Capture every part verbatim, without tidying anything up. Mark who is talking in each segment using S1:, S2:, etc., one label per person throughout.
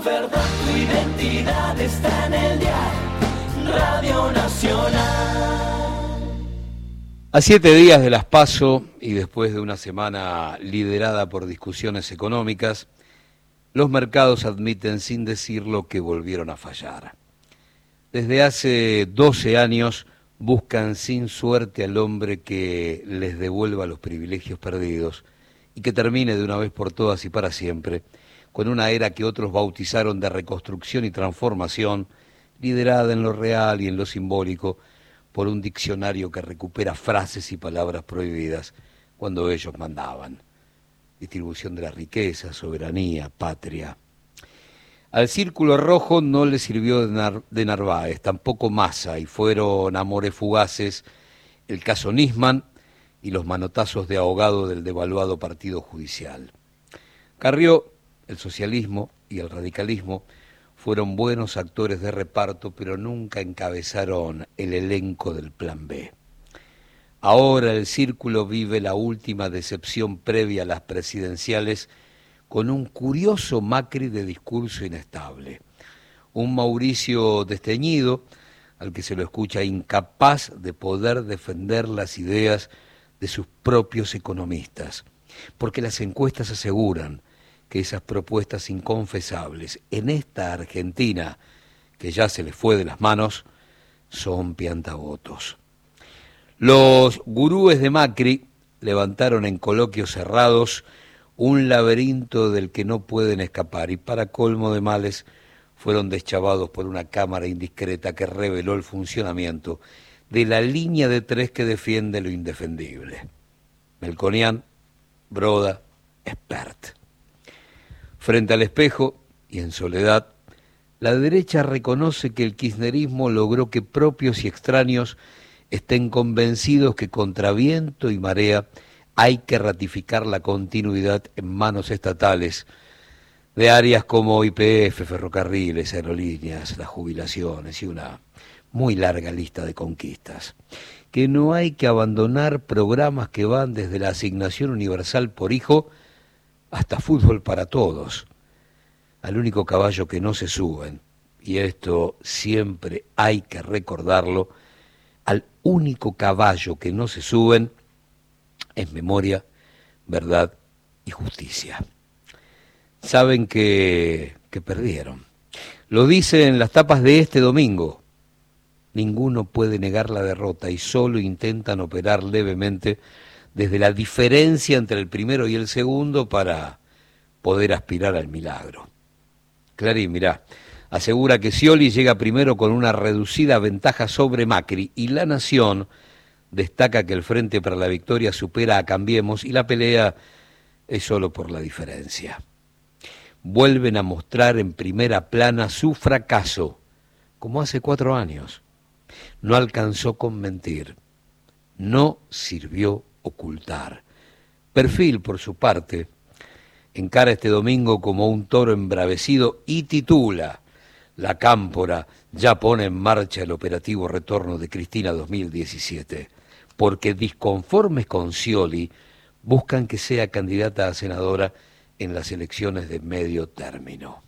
S1: verdad, tu identidad está en el dial, Radio Nacional.
S2: A siete días de las PASO y después de una semana liderada por discusiones económicas, los mercados admiten sin decirlo que volvieron a fallar. Desde hace doce años buscan sin suerte al hombre que les devuelva los privilegios perdidos y que termine de una vez por todas y para siempre con una era que otros bautizaron de reconstrucción y transformación, liderada en lo real y en lo simbólico por un diccionario que recupera frases y palabras prohibidas cuando ellos mandaban. Distribución de la riqueza, soberanía, patria. Al Círculo Rojo no le sirvió de, Nar- de Narváez, tampoco Massa, y fueron amores fugaces el caso Nisman y los manotazos de ahogado del devaluado partido judicial. Carrió, el socialismo y el radicalismo fueron buenos actores de reparto, pero nunca encabezaron el elenco del Plan B. Ahora el Círculo vive la última decepción previa a las presidenciales con un curioso Macri de discurso inestable. Un Mauricio desteñido, al que se lo escucha incapaz de poder defender las ideas de sus propios economistas, porque las encuestas aseguran que esas propuestas inconfesables en esta Argentina, que ya se les fue de las manos, son piantavotos. Los gurúes de Macri levantaron en coloquios cerrados un laberinto del que no pueden escapar y para colmo de males fueron deschavados por una cámara indiscreta que reveló el funcionamiento de la línea de tres que defiende lo indefendible. Melconian, Broda, Espert. Frente al espejo y en soledad, la derecha reconoce que el kirchnerismo logró que propios y extraños estén convencidos que contra viento y marea hay que ratificar la continuidad en manos estatales de áreas como Y P F, ferrocarriles, aerolíneas, las jubilaciones y una muy larga lista de conquistas. Que no hay que abandonar programas que van desde la asignación universal por hijo hasta fútbol para todos. Al único caballo que no se suben, y esto siempre hay que recordarlo, al único caballo que no se suben es memoria, verdad y justicia. Saben que, que perdieron. Lo dicen las tapas de este domingo. Ninguno puede negar la derrota y solo intentan operar levemente desde la diferencia entre el primero y el segundo para poder aspirar al milagro. Clarín, mirá, asegura que Scioli llega primero con una reducida ventaja sobre Macri y La Nación destaca que el Frente para la Victoria supera a Cambiemos y la pelea es solo por la diferencia. Vuelven a mostrar en primera plana su fracaso, como hace cuatro años. No alcanzó con mentir, no sirvió ocultar. Perfil, por su parte, encara este domingo como un toro embravecido y titula: La Cámpora ya pone en marcha el operativo retorno de Cristina dos mil diecisiete, porque disconformes con Scioli buscan que sea candidata a senadora en las elecciones de medio término.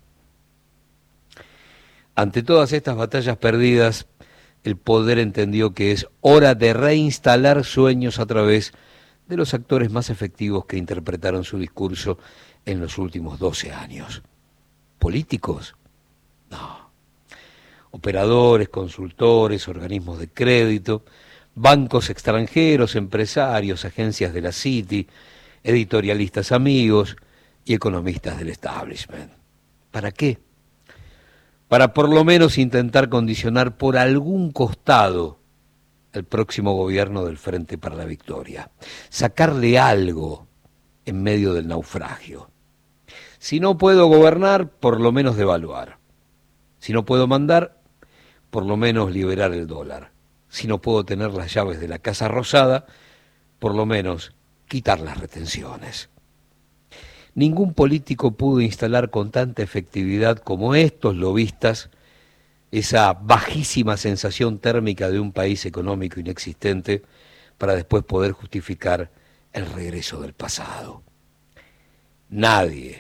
S2: Ante todas estas batallas perdidas, el poder entendió que es hora de reinstalar sueños a través de los actores más efectivos que interpretaron su discurso en los últimos doce años. ¿Políticos? No. Operadores, consultores, organismos de crédito, bancos extranjeros, empresarios, agencias de la City, editorialistas amigos y economistas del establishment. ¿Para qué? Para por lo menos intentar condicionar por algún costado el próximo gobierno del Frente para la Victoria. Sacarle algo en medio del naufragio. Si no puedo gobernar, por lo menos devaluar. Si no puedo mandar, por lo menos liberar el dólar. Si no puedo tener las llaves de la Casa Rosada, por lo menos quitar las retenciones. Ningún político pudo instalar con tanta efectividad como estos lobistas esa bajísima sensación térmica de un país económico inexistente para después poder justificar el regreso del pasado. Nadie,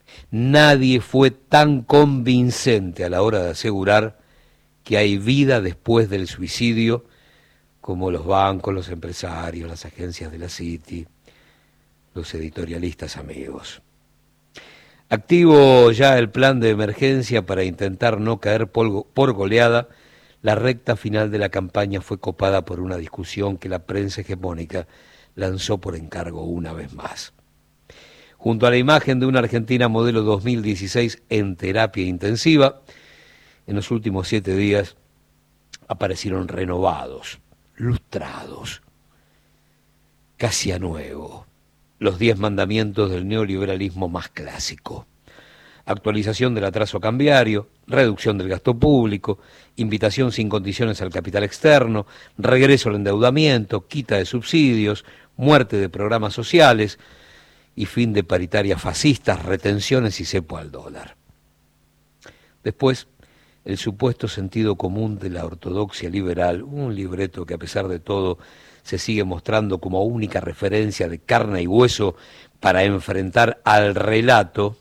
S2: Nadie fue tan convincente a la hora de asegurar que hay vida después del suicidio como los bancos, los empresarios, las agencias de la City, los editorialistas amigos. Activo ya el plan de emergencia para intentar no caer por goleada, la recta final de la campaña fue copada por una discusión que la prensa hegemónica lanzó por encargo una vez más. Junto a la imagen de una Argentina modelo dos mil dieciséis en terapia intensiva, en los últimos siete días aparecieron renovados, lustrados, casi a nuevo, los diez mandamientos del neoliberalismo más clásico. Actualización del atraso cambiario, reducción del gasto público, invitación sin condiciones al capital externo, regreso al endeudamiento, quita de subsidios, muerte de programas sociales y fin de paritarias fascistas, retenciones y cepo al dólar. Después, el supuesto sentido común de la ortodoxia liberal, un libreto que a pesar de todo se sigue mostrando como única referencia de carne y hueso para enfrentar al relato.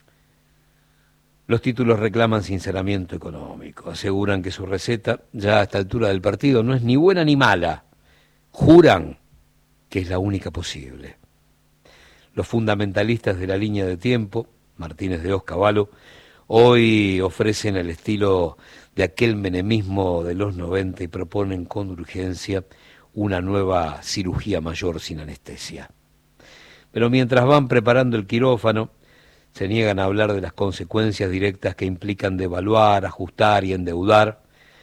S2: Los títulos reclaman sinceramiento económico, aseguran que su receta, ya a esta altura del partido, no es ni buena ni mala, juran que es la única posible. Los fundamentalistas de la línea de tiempo, Martínez de Hoz Cavallo, hoy ofrecen el estilo de aquel menemismo de los noventa y proponen con urgencia una nueva cirugía mayor sin anestesia. Pero mientras van preparando el quirófano, se niegan a hablar de las consecuencias directas que implican devaluar, ajustar y endeudar,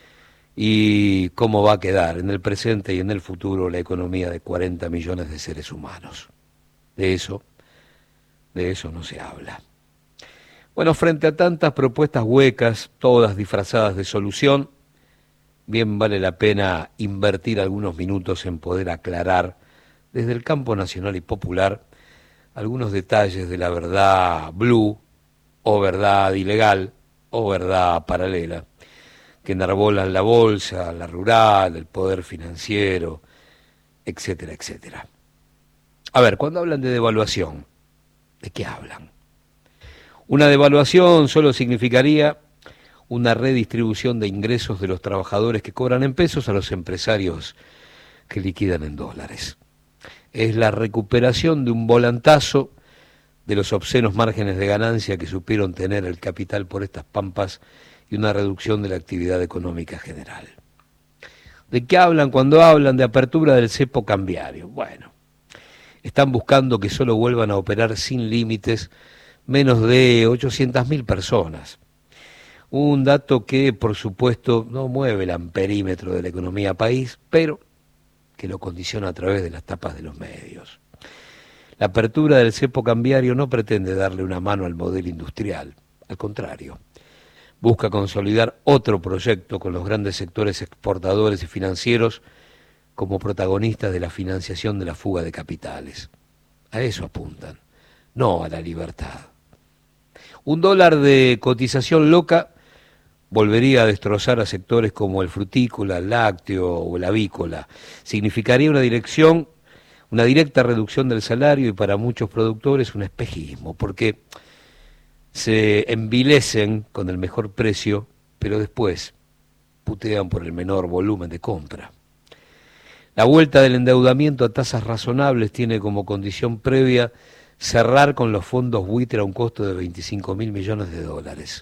S2: y cómo va a quedar en el presente y en el futuro la economía de cuarenta millones de seres humanos. De eso, de eso no se habla. Bueno, frente a tantas propuestas huecas, todas disfrazadas de solución, bien vale la pena invertir algunos minutos en poder aclarar desde el campo nacional y popular algunos detalles de la verdad blue, o verdad ilegal, o verdad paralela, que enarbolan la bolsa, la rural, el poder financiero, etcétera, etcétera. A ver, cuando hablan de devaluación, ¿de qué hablan? Una devaluación solo significaría una redistribución de ingresos de los trabajadores que cobran en pesos a los empresarios que liquidan en dólares. Es la recuperación de un volantazo de los obscenos márgenes de ganancia que supieron tener el capital por estas pampas y una reducción de la actividad económica general. ¿De qué hablan cuando hablan de apertura del cepo cambiario? Bueno, están buscando que solo vuelvan a operar sin límites menos de ochocientas mil personas. Un dato que, por supuesto, no mueve el amperímetro de la economía país, pero que lo condiciona a través de las tapas de los medios. La apertura del cepo cambiario no pretende darle una mano al modelo industrial, al contrario, busca consolidar otro proyecto con los grandes sectores exportadores y financieros como protagonistas de la financiación de la fuga de capitales. A eso apuntan, no a la libertad. Un dólar de cotización loca volvería a destrozar a sectores como el frutícola, el lácteo o el avícola. Significaría una dirección, una directa reducción del salario y para muchos productores un espejismo, porque se envilecen con el mejor precio, pero después putean por el menor volumen de compra. La vuelta del endeudamiento a tasas razonables tiene como condición previa cerrar con los fondos buitre a un costo de veinticinco mil millones de dólares.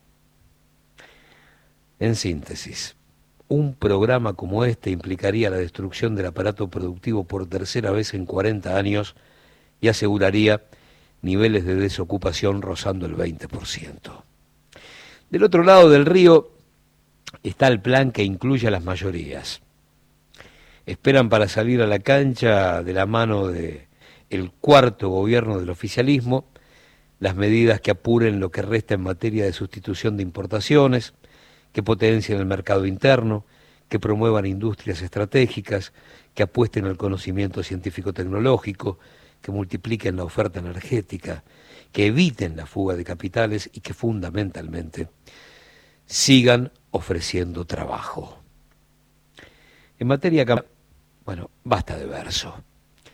S2: En síntesis, un programa como este implicaría la destrucción del aparato productivo por tercera vez en cuarenta años y aseguraría niveles de desocupación rozando el veinte por ciento. Del otro lado del río está el plan que incluye a las mayorías. Esperan para salir a la cancha de la mano de el cuarto gobierno del oficialismo las medidas que apuren lo que resta en materia de sustitución de importaciones, que potencien el mercado interno, que promuevan industrias estratégicas, que apuesten al conocimiento científico-tecnológico, que multipliquen la oferta energética, que eviten la fuga de capitales y que fundamentalmente sigan ofreciendo trabajo. En materia, bueno, basta de verso.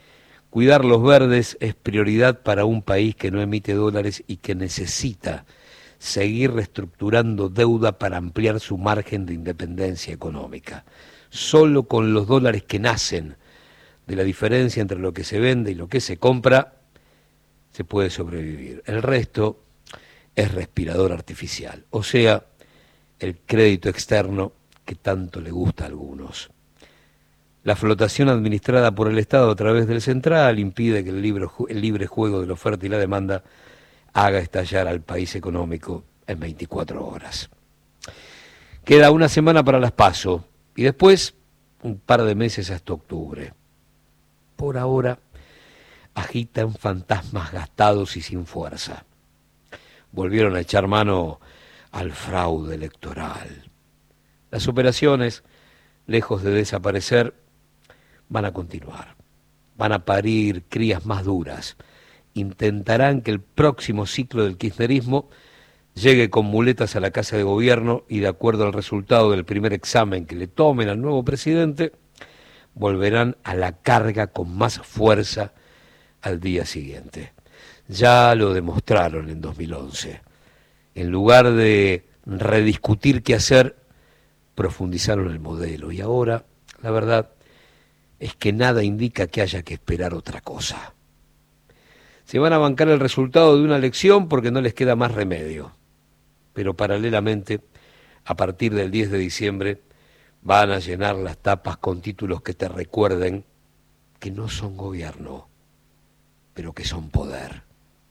S2: Cuidar los verdes es prioridad para un país que no emite dólares y que necesita seguir reestructurando deuda para ampliar su margen de independencia económica. Solo con los dólares que nacen de la diferencia entre lo que se vende y lo que se compra, se puede sobrevivir. El resto es respirador artificial, o sea, el crédito externo que tanto le gusta a algunos. La flotación administrada por el Estado a través del central impide que el libre, el libre juego de la oferta y la demanda haga estallar al país económico en veinticuatro horas. Queda una semana para las PASO y después un par de meses hasta octubre. Por ahora agitan fantasmas gastados y sin fuerza. Volvieron a echar mano al fraude electoral. Las operaciones, lejos de desaparecer, van a continuar. Van a parir crías más duras. Intentarán que el próximo ciclo del kirchnerismo llegue con muletas a la Casa de Gobierno y, de acuerdo al resultado del primer examen que le tomen al nuevo presidente, volverán a la carga con más fuerza al día siguiente. Ya lo demostraron en dos mil once. En lugar de rediscutir qué hacer, profundizaron el modelo. Y ahora, la verdad, es que nada indica que haya que esperar otra cosa. Se van a bancar el resultado de una elección porque no les queda más remedio. Pero paralelamente, a partir del diez de diciembre, van a llenar las tapas con títulos que te recuerden que no son gobierno, pero que son poder.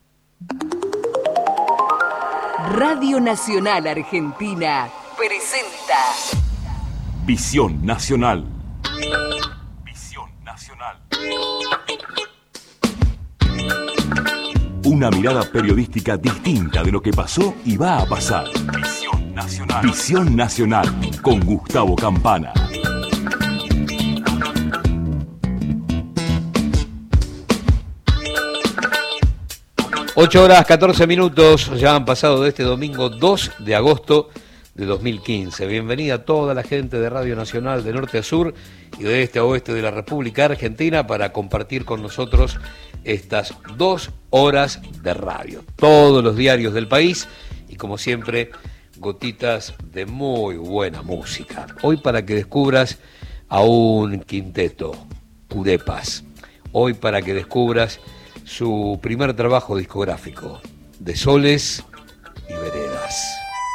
S3: Radio Nacional Argentina presenta
S4: Visión Nacional. Visión Nacional. Una mirada periodística distinta de lo que pasó y va a pasar. Visión Nacional. Visión Nacional con Gustavo Campana.
S2: ocho horas catorce minutos, ya han pasado de este domingo dos de agosto de dos mil quince. Bienvenida a toda la gente de Radio Nacional de norte a sur y de este a oeste de la República Argentina para compartir con nosotros estas dos horas de radio. Todos los diarios del país y, como siempre, gotitas de muy buena música. Hoy para que descubras a un quinteto, Curepas. Hoy para que descubras su primer trabajo discográfico, De Soles y Veredas.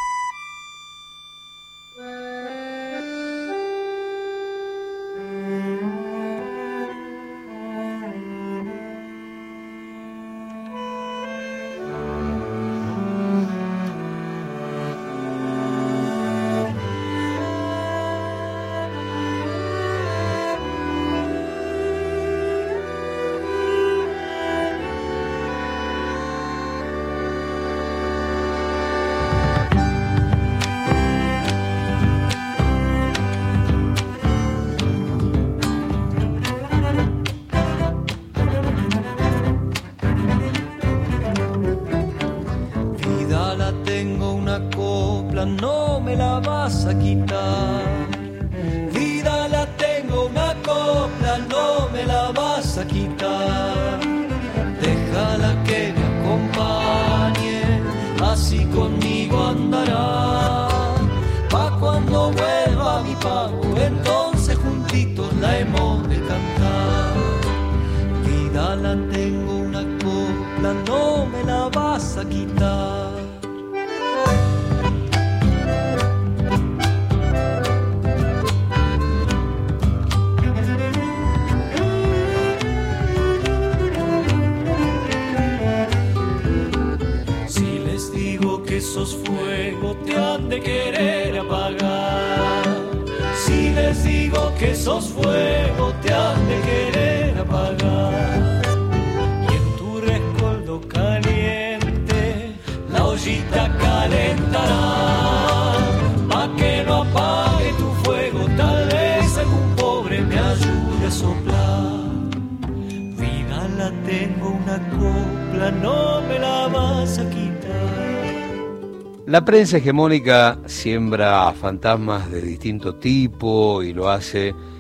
S2: La prensa hegemónica siembra fantasmas de distinto tipo y lo hace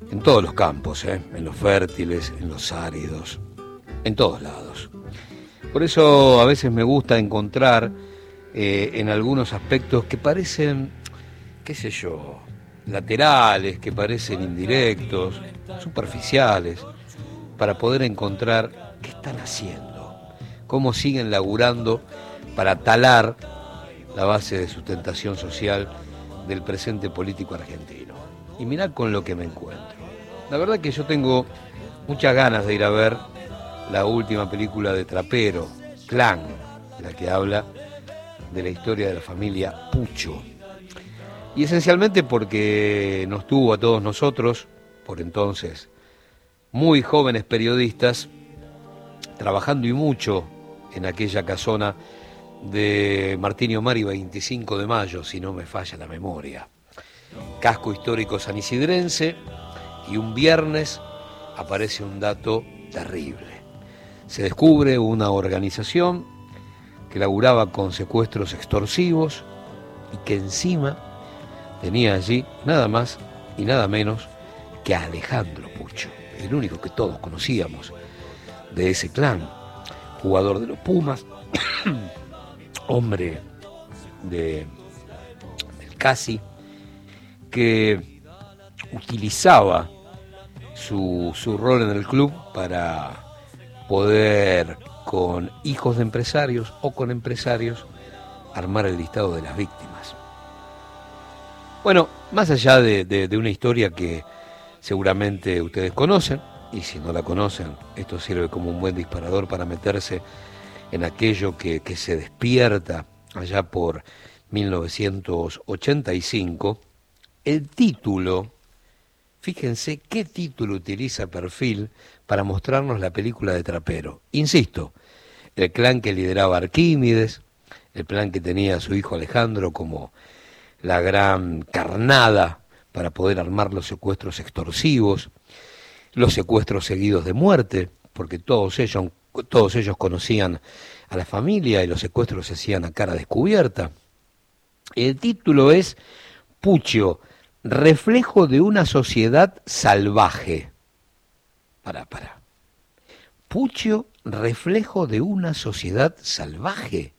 S2: en todos los campos, ¿eh? En los fértiles, en los áridos, en todos lados. Por eso a veces me gusta encontrar eh, en algunos aspectos que parecen, qué sé yo, laterales, que parecen indirectos, superficiales, para poder encontrar qué están haciendo, cómo siguen laburando para talar la base de sustentación social del presente político argentino. Y mirá con lo que me encuentro. La verdad que yo tengo muchas ganas de ir a ver la última película de Trapero, Clan, la que habla de la historia de la familia Pucho. Y esencialmente porque nos tuvo a todos nosotros, por entonces muy jóvenes periodistas, trabajando y mucho en aquella casona de Martín y Omar y veinticinco de mayo, si no me falla la memoria. Casco histórico sanisidrense, y un viernes aparece un dato terrible. Se descubre una organización que laburaba con secuestros extorsivos y que encima tenía allí nada más y nada menos que a Alejandro Pucho, el único que todos conocíamos de ese clan, jugador de los Pumas, hombre de, del Casi, que utilizaba su, su rol en el club para poder, con hijos de empresarios o con empresarios, armar el listado de las víctimas. Bueno, más allá de, de, de una historia que seguramente ustedes conocen, y si no la conocen, esto sirve como un buen disparador para meterse en aquello que, que se despierta allá por mil novecientos ochenta y cinco, el título, fíjense qué título utiliza Perfil para mostrarnos la película de Trapero. Insisto, el clan que lideraba Arquímedes, el plan que tenía a su hijo Alejandro como la gran carnada para poder armar los secuestros extorsivos, los secuestros seguidos de muerte, porque todos ellos, todos ellos conocían a la familia y los secuestros se hacían a cara descubierta. El título es Pucho, reflejo de una sociedad salvaje. Pará, pará. Pucho, reflejo de una sociedad salvaje.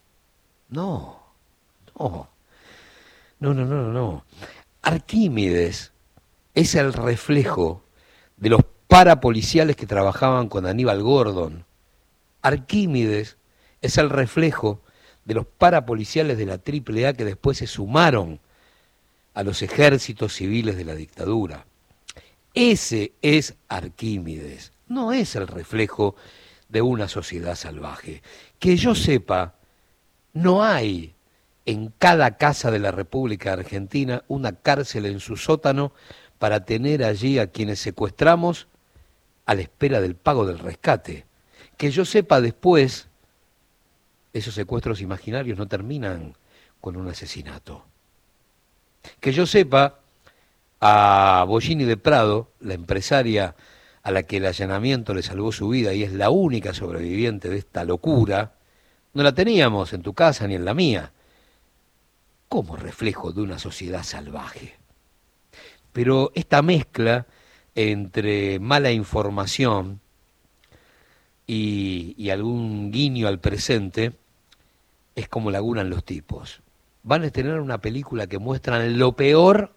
S2: No, no, no, no, no, no. Arquímedes es el reflejo de los parapoliciales que trabajaban con Aníbal Gordon. Arquímedes es el reflejo de los parapoliciales de la triple A que después se sumaron a los ejércitos civiles de la dictadura. Ese es Arquímedes, no es el reflejo de una sociedad salvaje. Que yo sepa, no hay en cada casa de la República Argentina una cárcel en su sótano para tener allí a quienes secuestramos a la espera del pago del rescate. Que yo sepa, después, esos secuestros imaginarios no terminan con un asesinato. Que yo sepa, a Bollini de Prado, la empresaria a la que el allanamiento le salvó su vida y es la única sobreviviente de esta locura, no la teníamos en tu casa ni en la mía, como reflejo de una sociedad salvaje. Pero esta mezcla entre mala información y, y algún guiño al presente es como laburan los tipos. Van a tener una película que muestran lo peor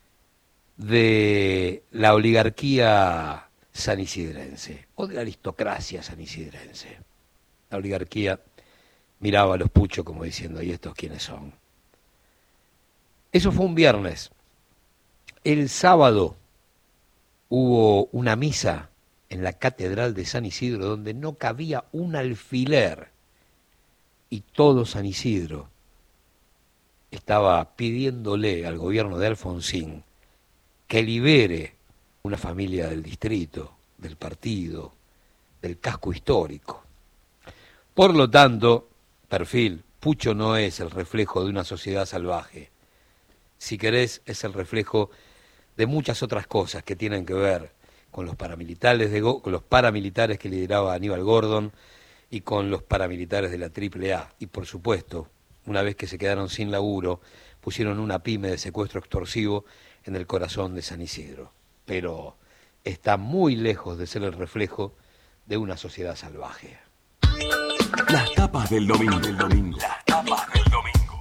S2: de la oligarquía sanisidrense o de la aristocracia sanisidrense. La oligarquía miraba a los Puchos como diciendo, ¿y estos quiénes son? Eso fue un viernes. El sábado hubo una misa en la Catedral de San Isidro donde no cabía un alfiler y todo San Isidro estaba pidiéndole al gobierno de Alfonsín que libere una familia del distrito, del partido, del casco histórico. Por lo tanto, Perfil, Pucho no es el reflejo de una sociedad salvaje. Si querés, es el reflejo de muchas otras cosas que tienen que ver con los paramilitares, de, con los paramilitares que lideraba Aníbal Gordon y con los paramilitares de la triple A. Y por supuesto, una vez que se quedaron sin laburo, pusieron una pyme de secuestro extorsivo en el corazón de San Isidro. pero está muy lejos de ser el reflejo de una sociedad salvaje.
S4: Las tapas del domingo. Del domingo. Las tapas del domingo.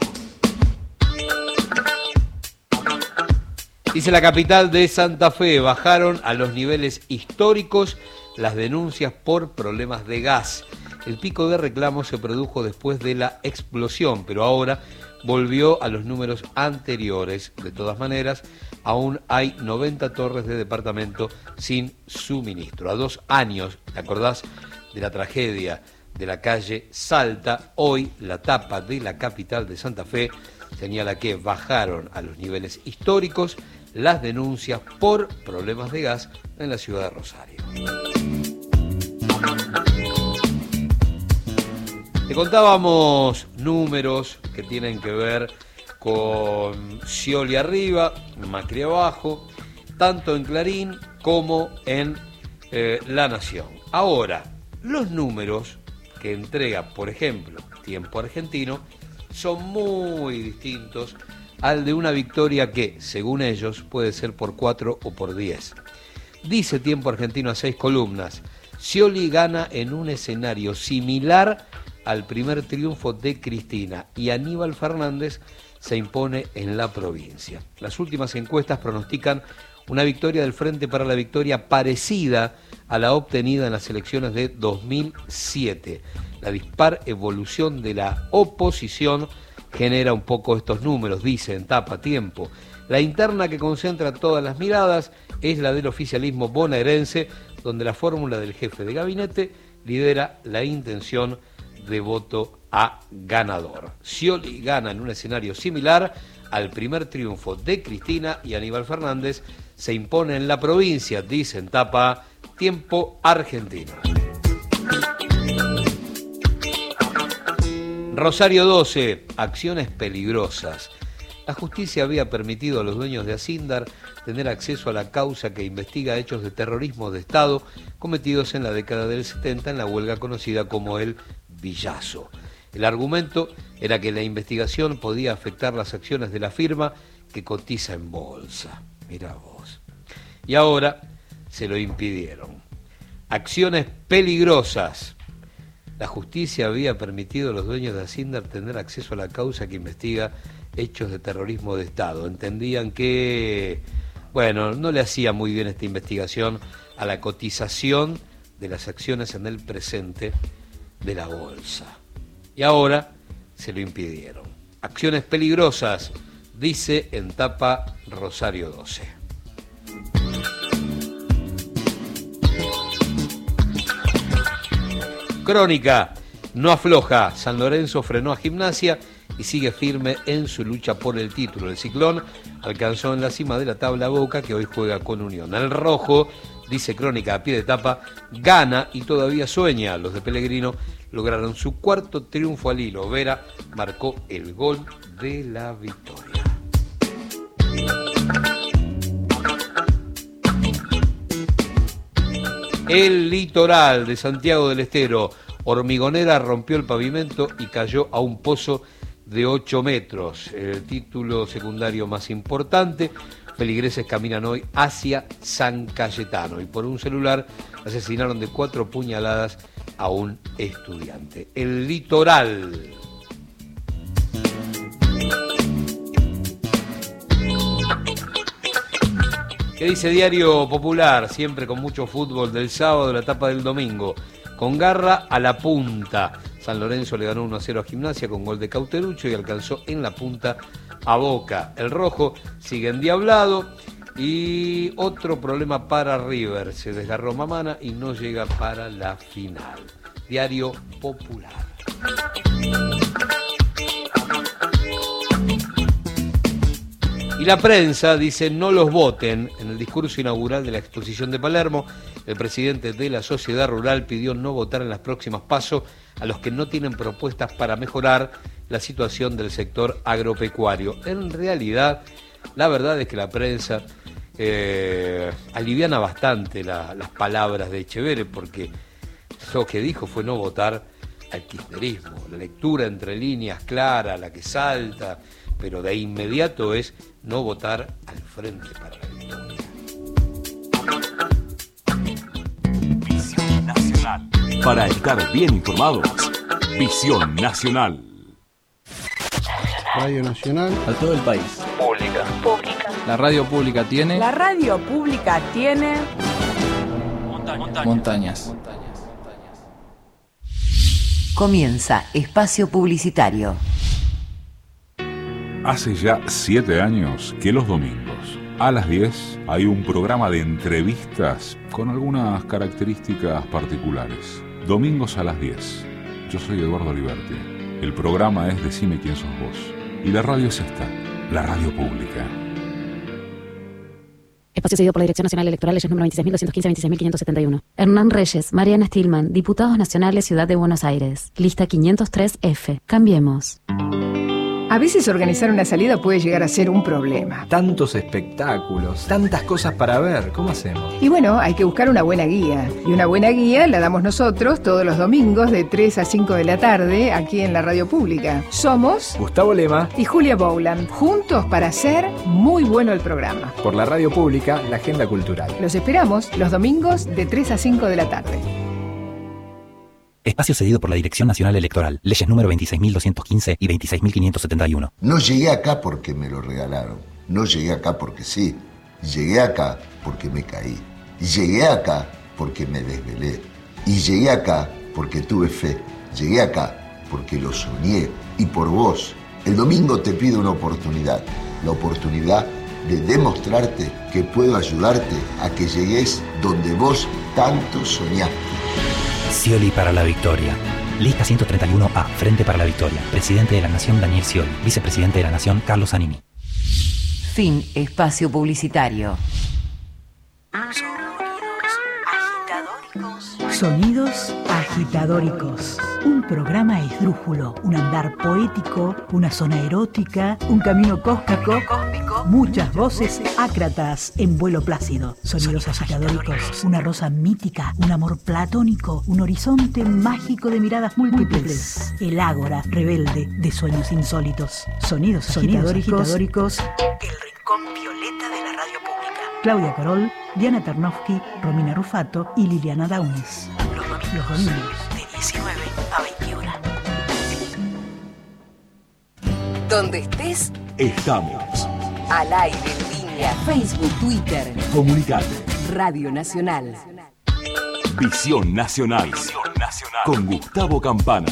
S2: Dice la capital de Santa Fe, bajaron a los niveles históricos las denuncias por problemas de gas. El pico de reclamos se produjo después de la explosión, pero ahora volvió a los números anteriores. De todas maneras, aún hay noventa torres de departamento sin suministro. A dos años, ¿te acordás de la tragedia de la calle Salta? Hoy la tapa de la capital de Santa Fe señala que bajaron a los niveles históricos las denuncias por problemas de gas en la ciudad de Rosario. Te contábamos números que tienen que ver con Scioli arriba, Macri abajo, tanto en Clarín como en eh, La Nación. Ahora, los números que entrega, por ejemplo, Tiempo Argentino, son muy distintos al de una victoria que, según ellos, puede ser por cuatro o por diez. Dice Tiempo Argentino a seis columnas: Scioli gana en un escenario similar al primer triunfo de Cristina y Aníbal Fernández se impone en la provincia. Las últimas encuestas pronostican una victoria del Frente para la Victoria parecida a la obtenida en las elecciones de dos mil siete. La dispar evolución de la oposición genera un poco estos números, dice en tapa Tiempo. La interna que concentra todas las miradas es la del oficialismo bonaerense, donde la fórmula del jefe de gabinete lidera la intención de voto a ganador. Scioli gana en un escenario similar al primer triunfo de Cristina y Aníbal Fernández se impone en la provincia, dice en tapa Tiempo Argentino. Rosario doce, acciones peligrosas. La justicia había permitido a los dueños de Asindar tener acceso a la causa que investiga hechos de terrorismo de Estado cometidos en la década del setenta en la huelga conocida como el Villazo. El argumento era que la investigación podía afectar las acciones de la firma que cotiza en bolsa. Mirá vos. Y ahora se lo impidieron. Acciones peligrosas. La justicia había permitido a los dueños de Asindar tener acceso a la causa que investiga hechos de terrorismo de Estado. Entendían que, bueno, no le hacía muy bien esta investigación a la cotización de las acciones en el presente de la bolsa. Y ahora se lo impidieron. Acciones peligrosas, dice en tapa Rosario doce. Crónica, no afloja. San Lorenzo frenó a Gimnasia y sigue firme en su lucha por el título. El Ciclón alcanzó en la cima de la tabla Boca, que hoy juega con Unión. El Rojo, dice Crónica a pie de tapa, gana y todavía sueña. Los de Pellegrino lograron su cuarto triunfo al hilo. Vera marcó el gol de la victoria. El Litoral de Santiago del Estero. Hormigonera rompió el pavimento y cayó a un pozo de ocho metros. El título secundario más importante. Feligreses caminan hoy hacia San Cayetano y por un celular asesinaron de cuatro puñaladas a un estudiante. El Litoral. ¿Qué dice Diario Popular? Siempre con mucho fútbol del sábado, la etapa del domingo. Con garra a la punta. San Lorenzo le ganó uno a cero a Gimnasia con gol de Cauterucho y alcanzó en la punta a Boca. El Rojo sigue endiablado y otro problema para River. Se desgarró Mamana y no llega para la final. Diario Popular. Y la prensa dice no los voten. En el discurso inaugural de la exposición de Palermo, el presidente de la Sociedad Rural pidió no votar en las próximas PASO a los que no tienen propuestas para mejorar la situación del sector agropecuario. En realidad, la verdad es que la prensa eh, aliviana bastante la, las palabras de Echeverri, porque lo que dijo fue no votar al kirchnerismo. La lectura entre líneas clara, la que salta, pero de inmediato es no votar al Frente para la Victoria.
S4: Para estar bien informados, Visión Nacional.
S5: Radio Nacional.
S6: A todo el país.
S7: Pública.
S6: Pública. La radio pública tiene...
S8: La radio pública tiene...
S6: Montañas. Montañas.
S3: Comienza Espacio Publicitario.
S9: Hace ya siete años que los domingos a las diez hay un programa de entrevistas con algunas características particulares. Domingos a las diez. Yo soy Eduardo Liberti. El programa es Decime quién sos vos. Y la radio es esta, la radio pública.
S10: Espacio cedido por la Dirección Nacional Electoral, leyes número veintiséis mil doscientos quince a veintiséis mil quinientos setenta y uno. Hernán Reyes, Mariana Stillman, Diputados Nacionales, Ciudad de Buenos Aires. Lista quinientos tres F. Cambiemos.
S11: A veces organizar una salida puede llegar a ser un problema.
S12: Tantos espectáculos, tantas cosas para ver, ¿cómo hacemos?
S11: Y bueno, hay que buscar una buena guía. Y una buena guía la damos nosotros todos los domingos de tres a cinco de la tarde aquí en la radio pública. Somos
S12: Gustavo Lema
S11: y Julia Bowland, juntos para hacer muy bueno el programa.
S12: Por la radio pública, la agenda cultural.
S11: Los esperamos los domingos de tres a cinco de la tarde.
S13: Espacio cedido por la Dirección Nacional Electoral. Leyes número veintiséis mil doscientos quince y veintiséis mil quinientos setenta y uno.
S14: No llegué acá porque me lo regalaron. No llegué acá porque sí. Llegué acá porque me caí. Llegué acá porque me desvelé. Y llegué acá porque tuve fe. Llegué acá porque lo soñé. Y por vos. El domingo te pido una oportunidad. La oportunidad de demostrarte que puedo ayudarte a que llegues donde vos tanto soñaste.
S13: Scioli para la victoria. Lista ciento treinta y uno A, Frente para la Victoria. Presidente de la Nación, Daniel Scioli. Vicepresidente de la Nación, Carlos Zanini.
S3: Fin Espacio Publicitario.
S15: Sonidos agitadóricos. Un programa esdrújulo, un andar poético, una zona erótica, un camino cósmico, muchas voces ácratas en vuelo plácido. Sonidos agitadóricos, una rosa mítica, un amor platónico, un horizonte mágico de miradas múltiples. El ágora rebelde de sueños insólitos. Sonidos, Sonidos agitadóricos. El rincón violeta de la radio pública. Claudia Corol, Diana Tarnowski, Romina Rufato y Liliana Daunes. Los, domingos, Los domingos de diecinueve a veintiuno.
S3: Donde estés,
S4: estamos.
S3: Al aire, en línea, Facebook, Twitter.
S4: Comunicate.
S3: Radio Nacional.
S4: Visión Nacional. Visión Nacional. Con Gustavo Campana.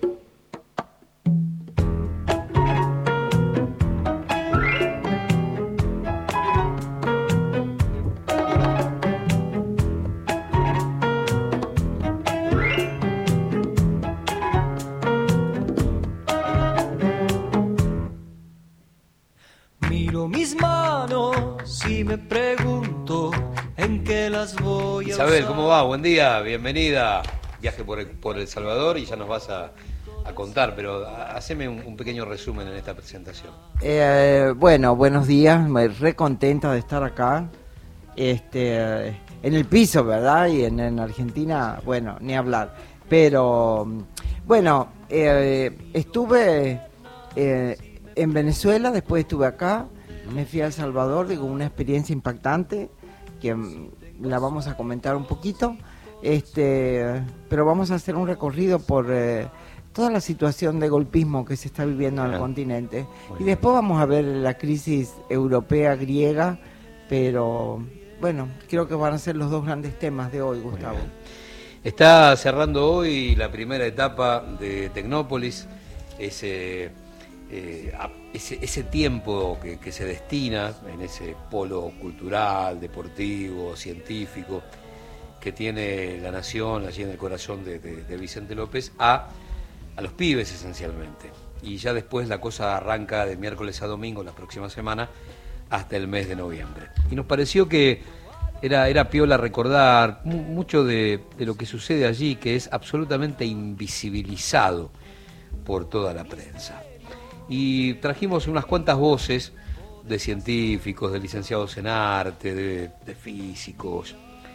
S2: Isabel, ¿cómo va? Buen día, bienvenida. Viaje por el, por El Salvador y ya nos vas a, a contar, pero haceme un, un pequeño resumen en esta presentación.
S16: Eh, bueno, buenos días, me re contenta de estar acá, este, en el piso, ¿verdad? Y en, en Argentina, bueno, ni hablar. Pero, bueno, eh, estuve eh, en Venezuela, después estuve acá, me fui a El Salvador, digo, una experiencia impactante que la vamos a comentar un poquito, este, pero vamos a hacer un recorrido por eh, toda la situación de golpismo que se está viviendo en el continente. Y después vamos a ver la crisis europea, griega, pero bueno, creo que van a ser los dos grandes temas de hoy, Gustavo.
S2: Está cerrando hoy la primera etapa de Tecnópolis, ese, eh, ese, ese tiempo que, que se destina en ese polo cultural, deportivo, científico que tiene la Nación allí en el corazón de, de, de Vicente López a, a los pibes esencialmente. Y ya después la cosa arranca de miércoles a domingo la próxima semana hasta el mes de noviembre. Y nos pareció que era, era piola recordar mucho de, de lo que sucede allí, que es absolutamente invisibilizado por toda la prensa. Y trajimos unas cuantas voces de científicos, de licenciados en arte, de, de físicos,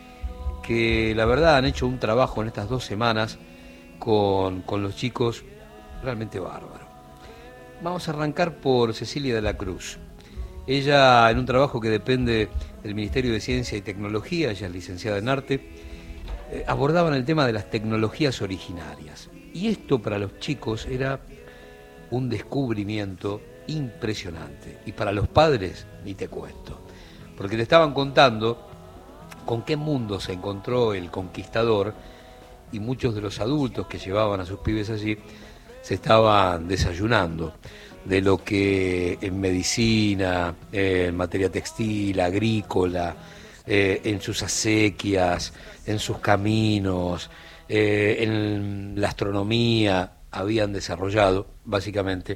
S2: que la verdad han hecho un trabajo en estas dos semanas con, con los chicos realmente bárbaro. Vamos a arrancar por Cecilia de la Cruz. Ella, en un trabajo que depende del Ministerio de Ciencia y Tecnología, ella es licenciada en arte, eh, abordaban el tema de las tecnologías originarias. Y esto para los chicos era un descubrimiento impresionante. Y para los padres, ni te cuento. Porque te estaban contando con qué mundo se encontró el conquistador, y muchos de los adultos que llevaban a sus pibes allí se estaban desayunando de lo que en medicina, en materia textil, agrícola, eh, en sus acequias, en sus caminos, eh, en la astronomía habían desarrollado, básicamente,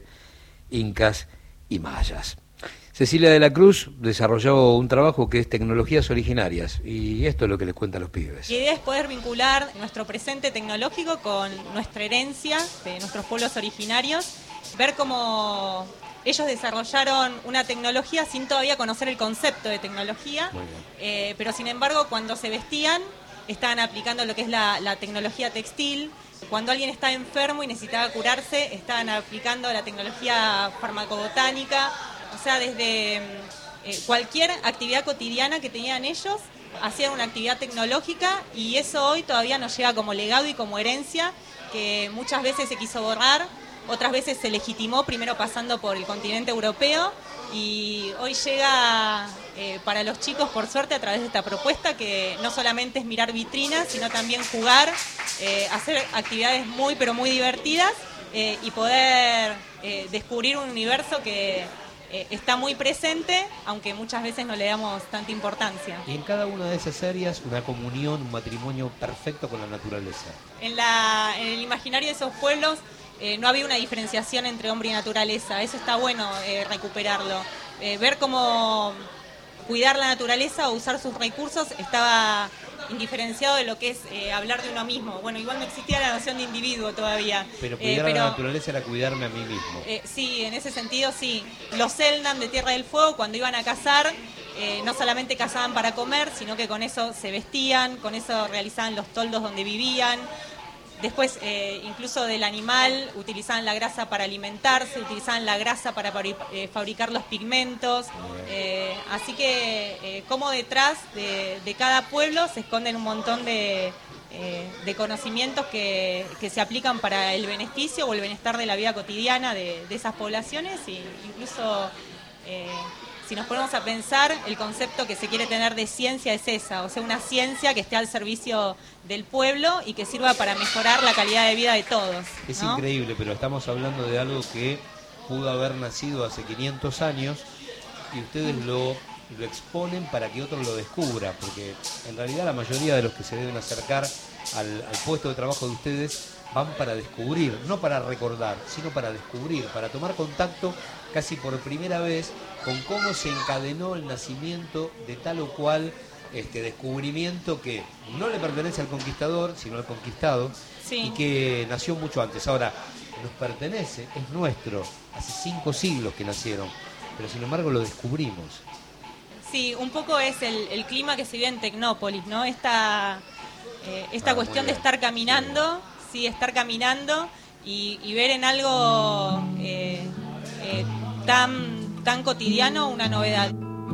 S2: incas y mayas. Cecilia de la Cruz desarrolló un trabajo que es tecnologías originarias, y esto es lo que les cuenta a los pibes.
S5: La idea es poder vincular nuestro presente tecnológico con nuestra herencia de nuestros pueblos originarios, ver cómo ellos desarrollaron una tecnología sin todavía conocer el concepto de tecnología, eh, pero sin embargo cuando se vestían estaban aplicando lo que es la, la tecnología textil. Cuando alguien estaba enfermo y necesitaba curarse, estaban aplicando la tecnología farmacobotánica. O sea, desde eh, cualquier actividad cotidiana que tenían ellos, hacían una actividad tecnológica, y eso hoy todavía nos llega como legado y como herencia, que muchas veces se quiso borrar, otras veces se legitimó, primero pasando por el continente europeo, y hoy llega eh, para los chicos, por suerte, a través de esta propuesta, que no solamente es mirar vitrinas, sino también jugar, eh, hacer actividades muy, pero muy divertidas, eh, y poder eh, descubrir un universo que Eh, está muy presente, aunque muchas veces no le damos tanta importancia.
S2: Y en cada una de esas áreas, una comunión, un matrimonio perfecto con la naturaleza.
S5: En, la, en el imaginario de esos pueblos eh, no había una diferenciación entre hombre y naturaleza. Eso está bueno eh, recuperarlo. Eh, ver cómo cuidar la naturaleza o usar sus recursos estaba indiferenciado de lo que es eh, hablar de uno mismo. Bueno, igual no existía la noción de individuo todavía.
S2: Pero cuidar
S5: eh, pero,
S2: a la naturaleza era cuidarme a mí mismo.
S5: Eh, sí, en ese sentido sí. Los Selknam de Tierra del Fuego, cuando iban a cazar, eh, no solamente cazaban para comer, sino que con eso se vestían, con eso realizaban los toldos donde vivían. Después, eh, incluso del animal, utilizaban la grasa para alimentarse, utilizaban la grasa para eh, fabricar los pigmentos. Eh, así que, eh, como detrás de, de cada pueblo se esconden un montón de, eh, de conocimientos que, que se aplican para el beneficio o el bienestar de la vida cotidiana de, de esas poblaciones, e incluso... Eh, si nos ponemos a pensar, el concepto que se quiere tener de ciencia es esa, o sea, una ciencia que esté al servicio del pueblo y que sirva para mejorar la calidad de vida de todos.
S2: Es
S5: ¿no?
S2: increíble, pero estamos hablando de algo que pudo haber nacido hace quinientos años y ustedes lo, lo exponen para que otros lo descubran, porque en realidad la mayoría de los que se deben acercar al, al puesto de trabajo de ustedes van para descubrir, no para recordar, sino para descubrir, para tomar contacto casi por primera vez con cómo se encadenó el nacimiento de tal o cual este descubrimiento que no le pertenece al conquistador, sino al conquistado, sí. Y que nació mucho antes. Ahora, nos pertenece, es nuestro, hace cinco siglos que nacieron, pero sin embargo lo descubrimos.
S5: Sí, un poco es el, el clima que se vive en Tecnópolis, ¿no? Esta, eh, esta ah, cuestión de estar caminando, sí, sí estar caminando y, y ver en algo eh, eh, tan... tan cotidiano una novedad.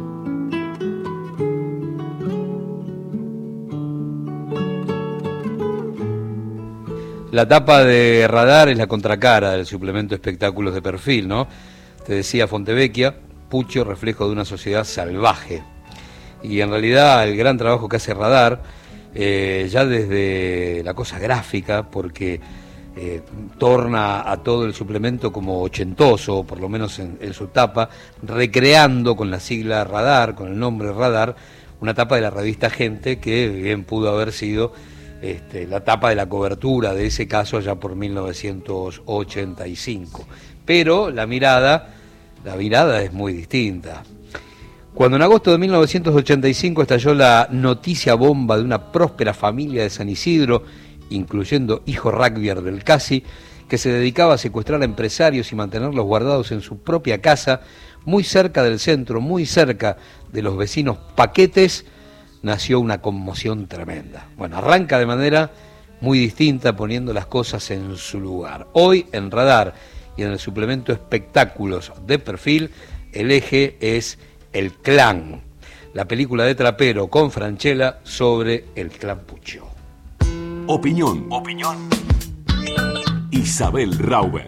S2: La tapa de Radar es la contracara del suplemento Espectáculos de Perfil, ¿no? Te decía Fontevecchia, Pucho, reflejo de una sociedad salvaje. Y en realidad el gran trabajo que hace Radar, eh, ya desde la cosa gráfica, porque Eh, torna a todo el suplemento como ochentoso, por lo menos en, en su tapa, recreando con la sigla Radar, con el nombre Radar, una tapa de la revista Gente que bien pudo haber sido este, la tapa de la cobertura de ese caso allá por mil novecientos ochenta y cinco. Pero la mirada, la mirada es muy distinta. Cuando en agosto de mil novecientos ochenta y cinco estalló la noticia bomba de una próspera familia de San Isidro, incluyendo hijo rugbyer del Casi, que se dedicaba a secuestrar a empresarios y mantenerlos guardados en su propia casa, muy cerca del centro, muy cerca de los vecinos Paquetes, nació una conmoción tremenda. Bueno, arranca de manera muy distinta, poniendo las cosas en su lugar. Hoy, en Radar y en el suplemento Espectáculos de Perfil, el eje es el clan, la película de Trapero con Francella sobre el clan Puccio.
S4: Opinión. Opinión. Isabel Rauber.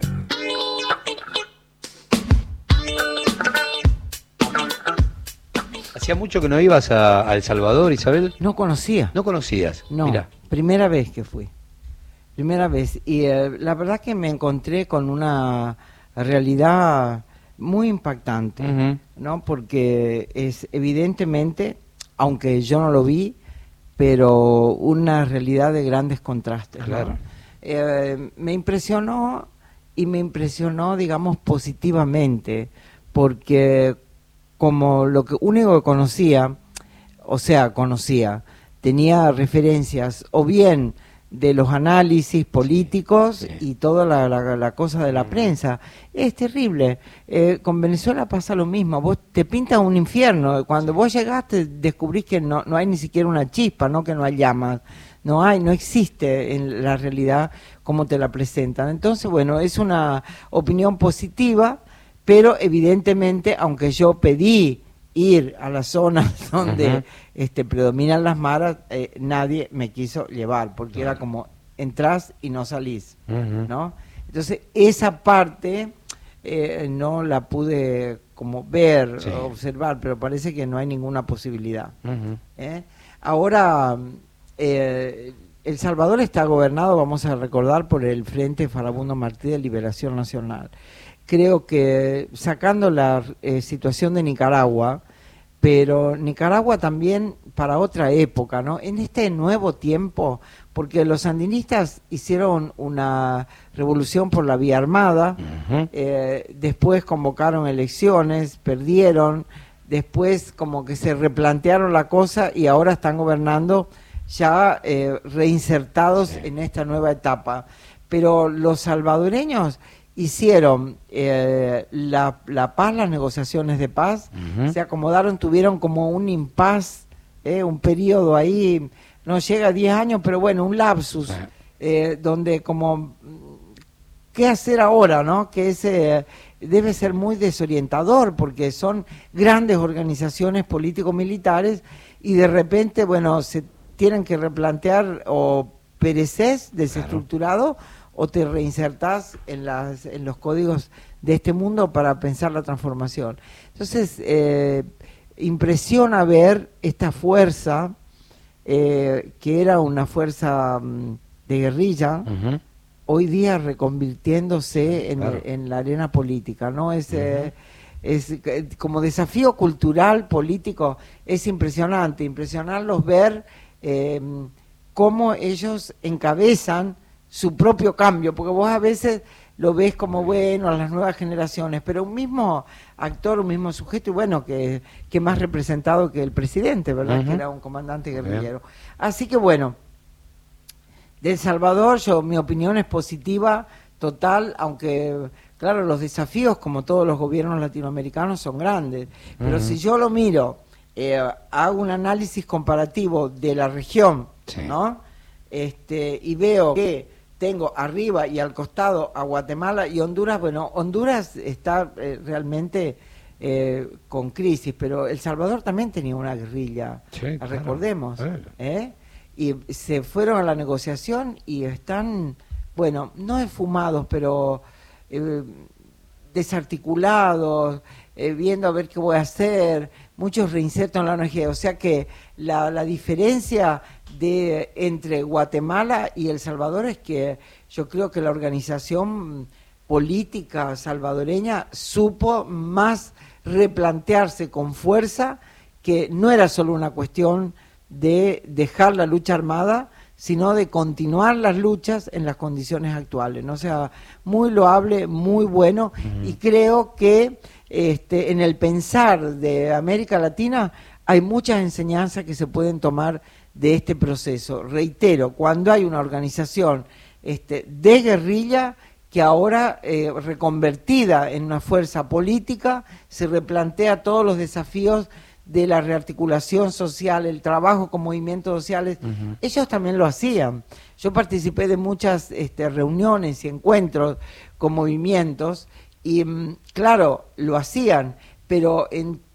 S2: ¿Hacía mucho que no ibas a, a El Salvador, Isabel?
S16: No conocía.
S2: ¿No conocías?
S16: No,
S2: Mirá.
S16: Primera vez que fui. Primera vez. Y eh, la verdad que me encontré con una realidad muy impactante, uh-huh. ¿no? Porque es evidentemente, aunque yo no lo vi, pero una realidad de grandes contrastes.
S2: Claro.
S16: ¿no? Eh, me impresionó y me impresionó, digamos, positivamente, porque como lo que único que conocía, o sea, conocía, tenía referencias o bien de los análisis políticos sí. y toda la, la, la cosa de la prensa. Es terrible. Eh, con Venezuela pasa lo mismo. Vos te pintas un infierno. Cuando vos llegaste descubrís que no, no hay ni siquiera una chispa, no que no hay llamas. No hay, no existe en la realidad como te la presentan. Entonces, bueno, es una opinión positiva, pero evidentemente, aunque yo pedí ir a las zonas donde uh-huh. este, predominan las maras, eh, nadie me quiso llevar, porque claro. era como entrás y no salís, uh-huh. ¿no? Entonces, esa parte eh, no la pude como ver, sí. observar, pero parece que no hay ninguna posibilidad. Uh-huh. ¿eh? Ahora, eh, El Salvador está gobernado, vamos a recordar, por el Frente Farabundo Martí de Liberación Nacional. Creo que sacando la eh, situación de Nicaragua, pero Nicaragua también para otra época, ¿no? En este nuevo tiempo, porque los sandinistas hicieron una revolución por la vía armada, uh-huh. eh, después convocaron elecciones, perdieron, después como que se replantearon la cosa y ahora están gobernando ya eh, reinsertados sí. en esta nueva etapa. Pero los salvadoreños hicieron eh, la, la paz, las negociaciones de paz, uh-huh. se acomodaron, tuvieron como un impas, eh, un periodo ahí, no llega a diez años, pero bueno, un lapsus, uh-huh. eh, donde como, ¿qué hacer ahora, no? Que ese debe ser muy desorientador, porque son grandes organizaciones político-militares y de repente, bueno, se tienen que replantear o pereces desestructurado, claro. o te reinsertás en, las, en los códigos de este mundo para pensar la transformación. Entonces, eh, impresiona ver esta fuerza, eh, que era una fuerza um, de guerrilla, uh-huh. hoy día reconvirtiéndose en, claro. en la arena política, ¿no? Es, uh-huh. eh, es eh, como desafío cultural, político, es impresionante, impresionarlos ver eh, cómo ellos encabezan su propio cambio, porque vos a veces lo ves como bueno a las nuevas generaciones, pero un mismo actor, un mismo sujeto, y bueno, que, que más representado que el presidente, ¿verdad? Uh-huh. Que era un comandante guerrillero. Uh-huh. Así que bueno, de El Salvador, yo, mi opinión es positiva, total, aunque claro, los desafíos, como todos los gobiernos latinoamericanos, son grandes, pero uh-huh. si yo lo miro, eh, hago un análisis comparativo de la región, sí. ¿no? Este, y veo que tengo arriba y al costado a Guatemala y Honduras. Bueno, Honduras está eh, realmente eh, con crisis, pero El Salvador también tenía una guerrilla, sí, recordemos, claro. ¿eh? Y se fueron a la negociación y están, bueno, no esfumados, pero eh, desarticulados, eh, viendo a ver qué voy a hacer, muchos reinsertos en la O N G, o sea que la, la diferencia de entre Guatemala y El Salvador es que yo creo que la organización política salvadoreña supo más replantearse con fuerza que no era solo una cuestión de dejar la lucha armada, sino de continuar las luchas en las condiciones actuales, ¿no? O sea, muy loable, muy bueno, uh-huh. y creo que este, en el pensar de América Latina hay muchas enseñanzas que se pueden tomar de este proceso. Reitero, cuando hay una organización este, de guerrilla que ahora, eh, reconvertida en una fuerza política, se replantea todos los desafíos de la rearticulación social, el trabajo con movimientos sociales. Uh-huh. Ellos también lo hacían. Yo participé de muchas este, reuniones y encuentros con movimientos y, claro, lo hacían, pero en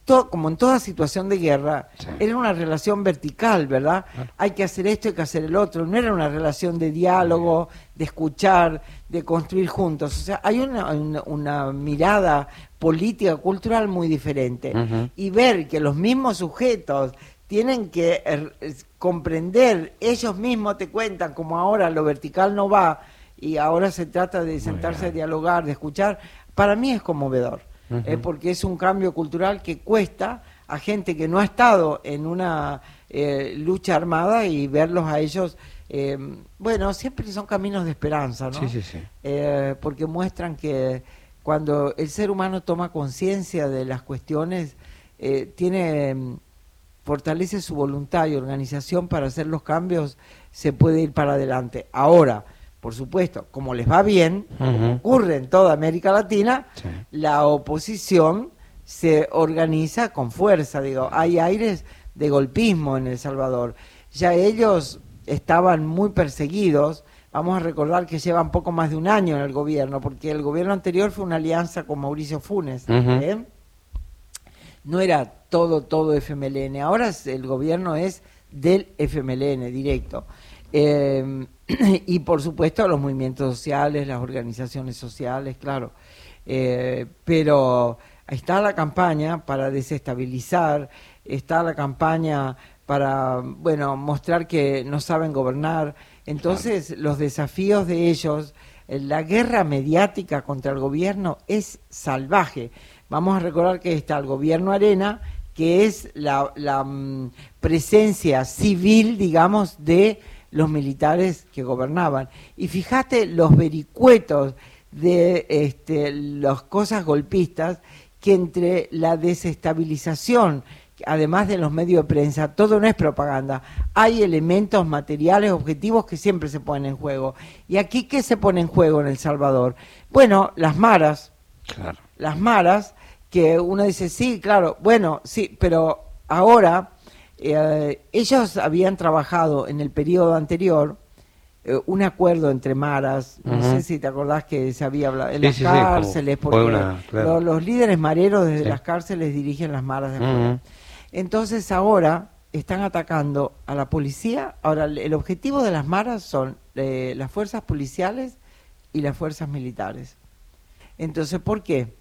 S16: to, como en toda situación de guerra, sí. era una relación vertical, ¿verdad? Ah. Hay que hacer esto, hay que hacer el otro. No era una relación de diálogo, de escuchar, de construir juntos. O sea, hay una, una, una mirada política, cultural muy diferente. Uh-huh. Y ver que los mismos sujetos tienen que er, comprender, ellos mismos te cuentan como ahora lo vertical no va y ahora se trata de sentarse a dialogar, de escuchar, para mí es conmovedor. Uh-huh. eh, porque es un cambio cultural que cuesta a gente que no ha estado en una eh, lucha armada y verlos a ellos, eh, bueno, siempre son caminos de esperanza, ¿no?
S2: Sí, sí, sí.
S16: Eh, porque muestran que cuando el ser humano toma conciencia de las cuestiones, eh, tiene, fortalece su voluntad y organización para hacer los cambios, se puede ir para adelante. Ahora, por supuesto, como les va bien, uh-huh. como ocurre en toda América Latina, sí. la oposición se organiza con fuerza. Digo, hay aires de golpismo en El Salvador. Ya ellos estaban muy perseguidos. Vamos a recordar que llevan poco más de un año en el gobierno, porque el gobierno anterior fue una alianza con Mauricio Funes. Uh-huh. ¿eh? No era todo, todo F M L N. Ahora el gobierno es del F M L N directo. Eh, y por supuesto los movimientos sociales, las organizaciones sociales, claro, eh, pero está la campaña para desestabilizar, está la campaña para, bueno, mostrar que no saben gobernar. Entonces claro. los desafíos de ellos, la guerra mediática contra el gobierno es salvaje. Vamos a recordar que está el gobierno Arena, que es la, la um, presencia civil, digamos, de los militares que gobernaban. Y fíjate los vericuetos de este, las cosas golpistas, que entre la desestabilización, además de los medios de prensa, todo no es propaganda, hay elementos materiales, objetivos que siempre se ponen en juego. ¿Y aquí qué se pone en juego en El Salvador? Bueno, las maras, claro. las maras, que uno dice, sí, claro, bueno, sí, pero ahora... Eh, ellos habían trabajado en el periodo anterior eh, un acuerdo entre maras, uh-huh. no sé si te acordás que se había hablado en sí, las sí, cárceles, sí, porque una, claro. los, los líderes mareros desde sí. las cárceles dirigen las maras de afuera. Uh-huh. Entonces ahora están atacando a la policía. Ahora el objetivo de las maras son eh, las fuerzas policiales y las fuerzas militares. Entonces, ¿por qué?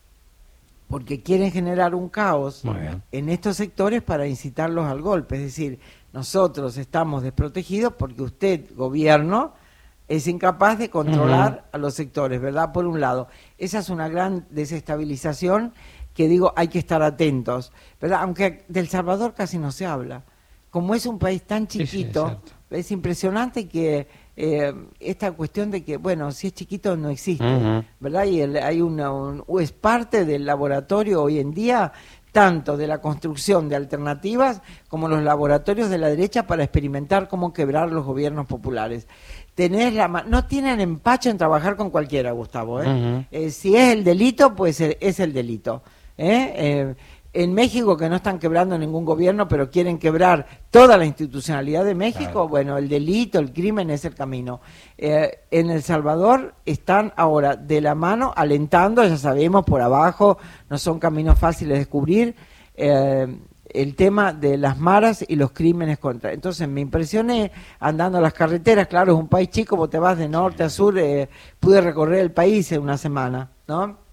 S16: Porque quieren generar un caos en estos sectores para incitarlos al golpe. Es decir, nosotros estamos desprotegidos porque usted, gobierno, es incapaz de controlar uh-huh. a los sectores, ¿verdad? Por un lado, esa es una gran desestabilización que digo, hay que estar atentos, ¿verdad? Aunque de El Salvador casi no se habla. Como es un país tan chiquito, sí, sí, es impresionante que eh, esta cuestión de que, bueno, si es chiquito no existe, uh-huh. ¿verdad? Y el, hay una, un, es parte del laboratorio hoy en día, tanto de la construcción de alternativas como los laboratorios de la derecha para experimentar cómo quebrar los gobiernos populares. Tenés la, no tienen empacho en trabajar con cualquiera, Gustavo. ¿eh? Uh-huh. Eh, si es el delito, pues es el delito. ¿eh? Eh, En México, que no están quebrando ningún gobierno, pero quieren quebrar toda la institucionalidad de México, claro. bueno, el delito, el crimen es el camino. Eh, en El Salvador están ahora de la mano, alentando, ya sabemos, por abajo, no son caminos fáciles de descubrir, eh, el tema de las maras y los crímenes contra. Entonces me impresioné andando a las carreteras, claro, es un país chico, vos te vas de norte a sur, eh, pude recorrer el país en una semana, ¿no?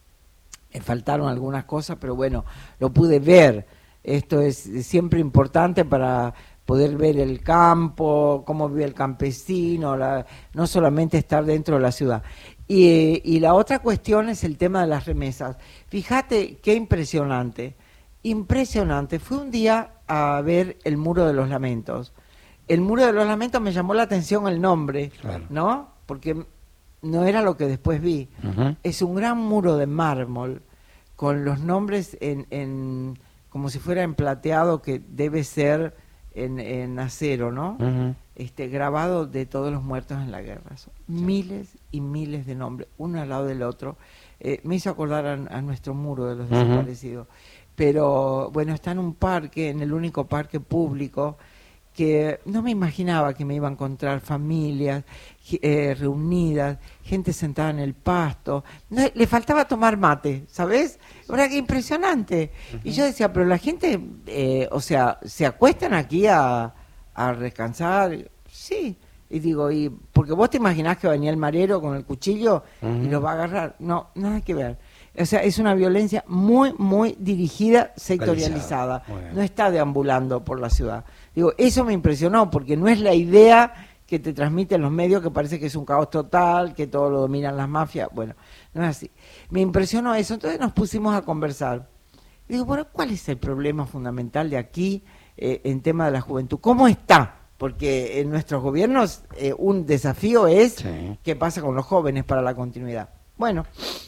S16: Me faltaron algunas cosas, pero bueno, lo pude ver. Esto es siempre importante para poder ver el campo, cómo vive el campesino, la, no solamente estar dentro de la ciudad. Y, y la otra cuestión es el tema de las remesas. Fíjate qué impresionante, impresionante. Fui un día a ver el Muro de los Lamentos. El Muro de los Lamentos me llamó la atención el nombre, claro. ¿no? Porque no era lo que después vi. Uh-huh. Es un gran muro de mármol con los nombres en, en como si fuera en plateado, que debe ser en, en acero, ¿no? Uh-huh. Este grabado de todos los muertos en la guerra. Son sí. miles y miles de nombres, uno al lado del otro. Eh, me hizo acordar a, a nuestro muro de los uh-huh. desaparecidos. Pero bueno, está en un parque, en el único parque público que no me imaginaba que me iba a encontrar familias eh, reunidas, gente sentada en el pasto. No, le faltaba tomar mate, ¿sabes? Ahora que impresionante. Uh-huh. Y yo decía, pero la gente, eh, o sea, ¿se acuestan aquí a, a descansar? Sí. Y digo, y porque vos te imaginás que venía el marero con el cuchillo uh-huh. y los va a agarrar. No, nada que ver. O sea, es una violencia muy, muy dirigida, sectorializada. No está deambulando por la ciudad. Digo, eso me impresionó, porque no es la idea que te transmiten los medios, que parece que es un caos total, que todo lo dominan las mafias. Bueno, no es así. Me impresionó eso, entonces nos pusimos a conversar. Y digo, bueno, ¿cuál es el problema fundamental de aquí eh, en tema de la juventud? ¿Cómo está? Porque en nuestros gobiernos eh, un desafío es sí. qué pasa con los jóvenes para la continuidad. Bueno,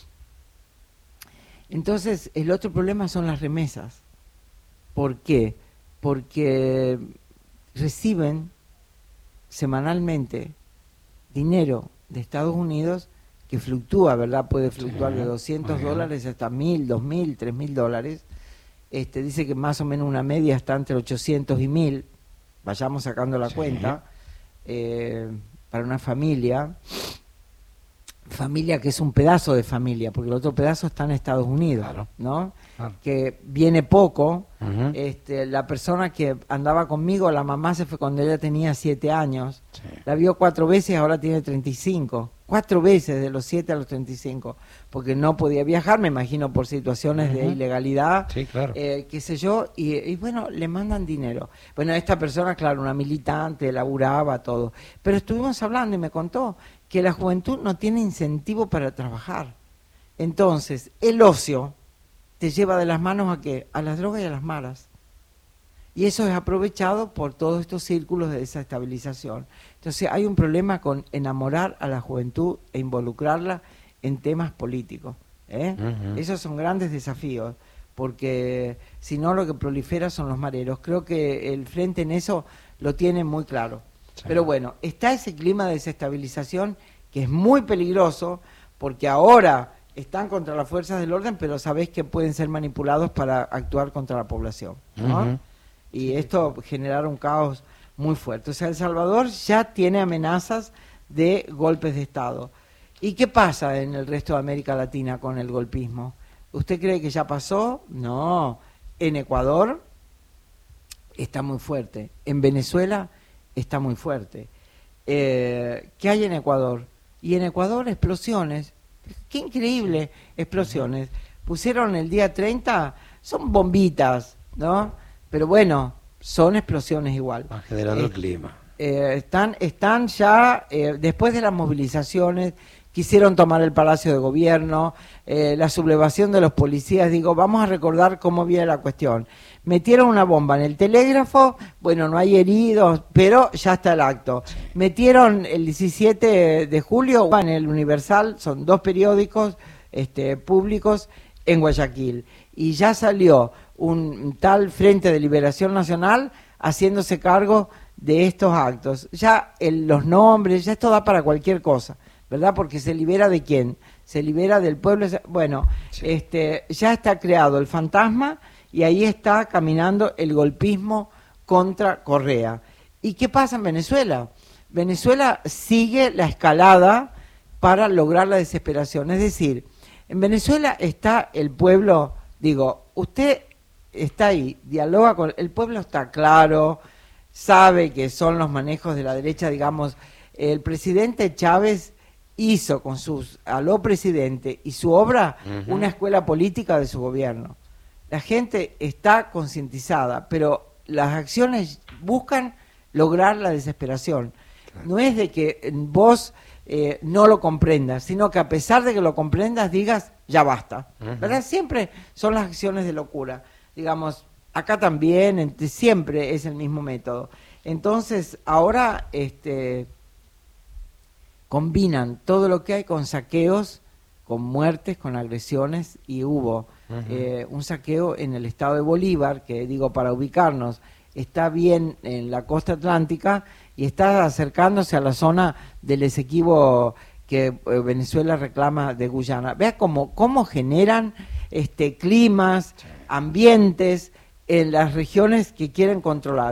S16: entonces el otro problema son las remesas. ¿Por qué? Porque reciben semanalmente dinero de Estados Unidos que fluctúa, ¿verdad? Puede fluctuar sí, de doscientos dólares hasta mil, dos mil, tres mil dólares. Este, dice que más o menos una media está entre ochocientos y mil. Vayamos sacando la sí. cuenta, eh, para una familia, familia que es un pedazo de familia, porque el otro pedazo está en Estados Unidos, claro. ¿no? Claro. Que viene poco, uh-huh. este, la persona que andaba conmigo, la mamá se fue cuando ella tenía siete años, sí. la vio cuatro veces, ahora tiene treinta y cinco, cuatro veces de los siete a los treinta y cinco, porque no podía viajar, me imagino por situaciones uh-huh. de ilegalidad,
S2: sí, claro.
S16: eh, qué sé yo, y, y bueno, le mandan dinero. Bueno, esta persona, claro, una militante, laburaba, todo, pero estuvimos hablando y me contó que la juventud no tiene incentivo para trabajar. Entonces, el ocio te lleva de las manos a qué? A las drogas y a las malas. Y eso es aprovechado por todos estos círculos de desestabilización. Entonces hay un problema con enamorar a la juventud e involucrarla en temas políticos. ¿eh? Uh-huh. Esos son grandes desafíos, porque si no lo que prolifera son los mareros. Creo que el Frente en eso lo tiene muy claro. Sí. Pero bueno, está ese clima de desestabilización que es muy peligroso, porque ahora están contra las fuerzas del orden, pero sabés que pueden ser manipulados para actuar contra la población, ¿no? Uh-huh. Y sí, esto sí. generará un caos muy fuerte. O sea, El Salvador ya tiene amenazas de golpes de Estado. ¿Y qué pasa en el resto de América Latina con el golpismo? ¿Usted cree que ya pasó? No. En Ecuador está muy fuerte. En Venezuela está muy fuerte. Eh, ¿Qué hay en Ecuador? Y en Ecuador explosiones. Qué increíble, explosiones. Pusieron el día treinta, son bombitas, ¿no? Pero bueno, son explosiones igual.
S2: Va generando
S16: eh,
S2: el clima.
S16: Eh, están, están ya, eh, después de las movilizaciones, quisieron tomar el Palacio de Gobierno, eh, la sublevación de los policías. Digo, vamos a recordar cómo viene la cuestión. Metieron una bomba en el telégrafo, bueno, no hay heridos, pero ya está el acto. Metieron el diecisiete de julio en el Universal, son dos periódicos este, públicos en Guayaquil, y ya salió un tal Frente de Liberación Nacional haciéndose cargo de estos actos. Ya el, los nombres, ya esto da para cualquier cosa, ¿verdad? Porque se libera de quién, se libera del pueblo. Bueno, sí. este, ya está creado el fantasma y ahí está caminando el golpismo contra Correa. ¿Y qué pasa en Venezuela? Venezuela sigue la escalada para lograr la desesperación. Es decir, en Venezuela está el pueblo, digo, usted está ahí, dialoga con el pueblo, está claro, sabe que son los manejos de la derecha, digamos, el presidente Chávez hizo con sus aló presidente y su obra uh-huh. una escuela política de su gobierno. La gente está concientizada, pero las acciones buscan lograr la desesperación. Claro. No es de que vos eh, no lo comprendas, sino que a pesar de que lo comprendas digas, ya basta. Uh-huh. ¿Verdad? Siempre son las acciones de locura. Digamos, acá también, siempre es el mismo método. Entonces, ahora este, combinan todo lo que hay con saqueos, con muertes, con agresiones, y hubo uh-huh. eh, un saqueo en el estado de Bolívar, que digo, para ubicarnos, está bien en la costa atlántica y está acercándose a la zona del Esequibo que eh, Venezuela reclama de Guyana. Vea cómo, cómo generan este, climas, sí. ambientes en las regiones que quieren controlar.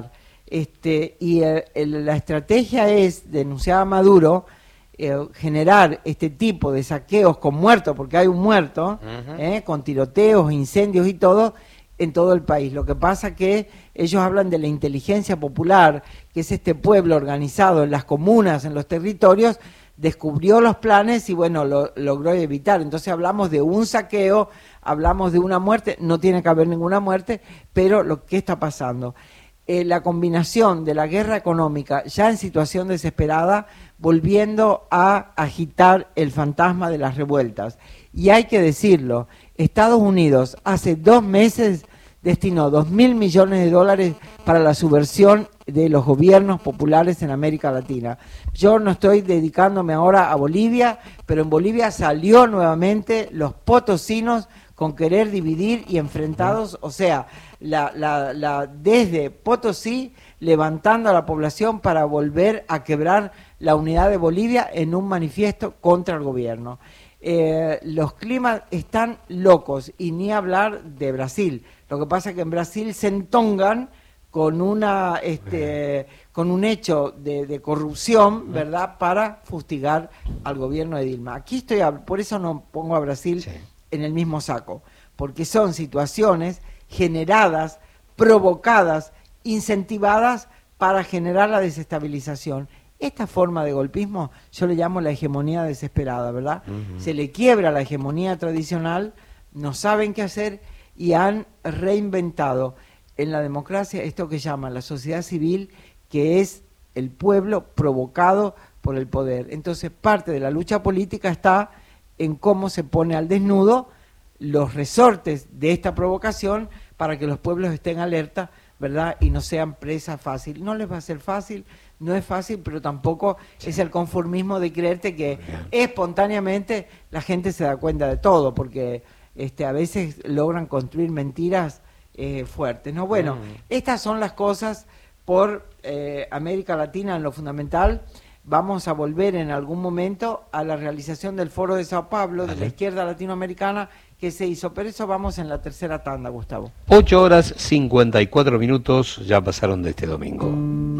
S16: Este, y eh, el, la estrategia es, denunciaba Maduro, eh, generar este tipo de saqueos con muertos, porque hay un muerto, uh-huh. eh, con tiroteos, incendios y todo, en todo el país. Lo que pasa que ellos hablan de la inteligencia popular, que es este pueblo organizado en las comunas, en los territorios, descubrió los planes y bueno, lo logró evitar. Entonces hablamos de un saqueo, hablamos de una muerte, no tiene que haber ninguna muerte, pero lo que está pasando. Eh, la combinación de la guerra económica, ya en situación desesperada, volviendo a agitar el fantasma de las revueltas. Y hay que decirlo, Estados Unidos hace dos meses destinó dos mil millones de dólares para la subversión de los gobiernos populares en América Latina. Yo no estoy dedicándome ahora a Bolivia, pero en Bolivia salió nuevamente los potosinos con querer dividir y enfrentados, o sea, la, la, la, desde Potosí levantando a la población para volver a quebrar la unidad de Bolivia en un manifiesto contra el gobierno. Eh, los climas están locos, y ni hablar de Brasil. Lo que pasa es que en Brasil se entongan con una este con un hecho de, de corrupción, ¿verdad?, para fustigar al gobierno de Dilma. Aquí estoy, a, por eso no pongo a Brasil sí. en el mismo saco, porque son situaciones generadas, provocadas, incentivadas para generar la desestabilización. Esta forma de golpismo yo le llamo la hegemonía desesperada, ¿verdad? Uh-huh. Se le quiebra la hegemonía tradicional, no saben qué hacer y han reinventado en la democracia esto que llaman la sociedad civil, que es el pueblo provocado por el poder. Entonces, parte de la lucha política está en cómo se pone al desnudo los resortes de esta provocación para que los pueblos estén alerta, ¿verdad?, y no sean presa fácil. No les va a ser fácil, no es fácil, pero tampoco sí. es el conformismo de creerte que espontáneamente la gente se da cuenta de todo, porque este, a veces logran construir mentiras eh, fuertes, ¿no? Bueno, mm. estas son las cosas por eh, América Latina en lo fundamental. Vamos a volver en algún momento a la realización del Foro de Sao Paulo, ¿vale?, de la izquierda latinoamericana, que se hizo, pero eso vamos en la tercera tanda, Gustavo.
S2: ocho horas cincuenta y cuatro minutos ya pasaron de este domingo.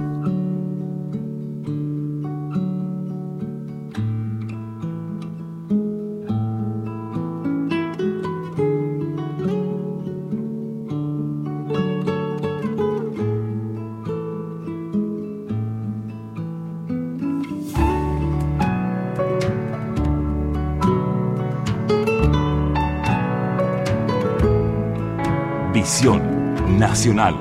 S4: Visión Nacional.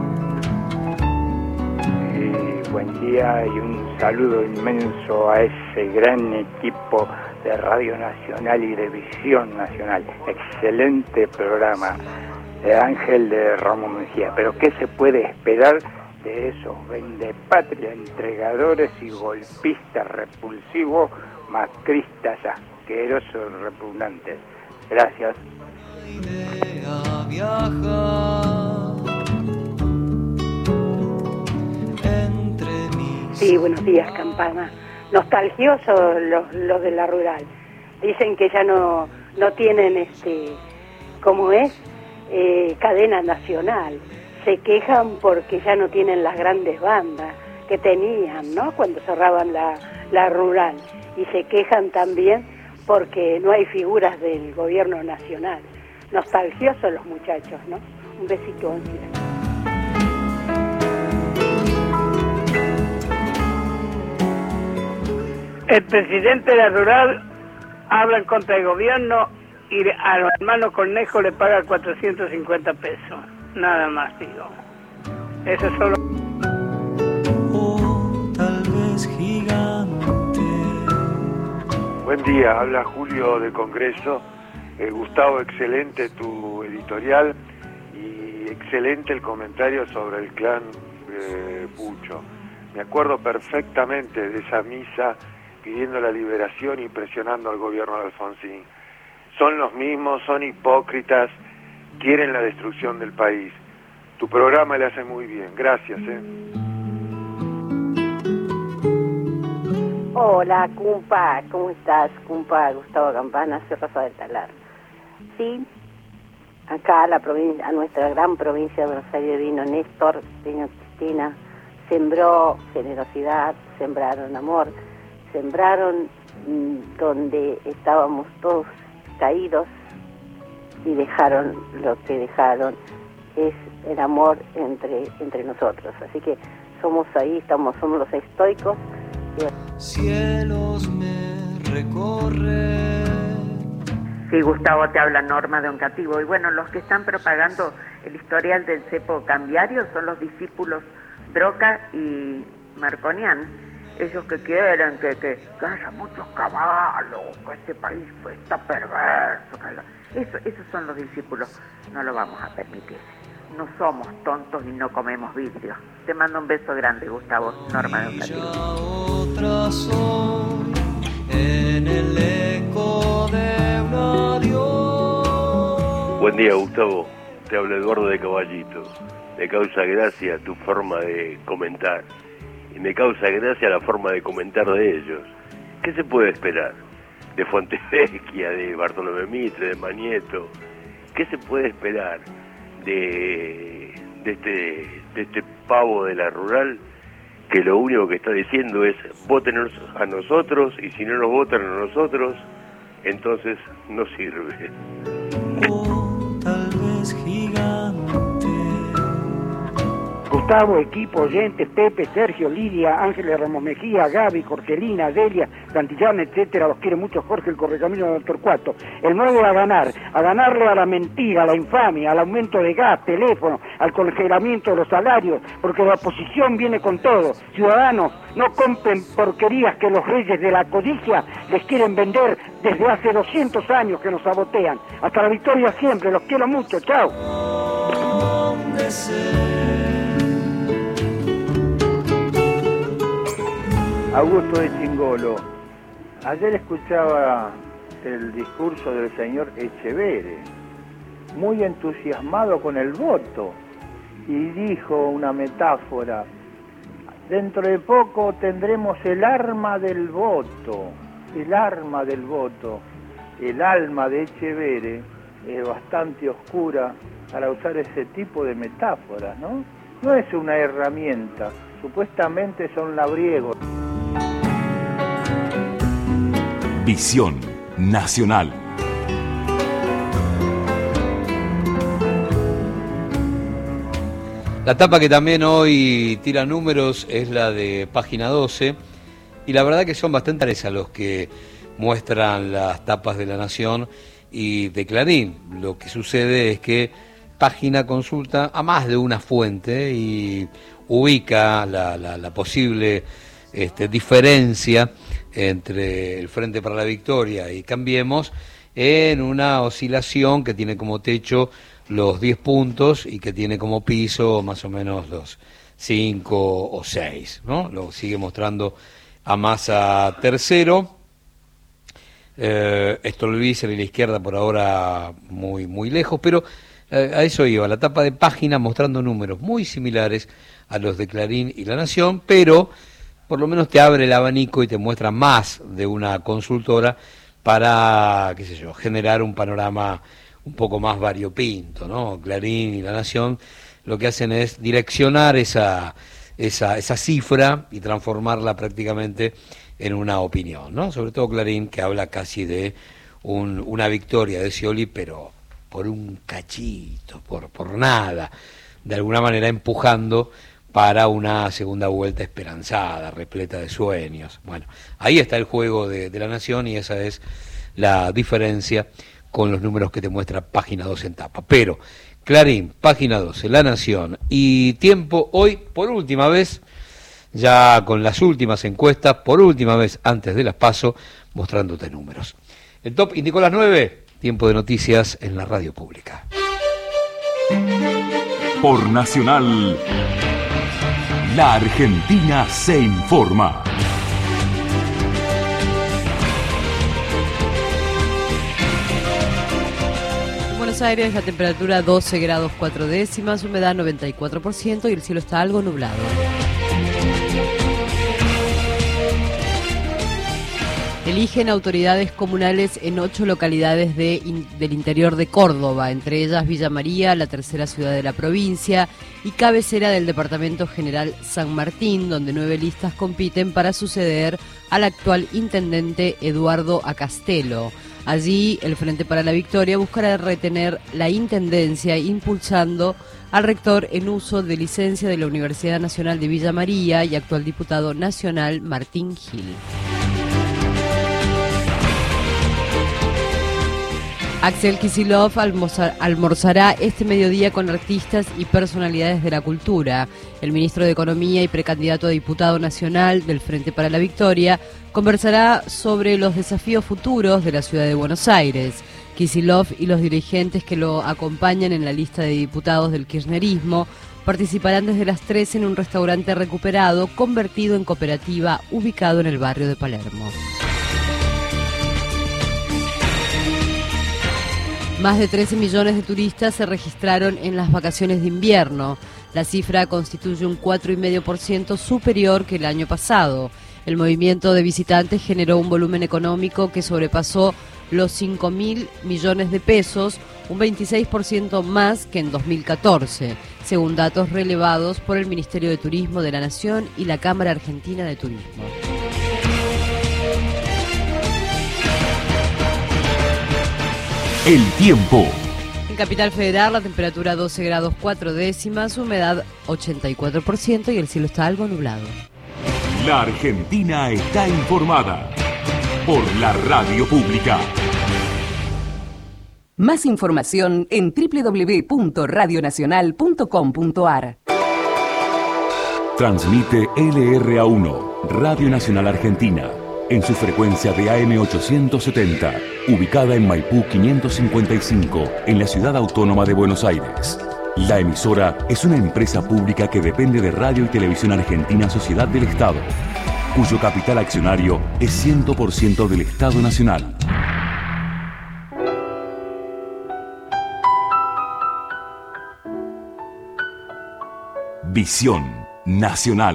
S7: Y buen día y un saludo inmenso a ese gran equipo de Radio Nacional y de Visión Nacional. Excelente programa de Ángel de Ramón Mejía. Pero ¿qué se puede esperar de esos vendepatria, entregadores y golpistas repulsivos, macristas asquerosos, repugnantes? Gracias.
S17: Sí, buenos días, Campana. Nostalgiosos los, los de la rural. Dicen que ya no no tienen, este, ¿cómo es? Eh, cadena nacional. Se quejan porque ya no tienen las grandes bandas que tenían, ¿no?, cuando cerraban la, la rural. Y se quejan también porque no hay figuras del gobierno nacional. Nostalgiosos los muchachos, ¿no? Un besito.
S18: El presidente de la rural habla en contra del gobierno y a los hermanos Cornejo le paga cuatrocientos cincuenta pesos. Nada más, digo. Eso es solo.
S1: O tal vez gigante.
S19: Buen día, habla Julio de Congreso. Eh, Gustavo, excelente tu editorial y excelente el comentario sobre el clan eh, Pucho. Me acuerdo perfectamente de esa misa pidiendo la liberación y presionando al gobierno de Alfonsín. Son los mismos, son hipócritas, quieren la destrucción del país. Tu programa le hace muy bien, gracias. ¿eh?
S20: Hola, Cumpa, ¿cómo estás? Cumpa, Gustavo Campana, Rosa del Talar. Sí, acá a la provincia, a nuestra gran provincia de Buenos Aires vino Néstor, vino Cristina, sembró generosidad, sembraron amor, sembraron mmm, donde estábamos todos caídos y dejaron lo que dejaron, es el amor entre, entre nosotros. Así que somos ahí, estamos, somos los estoicos.
S1: Cielos me recorren.
S21: Sí, Gustavo, te habla Norma de Oncativo. Y bueno, los que están propagando el historial del cepo cambiario son los discípulos Broca y Marconian. Ellos que quieren que, que, que haya muchos caballos, que este país pues, está perverso. Eso, esos son los discípulos, no lo vamos a permitir. No somos tontos y no comemos vidrio. Te mando un beso grande, Gustavo. Norma de Oncativo.
S1: Otra soy en el eco de un adiós.
S22: Buen día, Gustavo. Te habla Eduardo de Caballito. Me causa gracia tu forma de comentar. Y me causa gracia la forma de comentar de ellos. ¿Qué se puede esperar? De Fontevecchia, de Bartolomé Mitre, de Magneto. ¿Qué se puede esperar de, de, este, de este pavo de la rural que lo único que está diciendo es voten a nosotros y si no nos votan a nosotros, entonces no sirve?
S1: O tal vez gigante.
S23: Gustavo, equipo, oyentes, Pepe, Sergio, Lidia, Ángeles Ramos Mejía, Gaby, Jorgelina, Delia, Santillán, etcétera. Los quiere mucho Jorge, el correcamino del doctor Cuato. El nuevo a ganar, a ganarle a la mentira, a la infamia, al aumento de gas, teléfono, al congelamiento de los salarios, porque la oposición viene con todo. Ciudadanos, no compren porquerías que los reyes de la codicia les quieren vender desde hace doscientos años que nos sabotean. Hasta la victoria siempre, los quiero mucho, chao.
S24: Augusto de Chingolo. Ayer escuchaba el discurso del señor Echeverre, muy entusiasmado con el voto, y dijo una metáfora: dentro de poco tendremos el arma del voto, el arma del voto. El alma de Echeverre es bastante oscura para usar ese tipo de metáforas, ¿no? No es una herramienta, supuestamente son labriegos.
S4: Visión Nacional.
S2: La tapa que también hoy tira números es la de Página doce, y la verdad que son bastante pares a los que muestran las tapas de La Nación y de Clarín. Lo que sucede es que Página consulta a más de una fuente y ubica la, la, la posible este, diferencia entre el Frente para la Victoria y Cambiemos en una oscilación que tiene como techo los diez puntos y que tiene como piso más o menos los cinco o seis, ¿no? Lo sigue mostrando a Massa tercero, eh, Stolbizer y la izquierda por ahora muy, muy lejos, pero eh, a eso iba, la tapa de Página mostrando números muy similares a los de Clarín y La Nación, pero por lo menos te abre el abanico y te muestra más de una consultora para, qué sé yo, generar un panorama un poco más variopinto, ¿no? Clarín y La Nación lo que hacen es direccionar esa, esa, esa cifra y transformarla prácticamente en una opinión, ¿no? Sobre todo Clarín, que habla casi de un, una victoria de Scioli, pero por un cachito, por, por nada, de alguna manera empujando para una segunda vuelta esperanzada, repleta de sueños. Bueno, ahí está el juego de, de La Nación y esa es la diferencia con los números que te muestra Página doce en tapa. Pero Clarín, Página doce, La Nación y Tiempo hoy, por última vez, ya con las últimas encuestas, por última vez antes de las PASO, mostrándote números. El top indicó las nueve, tiempo de noticias en la radio pública.
S4: Por Nacional, la Argentina se informa.
S25: En Buenos Aires la temperatura doce grados cuatro décimas, humedad noventa y cuatro por ciento y el cielo está algo nublado. eligen autoridades comunales en ocho localidades de, in, del interior de Córdoba, entre ellas Villa María, la tercera ciudad de la provincia, y cabecera del Departamento General San Martín, donde nueve listas compiten para suceder al actual intendente Eduardo Acastelo. Allí, el Frente para la Victoria buscará retener la intendencia, impulsando al rector en uso de licencia de la Universidad Nacional de Villa María y actual diputado nacional Martín Gil. Axel Kicillof almorzará este mediodía con artistas y personalidades de la cultura. El ministro de Economía y precandidato a diputado nacional del Frente para la Victoria conversará sobre los desafíos futuros de la ciudad de Buenos Aires. Kicillof y los dirigentes que lo acompañan en la lista de diputados del kirchnerismo participarán desde las tres en un restaurante recuperado, convertido en cooperativa, ubicado en el barrio de Palermo. Más de trece millones de turistas se registraron en las vacaciones de invierno. La cifra constituye un cuatro coma cinco por ciento superior que el año pasado. El movimiento de visitantes generó un volumen económico que sobrepasó los cinco mil millones de pesos, un veintiséis por ciento más que en dos mil catorce, según datos relevados por el Ministerio de Turismo de la Nación y la Cámara Argentina de Turismo.
S4: El tiempo.
S25: En Capital Federal la temperatura doce grados cuatro décimas, humedad ochenta y cuatro por ciento y el cielo está algo nublado.
S4: La Argentina está informada por la radio pública.
S3: Más información en doble u doble u doble u punto radio nacional punto com punto a r.
S4: Transmite L R A uno, Radio Nacional Argentina, en su frecuencia de A M ochocientos setenta, ubicada en Maipú quinientos cincuenta y cinco, en la ciudad autónoma de Buenos Aires. La emisora es una empresa pública que depende de Radio y Televisión Argentina Sociedad del Estado, cuyo capital accionario es cien por ciento del Estado Nacional. Visión Nacional.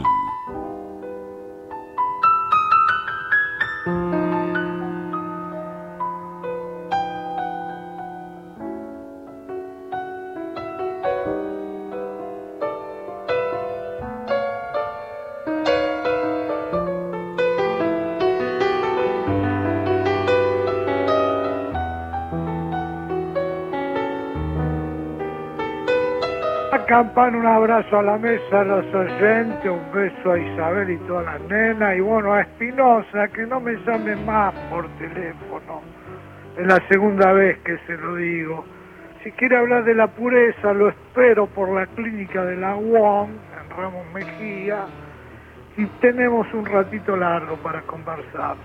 S6: Campana, un abrazo a la mesa, a los oyentes, un beso a Isabel y todas las nenas, y bueno, a Espinosa, que no me llame más por teléfono, es la segunda vez que se lo digo. Si quiere hablar de la pureza, lo espero por la clínica de la U O M, en Ramos Mejía, y tenemos un ratito largo para conversar.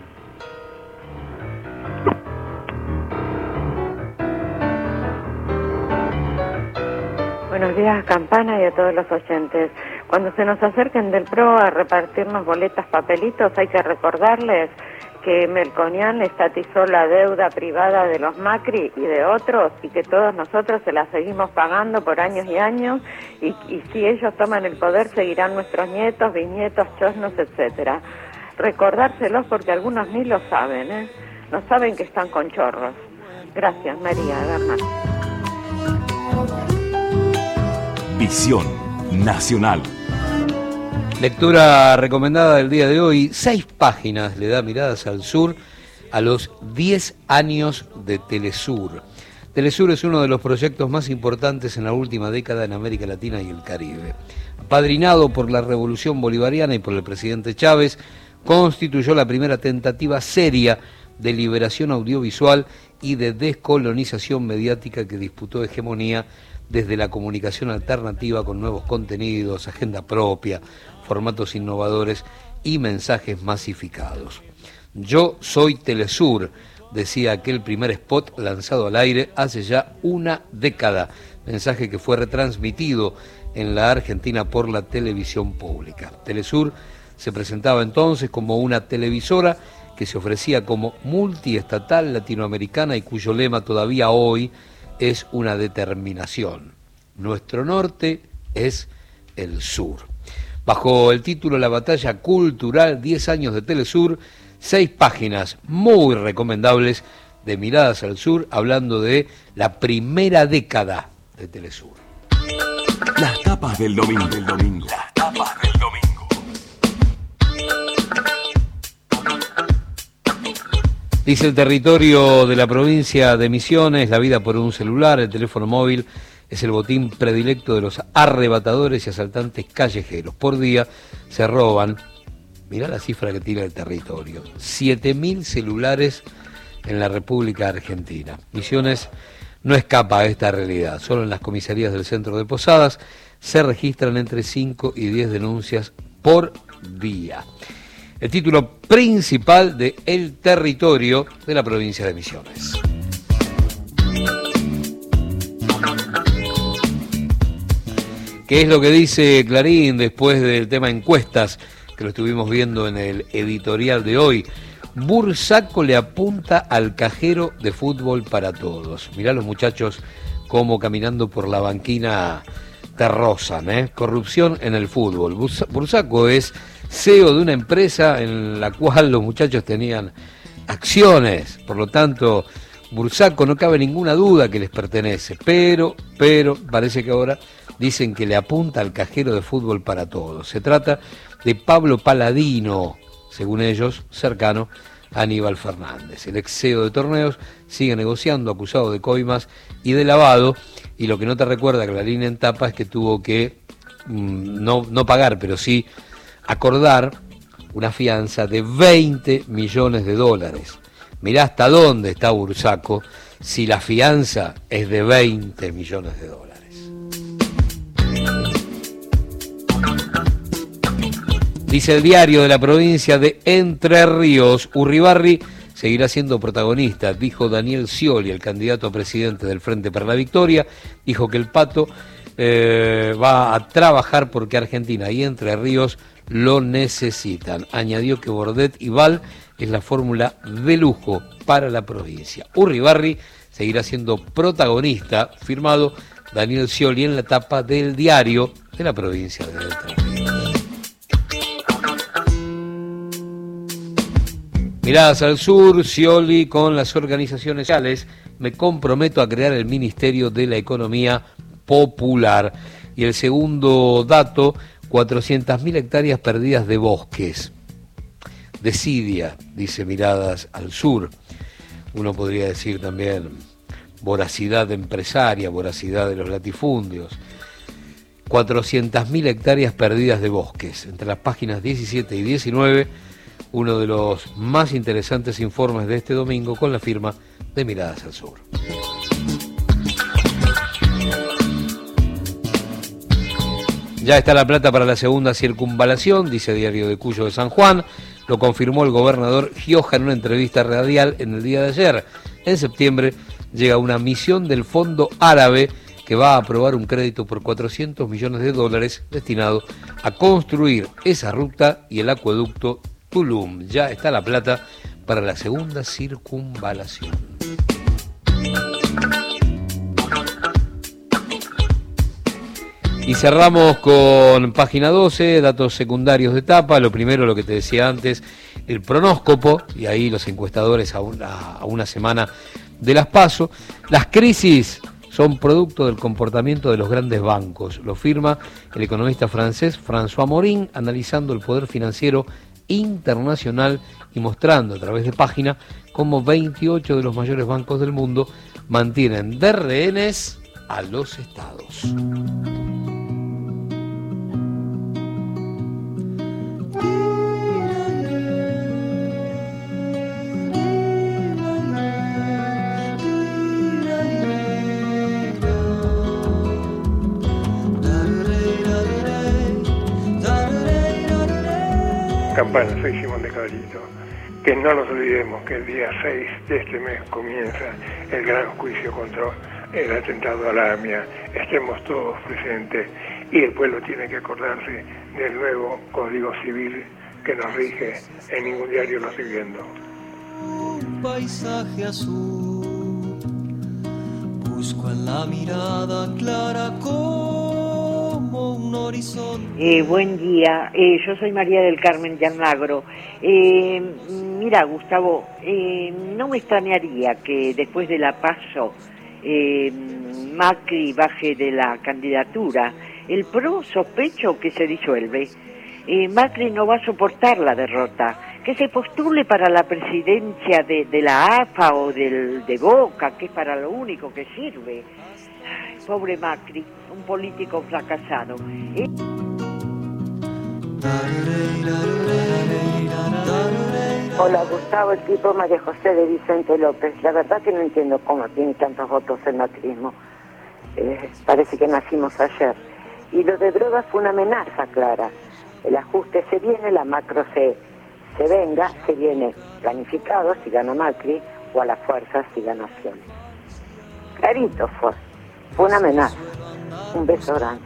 S21: Buenos días, Campana, y a todos los oyentes. Cuando se nos acerquen del P R O a repartirnos boletas, papelitos, hay que recordarles que Melconian estatizó la deuda privada de los Macri y de otros, y que todos nosotros se la seguimos pagando por años y años, y, y si ellos toman el poder seguirán nuestros nietos, bisnietos, chosnos, etcétera. Recordárselos porque algunos ni lo saben, ¿eh? No saben que están con chorros. Gracias, María Bernal.
S4: Visión Nacional.
S2: Lectura recomendada del día de hoy. Seis páginas le da Miradas al Sur a los diez años de Telesur. Telesur es uno de los proyectos más importantes en la última década en América Latina y el Caribe. Apadrinado por la Revolución Bolivariana y por el presidente Chávez, constituyó la primera tentativa seria de liberación audiovisual y de descolonización mediática que disputó hegemonía desde la comunicación alternativa con nuevos contenidos, agenda propia, formatos innovadores y mensajes masificados. Yo soy Telesur, decía aquel primer spot lanzado al aire hace ya una década, mensaje que fue retransmitido en la Argentina por la televisión pública. Telesur se presentaba entonces como una televisora que se ofrecía como multiestatal latinoamericana y cuyo lema todavía hoy es una determinación. Nuestro norte es el sur. Bajo el título La batalla cultural, diez años de Telesur, Seis páginas muy recomendables de Miradas al Sur, hablando de la primera década de Telesur.
S4: Las tapas del domingo. Del domingo. Las tapas del domingo.
S2: Dice el territorio de la provincia de Misiones, la vida por un celular, el teléfono móvil es el botín predilecto de los arrebatadores y asaltantes callejeros. Por día se roban, mirá la cifra que tira el territorio, siete mil celulares en la República Argentina. Misiones no escapa a esta realidad. Solo en las comisarías del centro de Posadas se registran entre cinco y diez denuncias por día. El título principal de El territorio de la provincia de Misiones. ¿Qué es lo que dice Clarín después del tema encuestas que lo estuvimos viendo en el editorial de hoy? Bursaco le apunta al cajero de Fútbol para Todos. Mirá los muchachos como caminando por la banquina te rozan, ¿eh? Corrupción en el fútbol. Bursaco es C E O de una empresa en la cual los muchachos tenían acciones, por lo tanto Bursaco no cabe ninguna duda que les pertenece, pero, pero parece que ahora dicen que le apunta al cajero de Fútbol para Todos. Se trata de Pablo Paladino, según ellos, cercano a Aníbal Fernández. El ex C E O de Torneos sigue negociando, acusado de coimas y de lavado, y lo que no te recuerda Clarín en tapa es que tuvo que mmm, no, no pagar, pero sí acordar una fianza de veinte millones de dólares. Mirá hasta dónde está Bursaco si la fianza es de veinte millones de dólares. Dice el diario de la provincia de Entre Ríos, Urribarri seguirá siendo protagonista, dijo Daniel Scioli, el candidato a presidente del Frente para la Victoria. Dijo que el Pato eh, va a trabajar porque Argentina y Entre Ríos lo necesitan. Añadió que Bordet y Val es la fórmula de lujo para la provincia. Urribarri seguirá siendo protagonista, firmado Daniel Scioli en la tapa del diario de la provincia de Entre Ríos. Miradas al Sur, Scioli con las organizaciones sociales, me comprometo a crear el Ministerio de la Economía Popular. Y el segundo dato, cuatrocientas mil hectáreas perdidas de bosques. Desidia, dice Miradas al Sur. Uno podría decir también voracidad empresaria, voracidad de los latifundios. cuatrocientas mil hectáreas perdidas de bosques. Entre las páginas diecisiete y diecinueve, uno de los más interesantes informes de este domingo con la firma de Miradas al Sur. Ya está la plata para la segunda circunvalación, dice Diario de Cuyo de San Juan. Lo confirmó el gobernador Gioja en una entrevista radial en el día de ayer. En septiembre llega una misión del Fondo Árabe que va a aprobar un crédito por cuatrocientos millones de dólares destinado a construir esa ruta y el acueducto Tulum. Ya está la plata para la segunda circunvalación. Y cerramos con página doce, datos secundarios de etapa. Lo primero, lo que te decía antes, el pronóscopo, y ahí los encuestadores a una, a una semana de las PASO. Las crisis son producto del comportamiento de los grandes bancos. Lo firma el economista francés François Morin, analizando el poder financiero internacional y mostrando a través de página cómo veintiocho de los mayores bancos del mundo mantienen de rehenes a los estados.
S8: Campana, soy Simón de Caballito. Que no nos olvidemos que el día seis de este mes comienza el gran juicio contra el atentado a la AMIA. Estemos todos presentes y el pueblo tiene que acordarse del nuevo Código Civil que nos rige. En ningún diario lo estoy viendo.
S1: Un paisaje azul, busco en la mirada clara como un
S9: Eh, buen día, eh, yo soy María del Carmen de Almagro. Eh, mira, Gustavo, eh, no me extrañaría que después de la PASO eh, Macri baje de la candidatura. El P R O sospecho que se disuelve. Eh, Macri no va a soportar la derrota. Que se postule para la presidencia de, de la A F A o del, de Boca, que es para lo único que sirve. Ay, pobre Macri, un político fracasado. Eh...
S20: Hola Gustavo, el tipo María José de Vicente López. La verdad que no entiendo cómo tiene tantos votos el macrismo. Eh, parece que nacimos ayer. Y lo de drogas fue una amenaza clara. El ajuste se viene, la macro se, se venga, se viene planificado si gana Macri o a la fuerza si gana Scioli. Clarito fue, fue una amenaza. Un beso grande.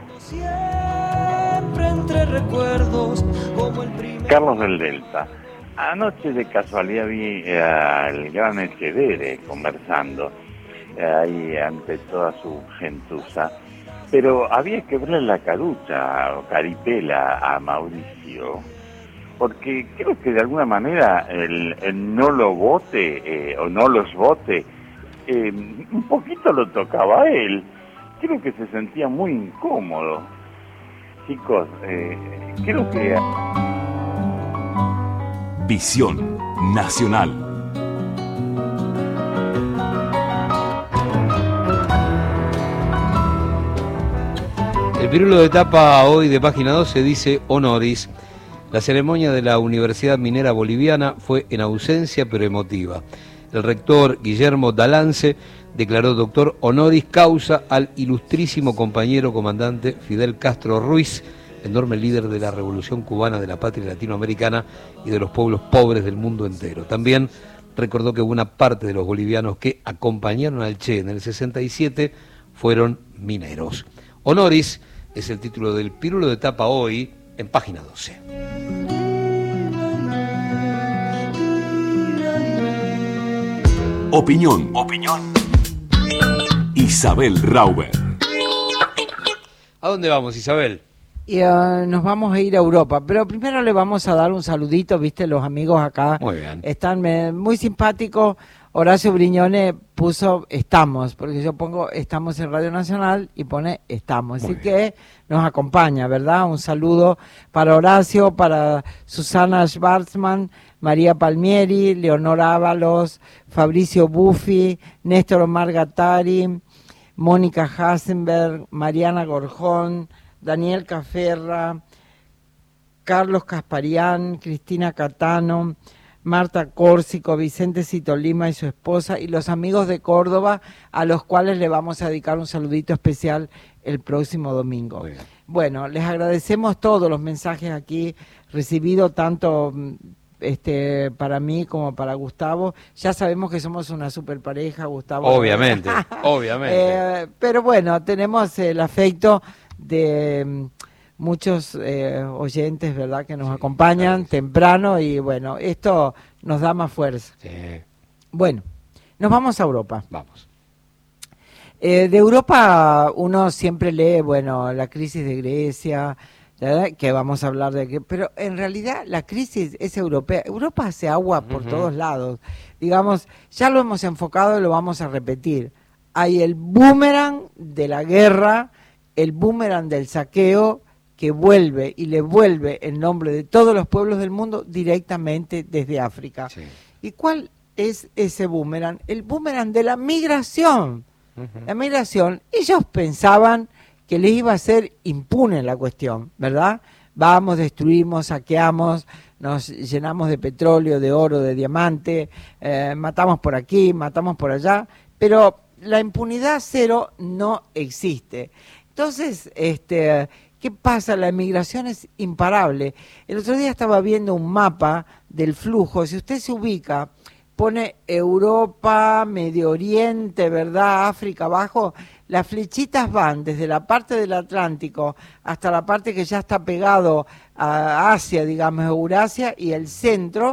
S1: Entre recuerdos, como el primer...
S10: Carlos del Delta. Anoche de casualidad vi eh, al gran Echeverre conversando eh, ahí ante toda su gentuza, pero había que verle la carucha o caripela a Mauricio, porque creo que de alguna manera el, el no lo vote eh, o no los vote eh, un poquito lo tocaba a él. Creo que se sentía muy incómodo. Chicos, eh, creo que...
S4: Visión Nacional.
S2: El pirulo de tapa hoy de página doce dice honoris. La ceremonia de la Universidad Minera Boliviana fue en ausencia pero emotiva. El rector Guillermo Dalance declaró doctor honoris causa al ilustrísimo compañero comandante Fidel Castro Ruiz, enorme líder de la Revolución Cubana, de la patria latinoamericana y de los pueblos pobres del mundo entero. También recordó que buena parte de los bolivianos que acompañaron al Che en el sesenta y siete fueron mineros. Honoris es el título del pirulo de tapa hoy en página doce.
S4: Opinión. Opinión. Isabel Rauber.
S2: ¿A dónde vamos, Isabel?
S16: Y, uh, nos vamos a ir a Europa, pero primero le vamos a dar un saludito, viste, los amigos acá
S2: muy bien.
S16: Están me, muy simpáticos. Horacio Briñone puso estamos, porque yo pongo estamos en Radio Nacional y pone estamos, muy así bien. Que nos acompaña, ¿verdad? Un saludo para Horacio, para Susana Schwarzman, María Palmieri, Leonor Ábalos, Fabricio Buffi, Néstor Omar Gattari, Mónica Hasenberg, Mariana Gorjón, Daniel Caferra, Carlos Casparián, Cristina Catano, Marta Córsico, Vicente Citolima y su esposa y los amigos de Córdoba, a los cuales le vamos a dedicar un saludito especial el próximo domingo. Bueno, les agradecemos todos los mensajes aquí recibidos, tanto este para mí como para Gustavo. Ya sabemos que somos una super pareja, Gustavo.
S2: Obviamente, obviamente.
S16: Eh, pero bueno, tenemos el afecto de muchos eh, oyentes, ¿verdad?, que nos sí, acompañan sí. temprano y bueno, esto nos da más fuerza.
S2: Sí.
S16: Bueno, nos vamos a Europa.
S2: Vamos.
S16: Eh, de Europa uno siempre lee, bueno, la crisis de Grecia, ¿verdad?, que vamos a hablar de que, pero en realidad la crisis es europea. Europa hace agua por uh-huh. todos lados. Digamos, ya lo hemos enfocado y lo vamos a repetir. Hay el boomerang de la guerra, el boomerang del saqueo, que vuelve y le vuelve en nombre de todos los pueblos del mundo directamente desde África. Sí. ¿Y cuál es ese boomerang? El boomerang de la migración. Uh-huh. La migración, ellos pensaban que les iba a ser impune la cuestión, ¿verdad? Vamos, destruimos, saqueamos, nos llenamos de petróleo, de oro, de diamante, eh, matamos por aquí, matamos por allá, pero la impunidad cero no existe. Entonces, este, ¿qué pasa? La migración es imparable. El otro día estaba viendo un mapa del flujo. Si usted se ubica, pone Europa, Medio Oriente, ¿verdad?, África abajo, las flechitas van desde la parte del Atlántico hasta la parte que ya está pegado a Asia, digamos, Eurasia, y el centro,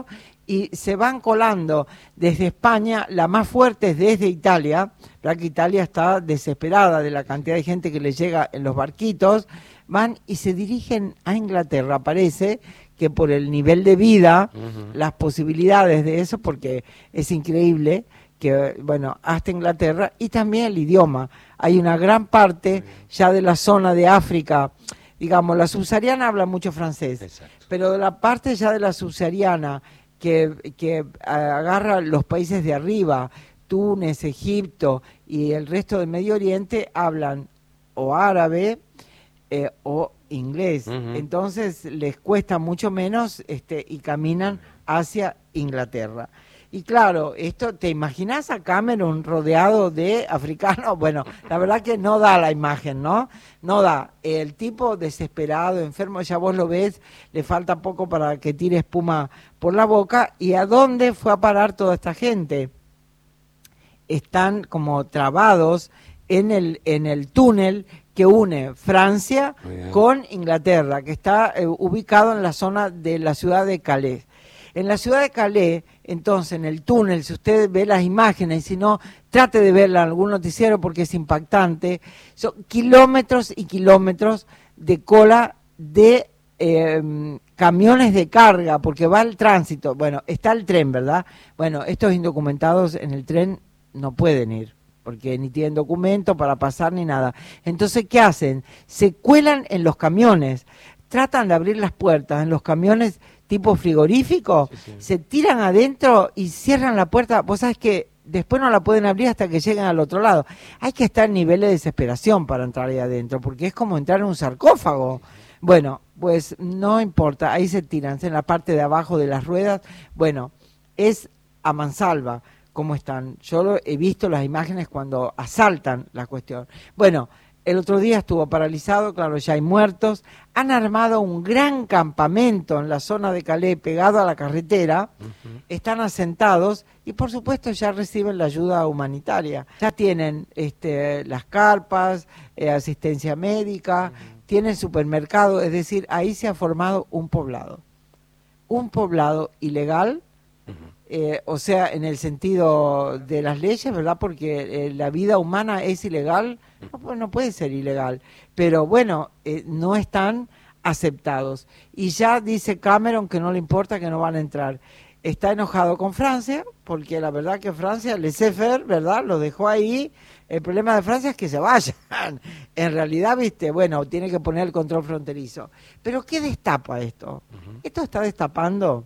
S16: y se van colando desde España, la más fuerte es desde Italia, ¿verdad? Que Italia está desesperada de la cantidad de gente que le llega en los barquitos, van y se dirigen a Inglaterra, parece que por el nivel de vida, uh-huh. las posibilidades de eso, porque es increíble que, bueno, hasta Inglaterra, y también el idioma. Hay una gran parte ya de la zona de África, digamos, la subsahariana habla mucho francés, exacto. Pero de la parte ya de la subsahariana que, que agarra los países de arriba, Túnez, Egipto y el resto del Medio Oriente, hablan o árabe eh, o inglés, uh-huh. Entonces les cuesta mucho menos este, y caminan hacia Inglaterra. Y claro, esto, ¿te imaginas a Cameron rodeado de africanos? Bueno, la verdad que no da la imagen, ¿no? No da. El tipo desesperado, enfermo, ya vos lo ves, le falta poco para que tire espuma por la boca. ¿Y a dónde fue a parar toda esta gente? Están como trabados en el, en el túnel que une Francia con Inglaterra, que está eh, ubicado en la zona de la ciudad de Calais. En la ciudad de Calais, entonces, en el túnel, si usted ve las imágenes, si no, trate de verla en algún noticiero porque es impactante, son kilómetros y kilómetros de cola de eh, camiones de carga, porque va el tránsito. Bueno, está el tren, ¿verdad? Bueno, estos indocumentados en el tren no pueden ir, porque ni tienen documento para pasar ni nada. Entonces, ¿qué hacen? Se cuelan en los camiones, tratan de abrir las puertas en los camiones tipo frigorífico, sí, sí. Se tiran adentro y cierran la puerta. Vos sabés que después no la pueden abrir hasta que lleguen al otro lado. Hay que estar en nivel de desesperación para entrar ahí adentro, porque es como entrar en un sarcófago. Bueno, pues no importa, ahí se tiran, en la parte de abajo de las ruedas. Bueno, es a mansalva cómo están. Yo lo, he visto las imágenes cuando asaltan la cuestión. Bueno, el otro día estuvo paralizado, claro, ya hay muertos. Han armado un gran campamento en la zona de Calais, pegado a la carretera. Uh-huh. Están asentados y, por supuesto, ya reciben la ayuda humanitaria. Ya tienen este, las carpas, eh, asistencia médica, uh-huh. Tienen supermercado. Es decir, ahí se ha formado un poblado. Un poblado ilegal, uh-huh. eh, o sea, en el sentido de las leyes, ¿verdad? Porque eh, la vida humana es ilegal. No, no puede ser ilegal, pero bueno, eh, no están aceptados. Y ya dice Cameron que no le importa, que no van a entrar. Está enojado con Francia, porque la verdad que Francia, laissez-faire, ¿verdad? Lo dejó ahí. El problema de Francia es que se vayan. En realidad, viste, bueno, tiene que poner el control fronterizo. Pero ¿qué destapa esto? Uh-huh. Esto está destapando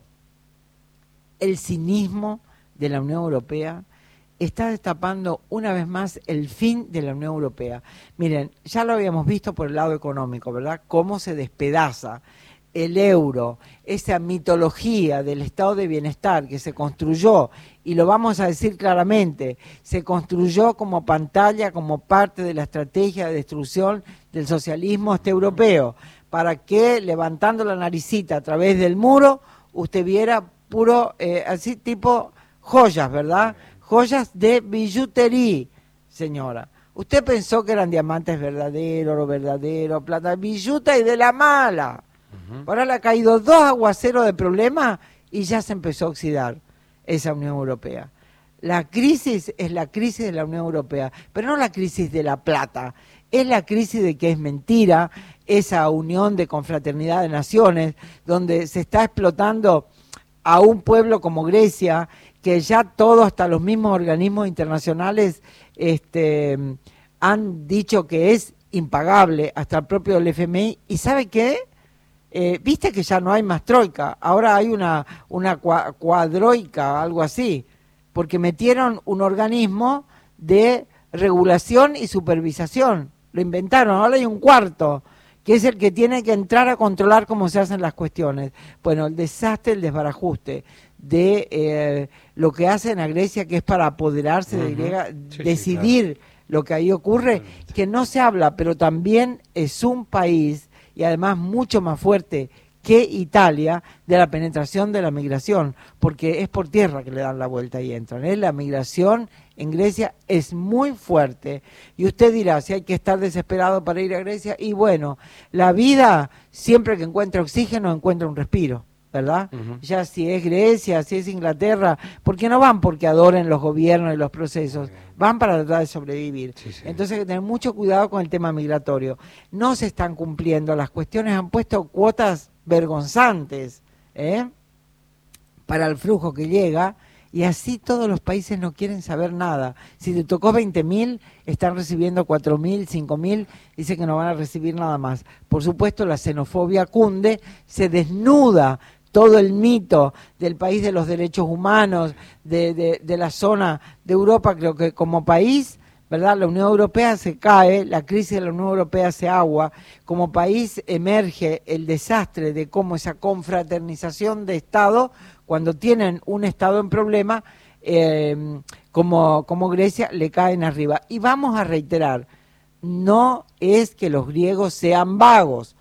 S16: el cinismo de la Unión Europea. Está destapando una vez más el fin de la Unión Europea. Miren, ya lo habíamos visto por el lado económico, ¿verdad? Cómo se despedaza el euro, esa mitología del estado de bienestar que se construyó, y lo vamos a decir claramente, se construyó como pantalla, como parte de la estrategia de destrucción del socialismo este europeo, para que levantando la naricita a través del muro, usted viera puro, eh, así tipo joyas, ¿verdad? Joyas de billutería, señora. Usted pensó que eran diamantes verdaderos, oro verdadero, plata, billuta y de la mala. Uh-huh. Ahora le ha caído dos aguaceros de problemas y ya se empezó a oxidar esa Unión Europea. La crisis es la crisis de la Unión Europea, pero no la crisis de la plata, es la crisis de que es mentira esa unión de confraternidad de naciones, donde se está explotando a un pueblo como Grecia, que ya todo, hasta los mismos organismos internacionales este, han dicho que es impagable, hasta el propio F M I. ¿Y sabe qué? Eh, Viste que ya no hay más troika, ahora hay una, una cuadroica, algo así, porque metieron un organismo de regulación y supervisación, lo inventaron, ahora hay un cuarto, que es el que tiene que entrar a controlar cómo se hacen las cuestiones. Bueno, el desastre, el desbarajuste de eh, lo que hacen a Grecia, que es para apoderarse uh-huh. de Grecia, sí, decidir sí, claro. Lo que ahí ocurre, sí. Que no se habla, pero también es un país, y además mucho más fuerte que Italia, de la penetración de la migración, porque es por tierra que le dan la vuelta y entran, ¿eh? La migración en Grecia es muy fuerte, y usted dirá, si hay que estar desesperado para ir a Grecia, y bueno, la vida, siempre que encuentra oxígeno, encuentra un respiro, ¿verdad? Uh-huh. Ya si es Grecia, si es Inglaterra, porque no van porque adoren los gobiernos y los procesos, van para tratar de sobrevivir. Sí, sí. Entonces hay que tener mucho cuidado con el tema migratorio. No se están cumpliendo, las cuestiones han puesto cuotas vergonzantes, ¿eh? para el flujo que llega, y así todos los países no quieren saber nada. Si te tocó veinte mil, están recibiendo cuatro mil, cinco mil, dice que no van a recibir nada más. Por supuesto, la xenofobia cunde, se desnuda todo el mito del país de los derechos humanos, de, de, de la zona de Europa. Creo que como país, ¿verdad? La Unión Europea se cae, la crisis de la Unión Europea se agua, como país emerge el desastre de cómo esa confraternización de Estado, cuando tienen un Estado en problema, eh, como, como Grecia, le caen arriba. Y vamos a reiterar, no es que los griegos sean vagos,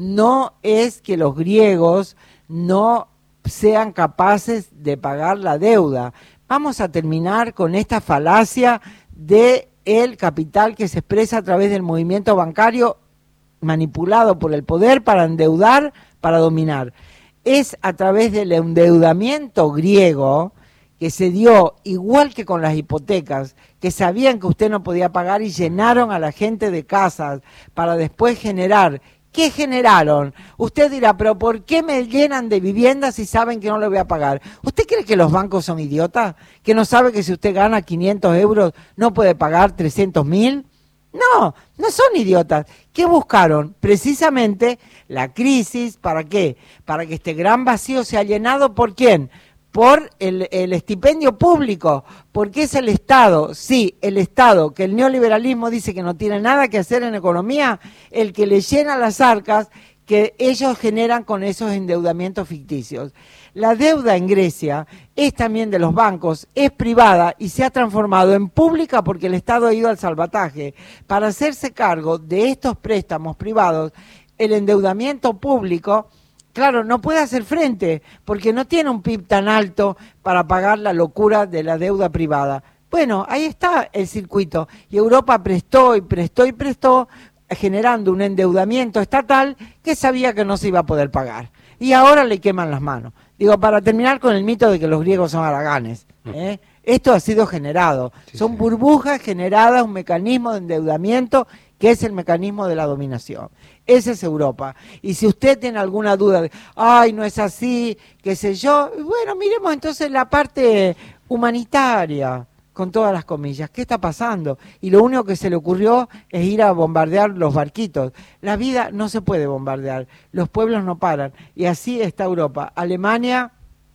S16: no es que los griegos no sean capaces de pagar la deuda. Vamos a terminar con esta falacia de el capital que se expresa a través del movimiento bancario manipulado por el poder para endeudar, para dominar. Es a través del endeudamiento griego que se dio, igual que con las hipotecas, que sabían que usted no podía pagar y llenaron a la gente de casas para después generar. ¿Qué generaron? Usted dirá, pero ¿por qué me llenan de viviendas si saben que no le voy a pagar? ¿Usted cree que los bancos son idiotas? ¿Que no sabe que si usted gana quinientos euros no puede pagar trescientos mil? No, no son idiotas. ¿Qué buscaron? Precisamente la crisis, ¿para qué? Para que este gran vacío sea llenado, ¿por quién? Por el, el estipendio público, porque es el Estado, sí, el Estado, que el neoliberalismo dice que no tiene nada que hacer en economía, el que le llena las arcas que ellos generan con esos endeudamientos ficticios. La deuda en Grecia es también de los bancos, es privada y se ha transformado en pública porque el Estado ha ido al salvataje. Para hacerse cargo de estos préstamos privados, el endeudamiento público, claro, no puede hacer frente porque no tiene un P I B tan alto para pagar la locura de la deuda privada. Bueno, ahí está el circuito. Y Europa prestó y prestó y prestó, generando un endeudamiento estatal que sabía que no se iba a poder pagar. Y ahora le queman las manos. Digo, para terminar con el mito de que los griegos son haraganes, ¿eh? Esto ha sido generado. Sí, son sí. burbujas generadas, un mecanismo de endeudamiento que es el mecanismo de la dominación. Esa es Europa. Y si usted tiene alguna duda de, ay, no es así, qué sé yo, bueno, miremos entonces la parte humanitaria, con todas las comillas. ¿Qué está pasando? Y lo único que se le ocurrió es ir a bombardear los barquitos. La vida no se puede bombardear, los pueblos no paran. Y así está Europa. Alemania,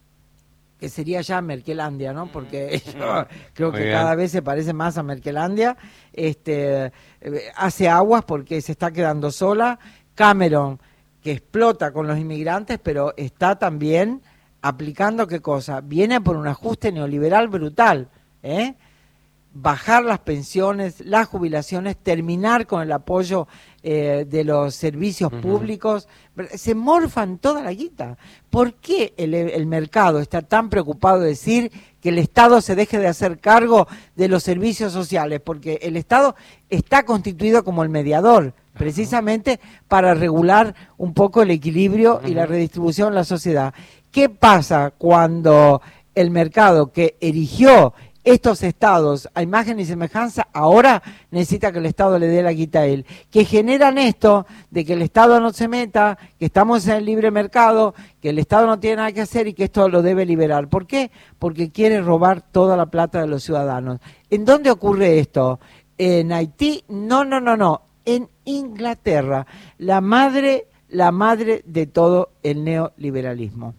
S16: que sería ya Merkelandia, ¿no? Porque yo creo que cada vez se parece más a Merkelandia, este, hace aguas porque se está quedando sola. Cameron, que explota con los inmigrantes, pero está también aplicando ¿qué cosa? Viene por un ajuste neoliberal brutal, ¿eh? Bajar las pensiones, las jubilaciones, terminar con el apoyo eh, de los servicios uh-huh. públicos. Se morfan toda la guita. ¿Por qué el, el mercado está tan preocupado de decir que el Estado se deje de hacer cargo de los servicios sociales? Porque el Estado está constituido como el mediador, precisamente para regular un poco el equilibrio uh-huh. y la redistribución en la sociedad. ¿Qué pasa cuando el mercado que erigió estos estados a imagen y semejanza ahora necesita que el Estado le dé la guita a él? Que generan esto de que el Estado no se meta, que estamos en el libre mercado, que el Estado no tiene nada que hacer y que esto lo debe liberar. ¿Por qué? Porque quiere robar toda la plata de los ciudadanos. ¿En dónde ocurre esto? ¿En Haití? No, no, no, no. En Inglaterra, la madre, la madre de todo el neoliberalismo.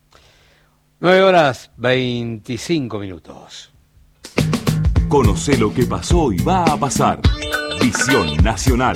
S2: Nueve horas veinticinco minutos.
S4: Conoce lo que pasó y va a pasar. Visión Nacional.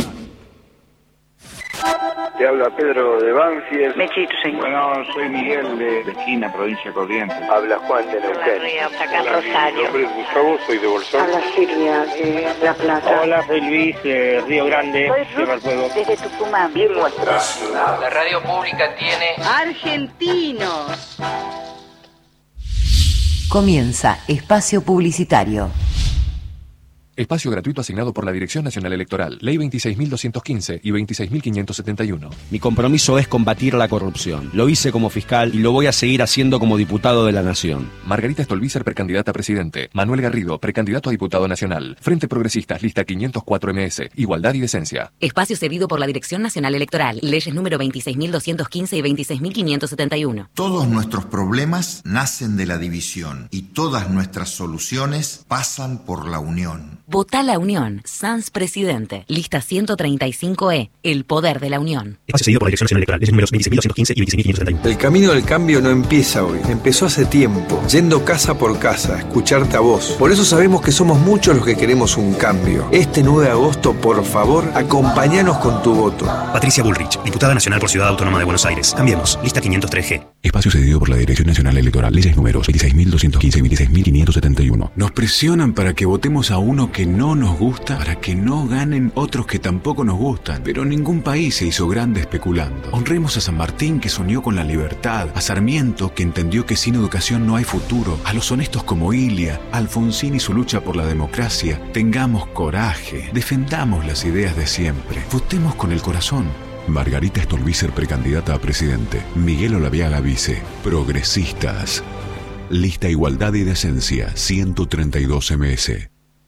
S19: Te habla Pedro de Banfield.
S18: Mechito, señor.
S24: Bueno, soy Miguel de, de Esquina, provincia Corrientes.
S19: Habla Juan de Neuquén.
S18: Acá en Rosario.
S19: Mi nombre es Gustavo, soy de Bolsón.
S17: Habla Silvia de La Plata.
S24: Hola, soy Luis de Río Grande, Tierra del Fuego.
S18: Desde Tucumán.
S19: Bien nuestra ciudad.
S11: La radio pública tiene
S18: Argentinos.
S3: Comienza Espacio Publicitario.
S11: Espacio gratuito asignado por la Dirección Nacional Electoral. Ley veintiséis mil doscientos quince y veintiséis mil quinientos setenta y uno.
S12: Mi compromiso es combatir la corrupción. Lo hice como fiscal y lo voy a seguir haciendo como diputado de la Nación.
S11: Margarita Stolbizer, precandidata a presidente. Manuel Garrido, precandidato a diputado nacional. Frente Progresistas, lista quinientos cuatro M S. Igualdad y decencia.
S13: Espacio cedido por la Dirección Nacional Electoral. Leyes número veintiséis mil doscientos quince y veintiséis mil quinientos setenta y uno.
S14: Todos nuestros problemas nacen de la división y todas nuestras soluciones pasan por la unión.
S13: Votá la Unión. Sanz Presidente. Lista ciento treinta y cinco E. El poder de la Unión.
S15: Espacio seguido por la Dirección Nacional Electoral. Leyes números veintiséis mil doscientos quince y veintiséis mil quinientos setenta y uno.
S26: El camino del cambio no empieza hoy. Empezó hace tiempo. Yendo casa por casa, a escucharte a vos. Por eso sabemos que somos muchos los que queremos un cambio. Este nueve de agosto, por favor, acompáñanos con tu voto.
S15: Patricia Bullrich, diputada nacional por Ciudad Autónoma de Buenos Aires. Cambiemos. Lista quinientos tres G.
S4: Espacio cedido por la Dirección Nacional Electoral. Leyes números veintiséis mil doscientos quince y veintiséis mil quinientos setenta y uno.
S27: Nos presionan para que votemos a uno que no nos gusta, para que no ganen otros que tampoco nos gustan. Pero ningún país se hizo grande especulando. Honremos a San Martín, que soñó con la libertad, a Sarmiento, que entendió que sin educación no hay futuro, a los honestos como Ilia, a Alfonsín y su lucha por la democracia. Tengamos coraje, defendamos las ideas de siempre, votemos con el corazón.
S4: Margarita Stolbizer, precandidata a presidente. Miguel Olaviaga, vice. Progresistas. Lista Igualdad y Decencia, ciento treinta y dos M S.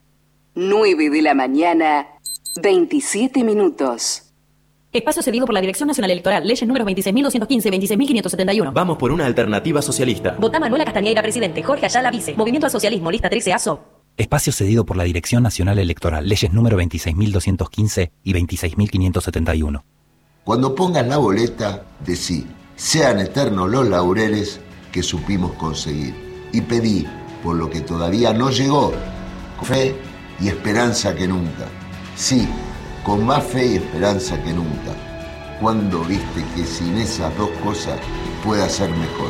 S3: nueve de la mañana, veintisiete minutos.
S13: Espacio cedido por la Dirección Nacional Electoral. Leyes números veintiséis mil doscientos quince y veintiséis mil quinientos setenta y uno.
S15: Vamos por una alternativa socialista.
S13: Votá Manuela Castañeira presidente. Jorge Ayala vice. Movimiento al Socialismo. Lista trece A S O.
S15: Espacio cedido por la Dirección Nacional Electoral. Leyes número veintiséis mil doscientos quince y veintiséis mil quinientos setenta y uno.
S28: Cuando pongas la boleta, decí, sean eternos los laureles que supimos conseguir. Y pedí, por lo que todavía no llegó, fe y esperanza que nunca. Sí, con más fe y esperanza que nunca. ¿Cuándo viste que sin esas dos cosas pueda ser mejor?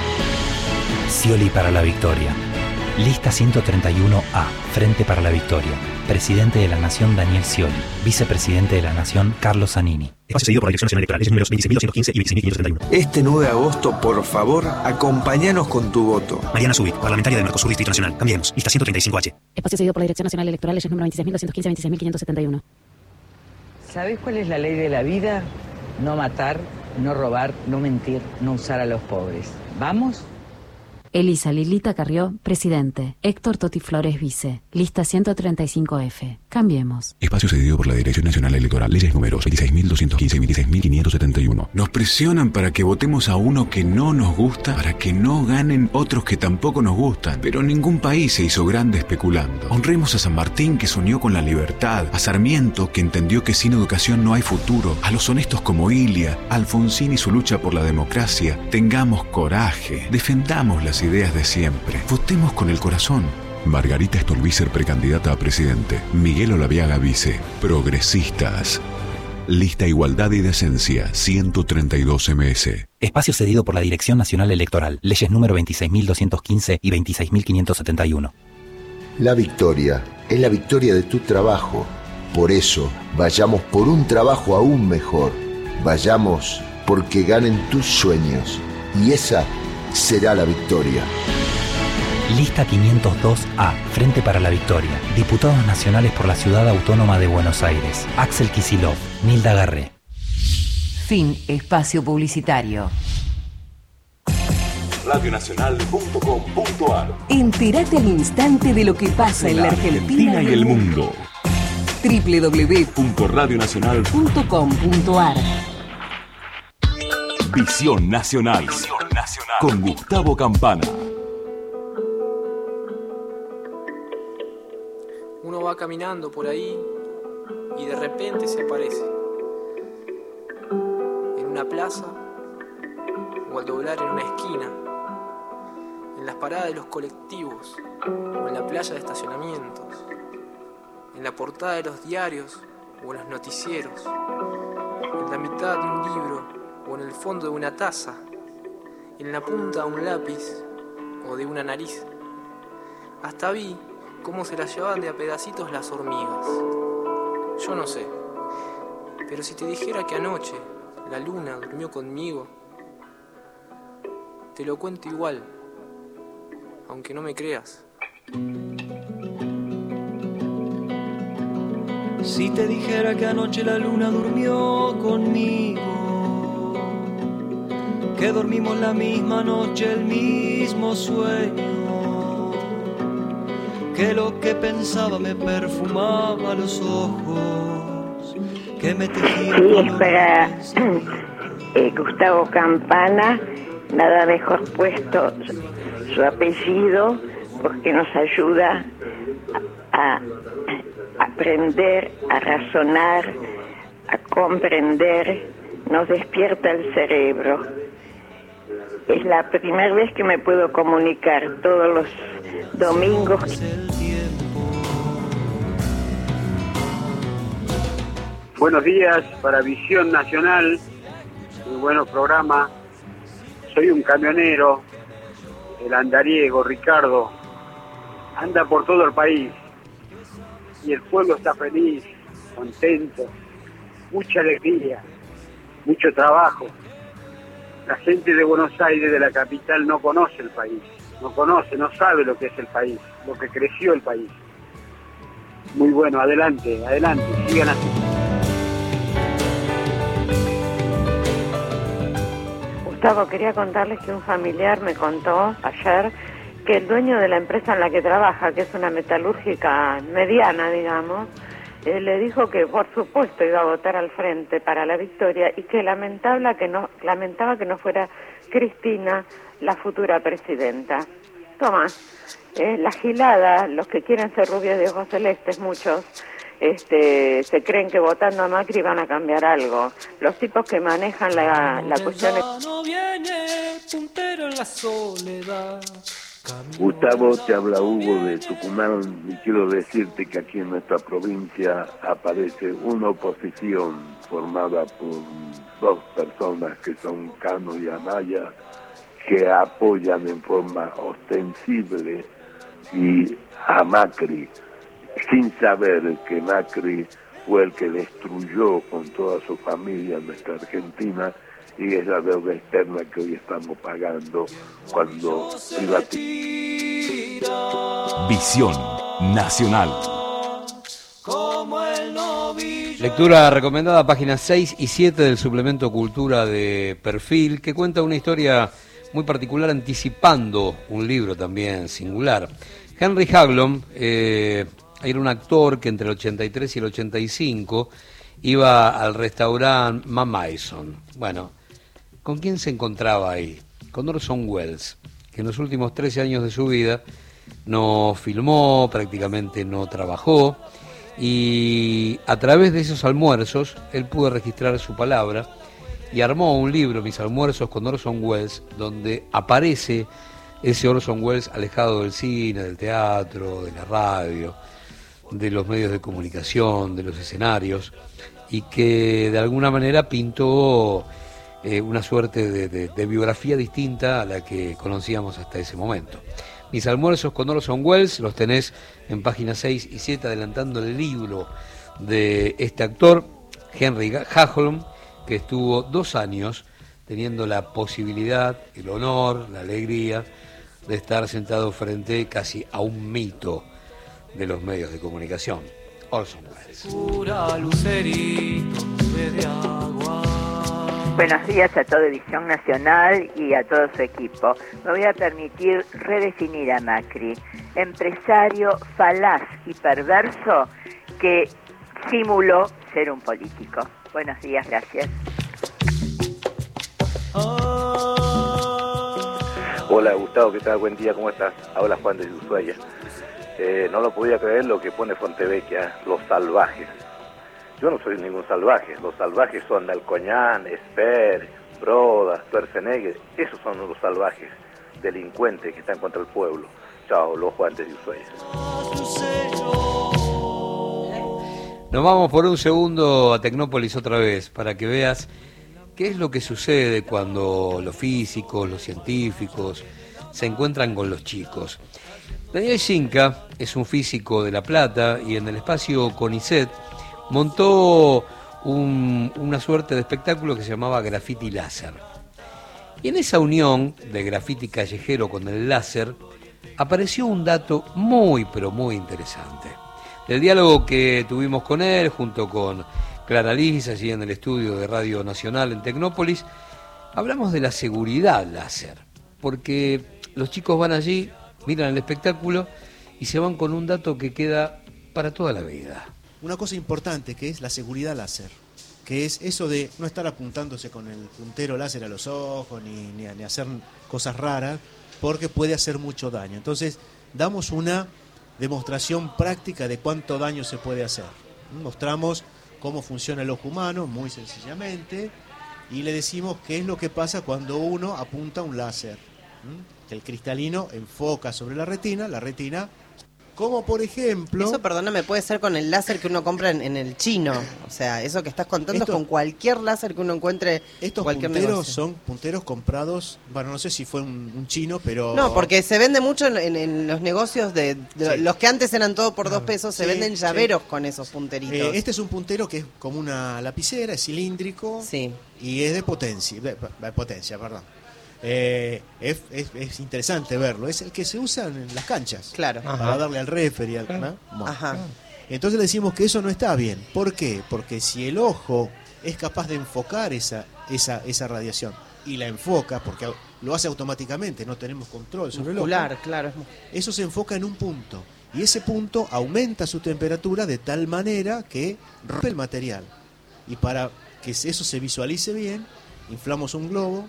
S15: Scioli para la victoria. Lista ciento treinta y uno A. Frente para la victoria. Presidente de la Nación Daniel Scioli. Vicepresidente de la Nación Carlos Zanini. Espacio seguido por la Dirección Nacional Electoral. Leyes números veintiséis mil doscientos quince y veintiséis mil quinientos setenta y uno.
S26: Este nueve de agosto, por favor, acompáñanos con tu voto.
S15: Mariana Zubik, parlamentaria del Mercosur Distrito Nacional. Cambiemos. Lista ciento treinta y cinco H.
S13: Espacio seguido por la Dirección Nacional Electoral. Leyes número veintiséis mil doscientos quince y veintiséis mil quinientos setenta y uno.
S29: ¿Sabés cuál es la ley de la vida? No matar, no robar, no mentir, no usar a los pobres. ¿Vamos?
S13: Elisa Lilita Carrió, presidente. Héctor Toti Flores, vice. Lista ciento treinta y cinco F. Cambiemos.
S4: Espacio cedido por la Dirección Nacional Electoral. Leyes números veintiséis mil doscientos quince y veintiséis mil quinientos setenta y uno.
S27: Nos presionan para que votemos a uno que no nos gusta, para que no ganen otros que tampoco nos gustan. Pero ningún país se hizo grande especulando. Honremos a San Martín, que soñó con la libertad, a Sarmiento, que entendió que sin educación no hay futuro, a los honestos como Ilia, a Alfonsín y su lucha por la democracia. Tengamos coraje, defendamos las ideas de siempre, votemos con el corazón.
S4: Margarita Stolbizer, precandidata a presidente. Miguel Olaviaga, vice. Progresistas. Lista Igualdad y Decencia, ciento treinta y dos M S.
S15: Espacio cedido por la Dirección Nacional Electoral. Leyes número veintiséis mil doscientos quince y veintiséis mil quinientos setenta y uno.
S28: La victoria es la victoria de tu trabajo. Por eso, vayamos por un trabajo aún mejor. Vayamos porque ganen tus sueños. Y esa será la victoria.
S15: Lista quinientos dos A. Frente para la victoria. Diputados nacionales por la Ciudad Autónoma de Buenos Aires. Axel Kicillof. Nilda Garré.
S3: Fin espacio publicitario.
S4: radio nacional punto com punto a r.
S3: Entérate al instante de lo que pasa en la Argentina,
S4: Argentina y el mundo.
S3: doble u doble u doble u
S4: punto radio nacional
S3: punto com punto a r.
S4: Visión Nacional. Visión Nacional. Con Gustavo Campana.
S30: Uno va caminando por ahí y de repente se aparece en una plaza o al doblar en una esquina, en las paradas de los colectivos o en la playa de estacionamientos, en la portada de los diarios o en los noticieros, en la mitad de un libro o en el fondo de una taza, en la punta de un lápiz o de una nariz. Hasta vi cómo se las llevaban de a pedacitos las hormigas. Yo no sé, pero si te dijera que anoche la luna durmió conmigo, te lo cuento igual, aunque no me creas.
S1: Si te dijera que anoche la luna durmió conmigo, que dormimos la misma noche, el mismo sueño, que lo que pensaba me perfumaba los ojos, que me tejía.
S5: Sí, es para eh, Gustavo Campana, nada mejor puesto su apellido, porque nos ayuda a, a aprender, a razonar, a comprender, nos despierta el cerebro. Es la primera vez que me puedo comunicar todos los domingos.
S6: Buenos días para Visión Nacional, muy bueno programa. Soy un camionero, el andariego Ricardo, anda por todo el país y el pueblo está feliz, contento, mucha alegría, mucho trabajo. La gente de Buenos Aires, de la capital, no conoce el país, no conoce, no sabe lo que es el país, lo que creció el país. Muy bueno, adelante, adelante, sigan así.
S5: Gustavo, quería contarles que un familiar me contó ayer que el dueño de la empresa en la que trabaja, que es una metalúrgica mediana, digamos, eh, le dijo que por supuesto iba a votar al Frente para la Victoria y que lamentaba que no, lamentaba que no fuera Cristina la futura presidenta. Toma, eh, la gilada, los que quieren ser rubios de ojos celestes, muchos, este, se creen que votando a Macri van a cambiar algo. Los tipos que manejan la, la cuestión...
S1: No viene puntero en la soledad.
S7: Gustavo, te habla Hugo de Tucumán y quiero decirte que aquí en nuestra provincia aparece una oposición formada por dos personas que son Cano y Anaya, que apoyan en forma ostensible y a Macri, sin saber que Macri fue el que destruyó con toda su familia nuestra Argentina y es la deuda externa que hoy estamos pagando cuando privatizamos.
S4: Visión Nacional.
S2: Lectura recomendada, páginas seis y siete del suplemento Cultura de Perfil, que cuenta una historia muy particular anticipando un libro también singular. Henry Haglom eh, era un actor que entre el ochenta y tres y el ochenta y cinco iba al restaurante Mamaison. Bueno, ¿con quién se encontraba ahí? Con Orson Welles, que en los últimos trece años de su vida no filmó, prácticamente no trabajó, y a través de esos almuerzos él pudo registrar su palabra y armó un libro, Mis almuerzos con Orson Welles, donde aparece ese Orson Welles alejado del cine, del teatro, de la radio, de los medios de comunicación, de los escenarios, y que de alguna manera pintó eh, una suerte de, de, de biografía distinta a la que conocíamos hasta ese momento. Mis almuerzos con Orson Welles los tenés en páginas seis y siete, adelantando el libro de este actor, Henry Haglom, que estuvo dos años teniendo la posibilidad, el honor, la alegría de estar sentado frente casi a un mito de los medios de comunicación, Orson Welles.
S1: Pura lucerito de agua.
S5: Buenos días a toda Visión Nacional y a todo su equipo. Me voy a permitir redefinir a Macri, empresario falaz y perverso que simuló ser un político. Buenos días, gracias.
S8: Hola Gustavo, ¿qué tal? Buen día, ¿cómo estás? Habla Juan de Ushuaia. Eh, no lo podía creer lo que pone Fontevecchia, los salvajes. Yo no soy ningún salvaje, los salvajes son Alcoñán, Esper, Broda, Schwarzenegger, esos son los salvajes, delincuentes que están contra el pueblo. Chao, los Juan de Ushuaia.
S2: Nos vamos por un segundo a Tecnópolis otra vez, para que veas qué es lo que sucede cuando los físicos, los científicos se encuentran con los chicos. Daniel Scinca es un físico de La Plata y en el espacio CONICET montó un, una suerte de espectáculo que se llamaba Graffiti Láser. Y en esa unión de graffiti callejero con el láser apareció un dato muy pero muy interesante. del diálogo que tuvimos con él, junto con Clara Liz, allí en el estudio de Radio Nacional en Tecnópolis. Hablamos de la seguridad láser, porque los chicos van allí, miran el espectáculo y se van con un dato que queda para toda la vida.
S9: Una cosa importante que es la seguridad láser, que es eso de no estar apuntándose con el puntero láser a los ojos, ni, ni, ni hacer cosas raras, porque puede hacer mucho daño. Entonces, damos una demostración práctica de cuánto daño se puede hacer. Mostramos cómo funciona el ojo humano, muy sencillamente, y le decimos qué es lo que pasa cuando uno apunta un láser. El cristalino enfoca sobre la retina, la retina, como por ejemplo...
S10: Eso, perdóname, puede ser con el láser que uno compra en, en el chino. O sea, eso que estás contando
S9: Esto,
S10: es con cualquier láser que uno encuentre
S9: estos
S10: cualquier
S9: punteros
S10: negocio.
S9: Son punteros comprados, bueno, no sé si fue un, un chino, pero...
S10: No, porque se vende mucho en, en, en los negocios de, de
S9: Sí.
S10: los que antes eran todo por dos pesos, se
S9: Sí,
S10: venden
S9: sí.
S10: llaveros con esos punteritos.
S9: Eh, este es un puntero que es como una lapicera, es cilíndrico y es de potencia, de, de potencia, perdón. Eh, es, es, es interesante verlo, es el que se usa en las canchas,
S10: claro,
S9: para
S10: Ajá.
S9: darle al referee. Al, ¿no? Bueno.
S10: Ajá.
S9: Entonces le decimos que eso no está bien. ¿Por qué? Porque si el ojo es capaz de enfocar esa, esa, esa radiación y la enfoca, porque lo hace automáticamente, no tenemos control sobre
S10: Muscular,
S9: el ojo,
S10: claro.
S9: eso se enfoca en un punto y ese punto aumenta su temperatura de tal manera que rompe el material. Y para que eso se visualice bien, inflamos un globo,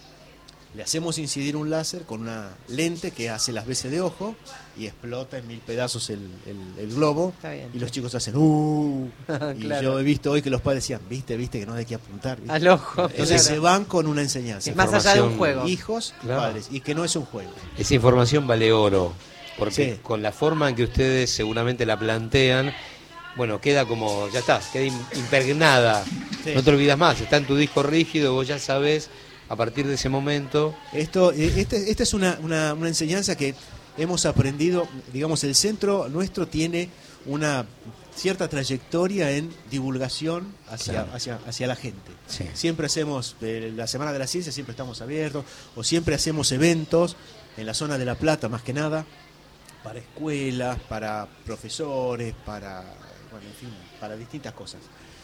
S9: le hacemos incidir un láser con una lente que hace las veces de ojo y explota en mil pedazos el, el, el globo.
S10: Está bien.
S9: Y los chicos hacen ¡uh! Y
S10: Claro.
S9: yo he visto hoy que los padres decían, viste, viste que no hay que apuntar, ¿viste?
S10: Al ojo,
S9: Entonces
S10: claro.
S9: se van con una enseñanza.
S10: Es más allá de un juego.
S9: Hijos,
S2: Claro.
S9: padres, y que no es un juego.
S2: Esa información vale oro, porque
S9: Sí.
S2: con la forma en que ustedes seguramente la plantean, bueno, queda como, ya está, queda im- impregnada.
S9: Sí.
S2: No te olvidas más, está en tu disco rígido, vos ya sabés, a partir de ese momento...
S9: Esto, eh, este, esta es una, una, una enseñanza que hemos aprendido, digamos, el centro nuestro tiene una cierta trayectoria en divulgación hacia,
S2: Claro.
S9: hacia, hacia la gente.
S2: Sí.
S9: Siempre hacemos, eh, la Semana de la Ciencia siempre estamos abiertos, o siempre hacemos eventos en la zona de La Plata más que nada, para escuelas, para profesores, para, bueno, en fin, para distintas cosas.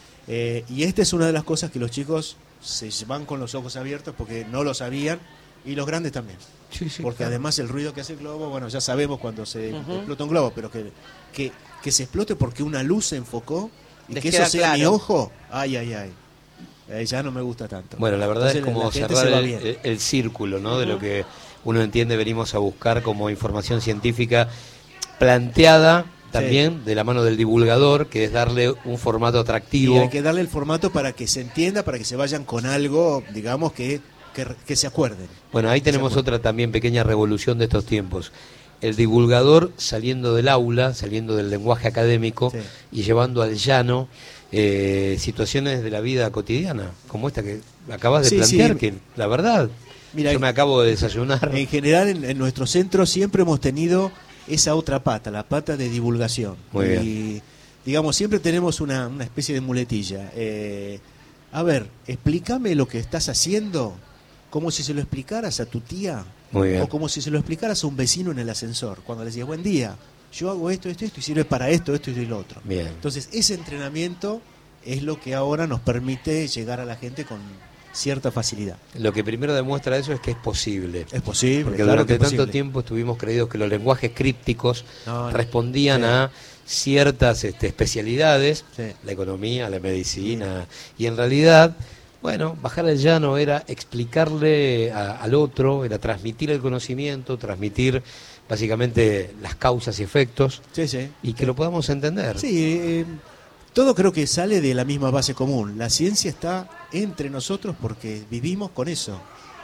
S9: Eh, y esta es una de las cosas que los chicos se van con los ojos abiertos porque no lo sabían, y los grandes también.
S2: Sí, sí,
S9: porque
S2: claro.
S9: además el ruido que hace el globo, bueno, ya sabemos cuando se
S10: Ujú.
S9: explota un globo, pero que, que, que se explote porque una luz se enfocó y
S10: Les
S9: que
S10: queda
S9: eso sea mi
S10: claro.
S9: ojo, ay, ay, ay. Eh, ya no me gusta tanto.
S2: Bueno, la verdad
S9: Entonces,
S2: es como
S9: la gente
S2: cerrar
S9: se va
S2: el,
S9: bien.
S2: el- el círculo, ¿no? De lo que uno entiende venimos a buscar como información científica planteada también de la mano del divulgador, que es darle un formato atractivo.
S9: Y hay que darle el formato para que se entienda, para que se vayan con algo, digamos, que, que, que se acuerden.
S2: Bueno, ahí tenemos otra también pequeña revolución de estos tiempos. El divulgador saliendo del aula, saliendo del lenguaje académico y llevando al llano eh, situaciones de la vida cotidiana, como esta que acabas de
S9: Sí,
S2: plantear,
S9: sí.
S2: que la verdad,
S9: Mira,
S2: yo me acabo de desayunar.
S9: En general, en, en nuestro centro siempre hemos tenido esa otra pata, la pata de divulgación.
S2: Muy
S9: y,
S2: bien.
S9: digamos, siempre tenemos una, una especie de muletilla. Eh, a ver, explícame lo que estás haciendo como si se lo explicaras a tu tía.
S2: Muy bien.
S9: O como si se lo explicaras a un vecino en el ascensor. Cuando le decías, buen día, yo hago esto, esto, esto, y sirve para esto, esto y lo otro.
S2: Bien.
S9: Entonces, ese entrenamiento es lo que ahora nos permite llegar a la gente con cierta facilidad.
S2: Lo que primero demuestra eso es que es posible.
S9: Es posible,
S2: Porque
S9: claro
S2: durante
S9: que es
S2: tanto
S9: posible.
S2: tiempo estuvimos creídos que los lenguajes crípticos
S9: No, no.
S2: respondían
S9: Sí.
S2: a ciertas este, especialidades,
S9: Sí.
S2: la economía, la medicina, y en realidad, bueno, bajar al llano era explicarle a- al otro, era transmitir el conocimiento, transmitir básicamente las causas y efectos,
S9: Sí, sí.
S2: y que lo podamos entender.
S9: Sí, eh, todo creo que sale de la misma base común. La ciencia está entre nosotros porque vivimos con eso.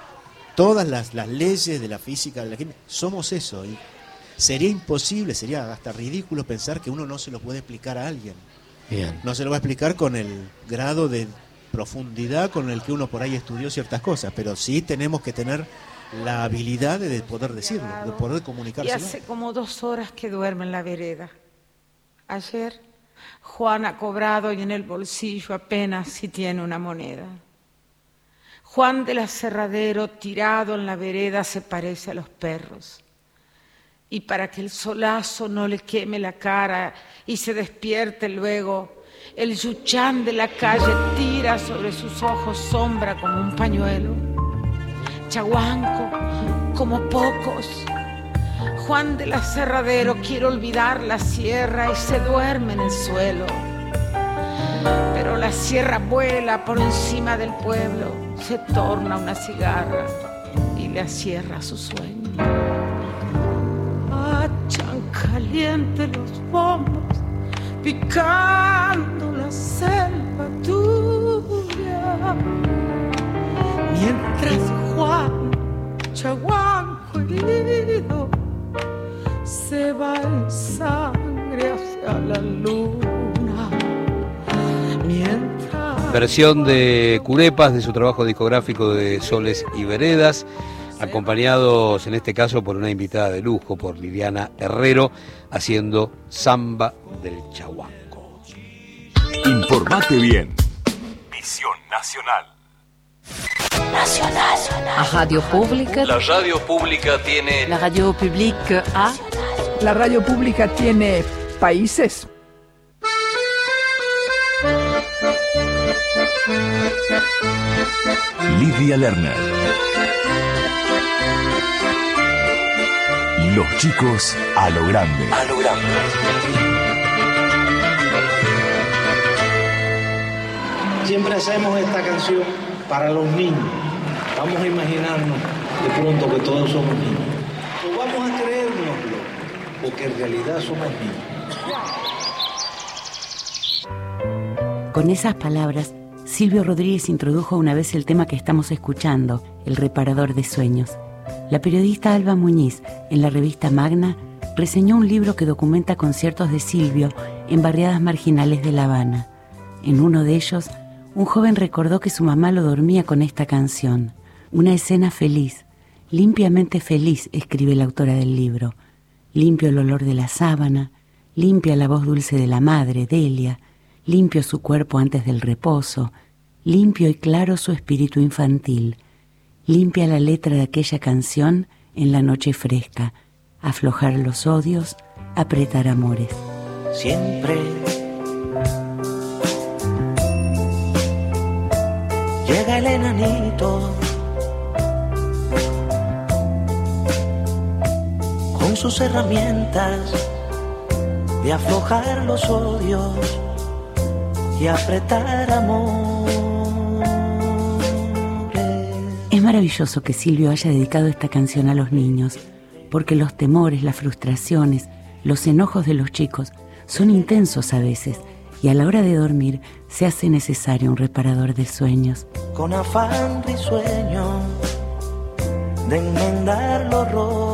S9: Todas las, las leyes de la física, de la química, somos eso. Y sería imposible, sería hasta ridículo pensar que uno no se lo puede explicar a alguien.
S2: Bien.
S9: No se lo va a explicar con el grado de profundidad con el que uno por ahí estudió ciertas cosas, pero sí tenemos que tener la habilidad de poder decirlo, de poder
S16: Y
S9: comunicárselo.
S16: hace como dos horas que duerme en la vereda. Ayer Juan ha cobrado y en el bolsillo apenas si tiene una moneda. Juan del aserradero tirado en la vereda se parece a los perros. y para que el solazo no le queme la cara y se despierte luego, el yuchán de la calle tira sobre sus ojos sombra como un pañuelo. Chaguanco, como pocos. Juan del Aserradero quiere olvidar la sierra y se duerme en el suelo. Pero la sierra vuela por encima del pueblo, se torna una cigarra y le acierra su sueño. Hachan caliente los bombos, picando la selva tuya, mientras Juan, Chaguanco herido, se va en sangre hacia la luna. Mientras...
S2: Versión de Curepas de su trabajo discográfico de Soles y Veredas, acompañados en este caso por una invitada de lujo, por Liliana Herrero, haciendo Samba del Chaguanco.
S4: Informate bien. Misión Nacional.
S3: Nacional. La radio pública.
S2: La radio pública tiene...
S3: La radio pública a...
S12: La radio pública tiene países.
S4: Lidia Lerner. Los chicos a lo grande.
S2: A lo grande.
S17: Siempre hacemos esta canción para los niños. Vamos a imaginarnos de pronto que todos somos niños. O vamos a creérnoslo, porque en realidad somos niños.
S18: Con esas palabras, Silvio Rodríguez introdujo una vez el tema que estamos escuchando, El reparador de sueños. La periodista Alba Muñiz, en la revista Magna, reseñó un libro que documenta conciertos de Silvio en barriadas marginales de La Habana. En uno de ellos, un joven recordó que su mamá lo dormía con esta canción. Una escena feliz, limpiamente feliz, escribe la autora del libro. Limpio el olor de la sábana, limpia la voz dulce de la madre, Delia, limpio su cuerpo antes del reposo, limpio y claro su espíritu infantil, limpia la letra de aquella canción en la noche fresca, aflojar los odios, apretar amores.
S17: Siempre llega el enanito con sus herramientas de aflojar los odios y apretar amores.
S18: Es maravilloso que Silvio haya dedicado esta canción a los niños, porque los temores, las frustraciones, los enojos de los chicos son intensos a veces, y a la hora de dormir se hace necesario un reparador de sueños.
S17: Con afán risueño de enmendar lo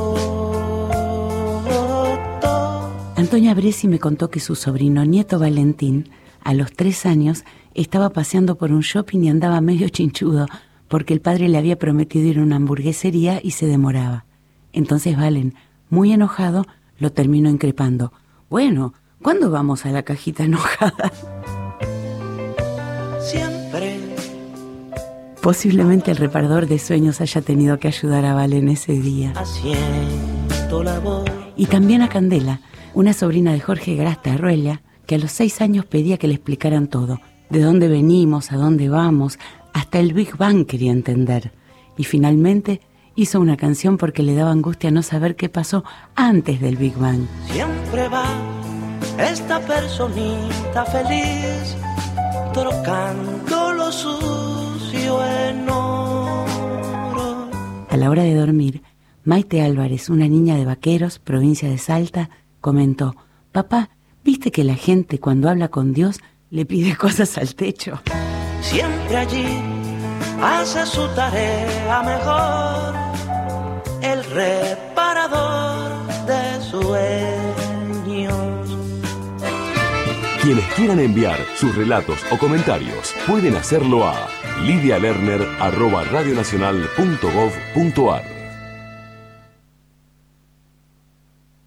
S17: roto.
S18: Antonia Bresi me contó que su sobrino nieto Valentín, a los tres años, estaba paseando por un shopping y andaba medio chinchudo porque el padre le había prometido ir a una hamburguesería y se demoraba. Entonces Valen, muy enojado, lo terminó increpando. Bueno, ¿cuándo vamos a la cajita enojada?
S17: Siempre.
S18: Posiblemente el reparador de sueños haya tenido que ayudar a Valen ese día.
S17: Haciendo la voz.
S18: Y también a Candela, una sobrina de Jorge Grasta Arruella, que a los seis años pedía que le explicaran todo. De dónde venimos, a dónde vamos, hasta el Big Bang quería entender. Y finalmente hizo una canción porque le daba angustia no saber qué pasó antes del Big Bang.
S17: Siempre va esta personita feliz, trocando lo sucio en oro.
S18: A la hora de dormir, Maite Álvarez, una niña de Vaqueros, provincia de Salta, comentó: papá, ¿viste que la gente cuando habla con Dios le pide cosas al techo?
S17: Siempre allí hace su tarea mejor, el reparador de sueños.
S4: Quienes quieran enviar sus relatos o comentarios pueden hacerlo a lidia lerner arroba radionacional punto gov punto ar.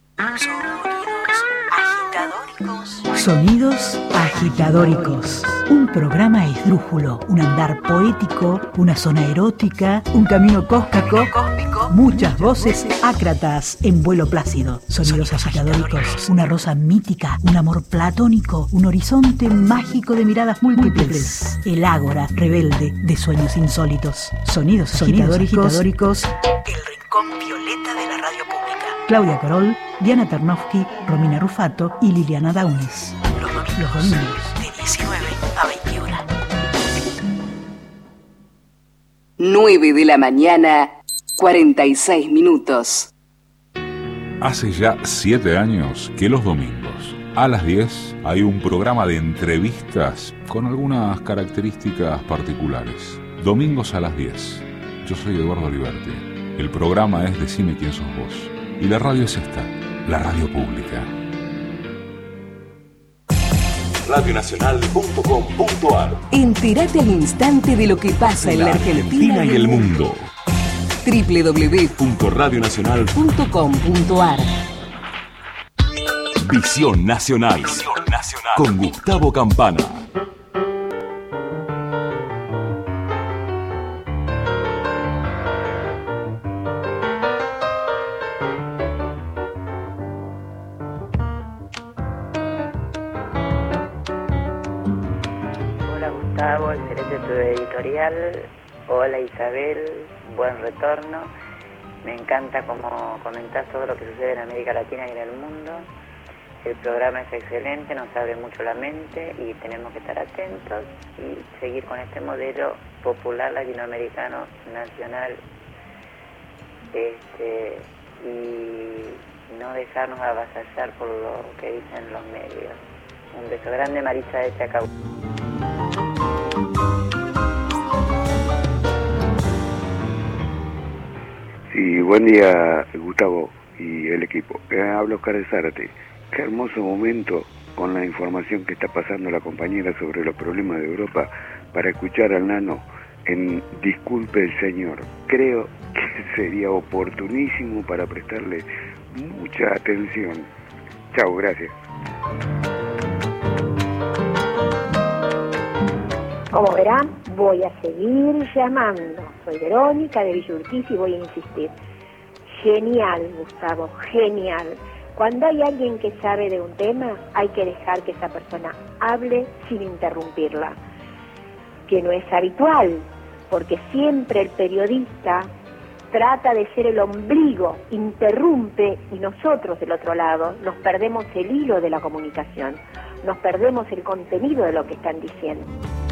S19: Sonidos agitadóricos.
S11: Un programa esdrújulo, un andar poético, una zona erótica, un camino cósmico, muchas voces ácratas en vuelo plácido, sonidos agitadóricos, una rosa mítica, un amor platónico, un horizonte mágico de miradas múltiples, el ágora rebelde de sueños insólitos, sonidos agitadóricos, el rincón violeta de la radio pública. Claudia Corol, Diana Tarnowski, Romina Rufato y Liliana Daunes. Los domingos, los domingos de diecinueve a veintiuno.
S3: nueve de la mañana, cuarenta y seis minutos.
S27: Hace ya siete años que los domingos a las diez hay un programa de entrevistas con algunas características particulares. Domingos a las diez. Yo soy Eduardo Liberti. El programa es Decime quién sos vos. Y la radio es esta, la radio pública.
S4: radio nacional punto com punto a r.
S3: Entérate al instante de lo que pasa en la, la Argentina,
S4: Argentina y el mundo.
S3: doble u doble u doble u
S4: punto radio nacional
S3: punto com punto a r.
S4: Visión Nacional. Visión Nacional. Con Gustavo Campana.
S14: Gustavo, excelente tu editorial. Hola Isabel, buen retorno. Me encanta cómo comentás todo lo que sucede en América Latina y en el mundo. El programa es excelente, nos abre mucho la mente y tenemos que estar atentos y seguir con este modelo popular latinoamericano nacional, este, y no dejarnos avasallar por lo que dicen los medios. Un beso grande, Marisa de Chacabuco.
S19: Sí, buen día Gustavo y el equipo. Eh, hablo Oscar de Zárate. Qué hermoso momento con la información que está pasando la compañera sobre los problemas de Europa para escuchar al nano en Disculpe el Señor. Creo que sería oportunísimo para prestarle mucha atención. Chao, gracias.
S20: Como verán, voy a seguir llamando. Soy Verónica de Villa Urquiza y voy a insistir. Genial, Gustavo, genial. Cuando hay alguien que sabe de un tema, hay que dejar que esa persona hable sin interrumpirla. Que no es habitual, porque siempre el periodista trata de ser el ombligo, interrumpe y nosotros del otro lado nos perdemos el hilo de la comunicación, nos perdemos el contenido de lo que están diciendo.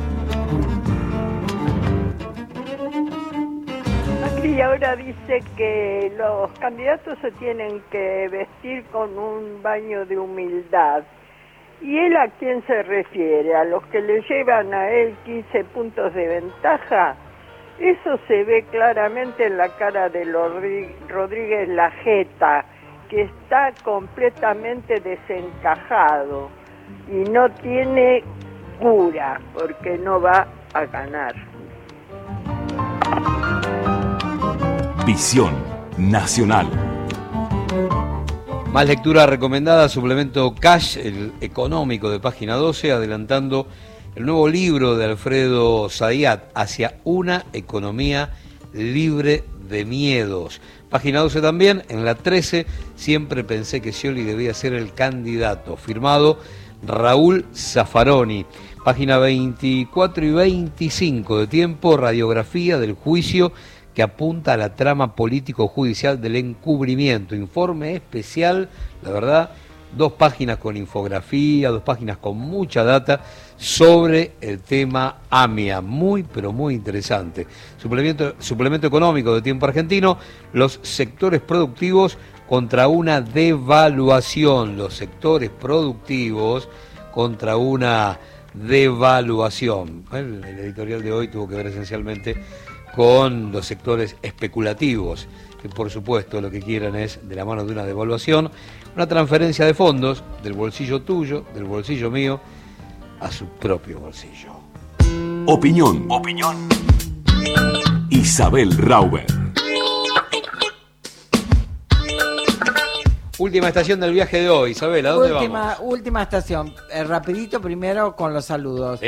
S21: Macri ahora dice que los candidatos se tienen que vestir con un baño de humildad. ¿Y él a quién se refiere? ¿A los que le llevan a él quince puntos de ventaja? Eso se ve claramente en la cara de Rodríguez Larreta, que está completamente desencajado y no tiene cura porque no va a ganar.
S4: Visión Nacional.
S2: Más lectura recomendada, suplemento Cash, el económico de página doce, adelantando el nuevo libro de Alfredo Zayat, Hacia una economía libre de miedos. Página doce también, en la trece, siempre pensé que Scioli debía ser el candidato, firmado Raúl Zaffaroni. Página veinticuatro y veinticinco de Tiempo, radiografía del juicio que apunta a la trama político-judicial del encubrimiento. Informe especial, la verdad, dos páginas con infografía, dos páginas con mucha data sobre el tema AMIA. Muy, pero muy interesante. Suplemento, suplemento económico de Tiempo Argentino, los sectores productivos contra una devaluación. Los sectores productivos contra una devaluación. El, el editorial de hoy tuvo que ver esencialmente con los sectores especulativos, que por supuesto lo que quieren es, de la mano de una devaluación, una transferencia de fondos del bolsillo tuyo, del bolsillo mío, a su propio bolsillo.
S4: Opinión. Opinión. Isabel Rauber.
S2: Última estación del viaje de hoy, Isabel, ¿a dónde
S16: última,
S2: vamos?
S16: Última estación. Eh, rapidito primero con los saludos.
S2: ¿Sí?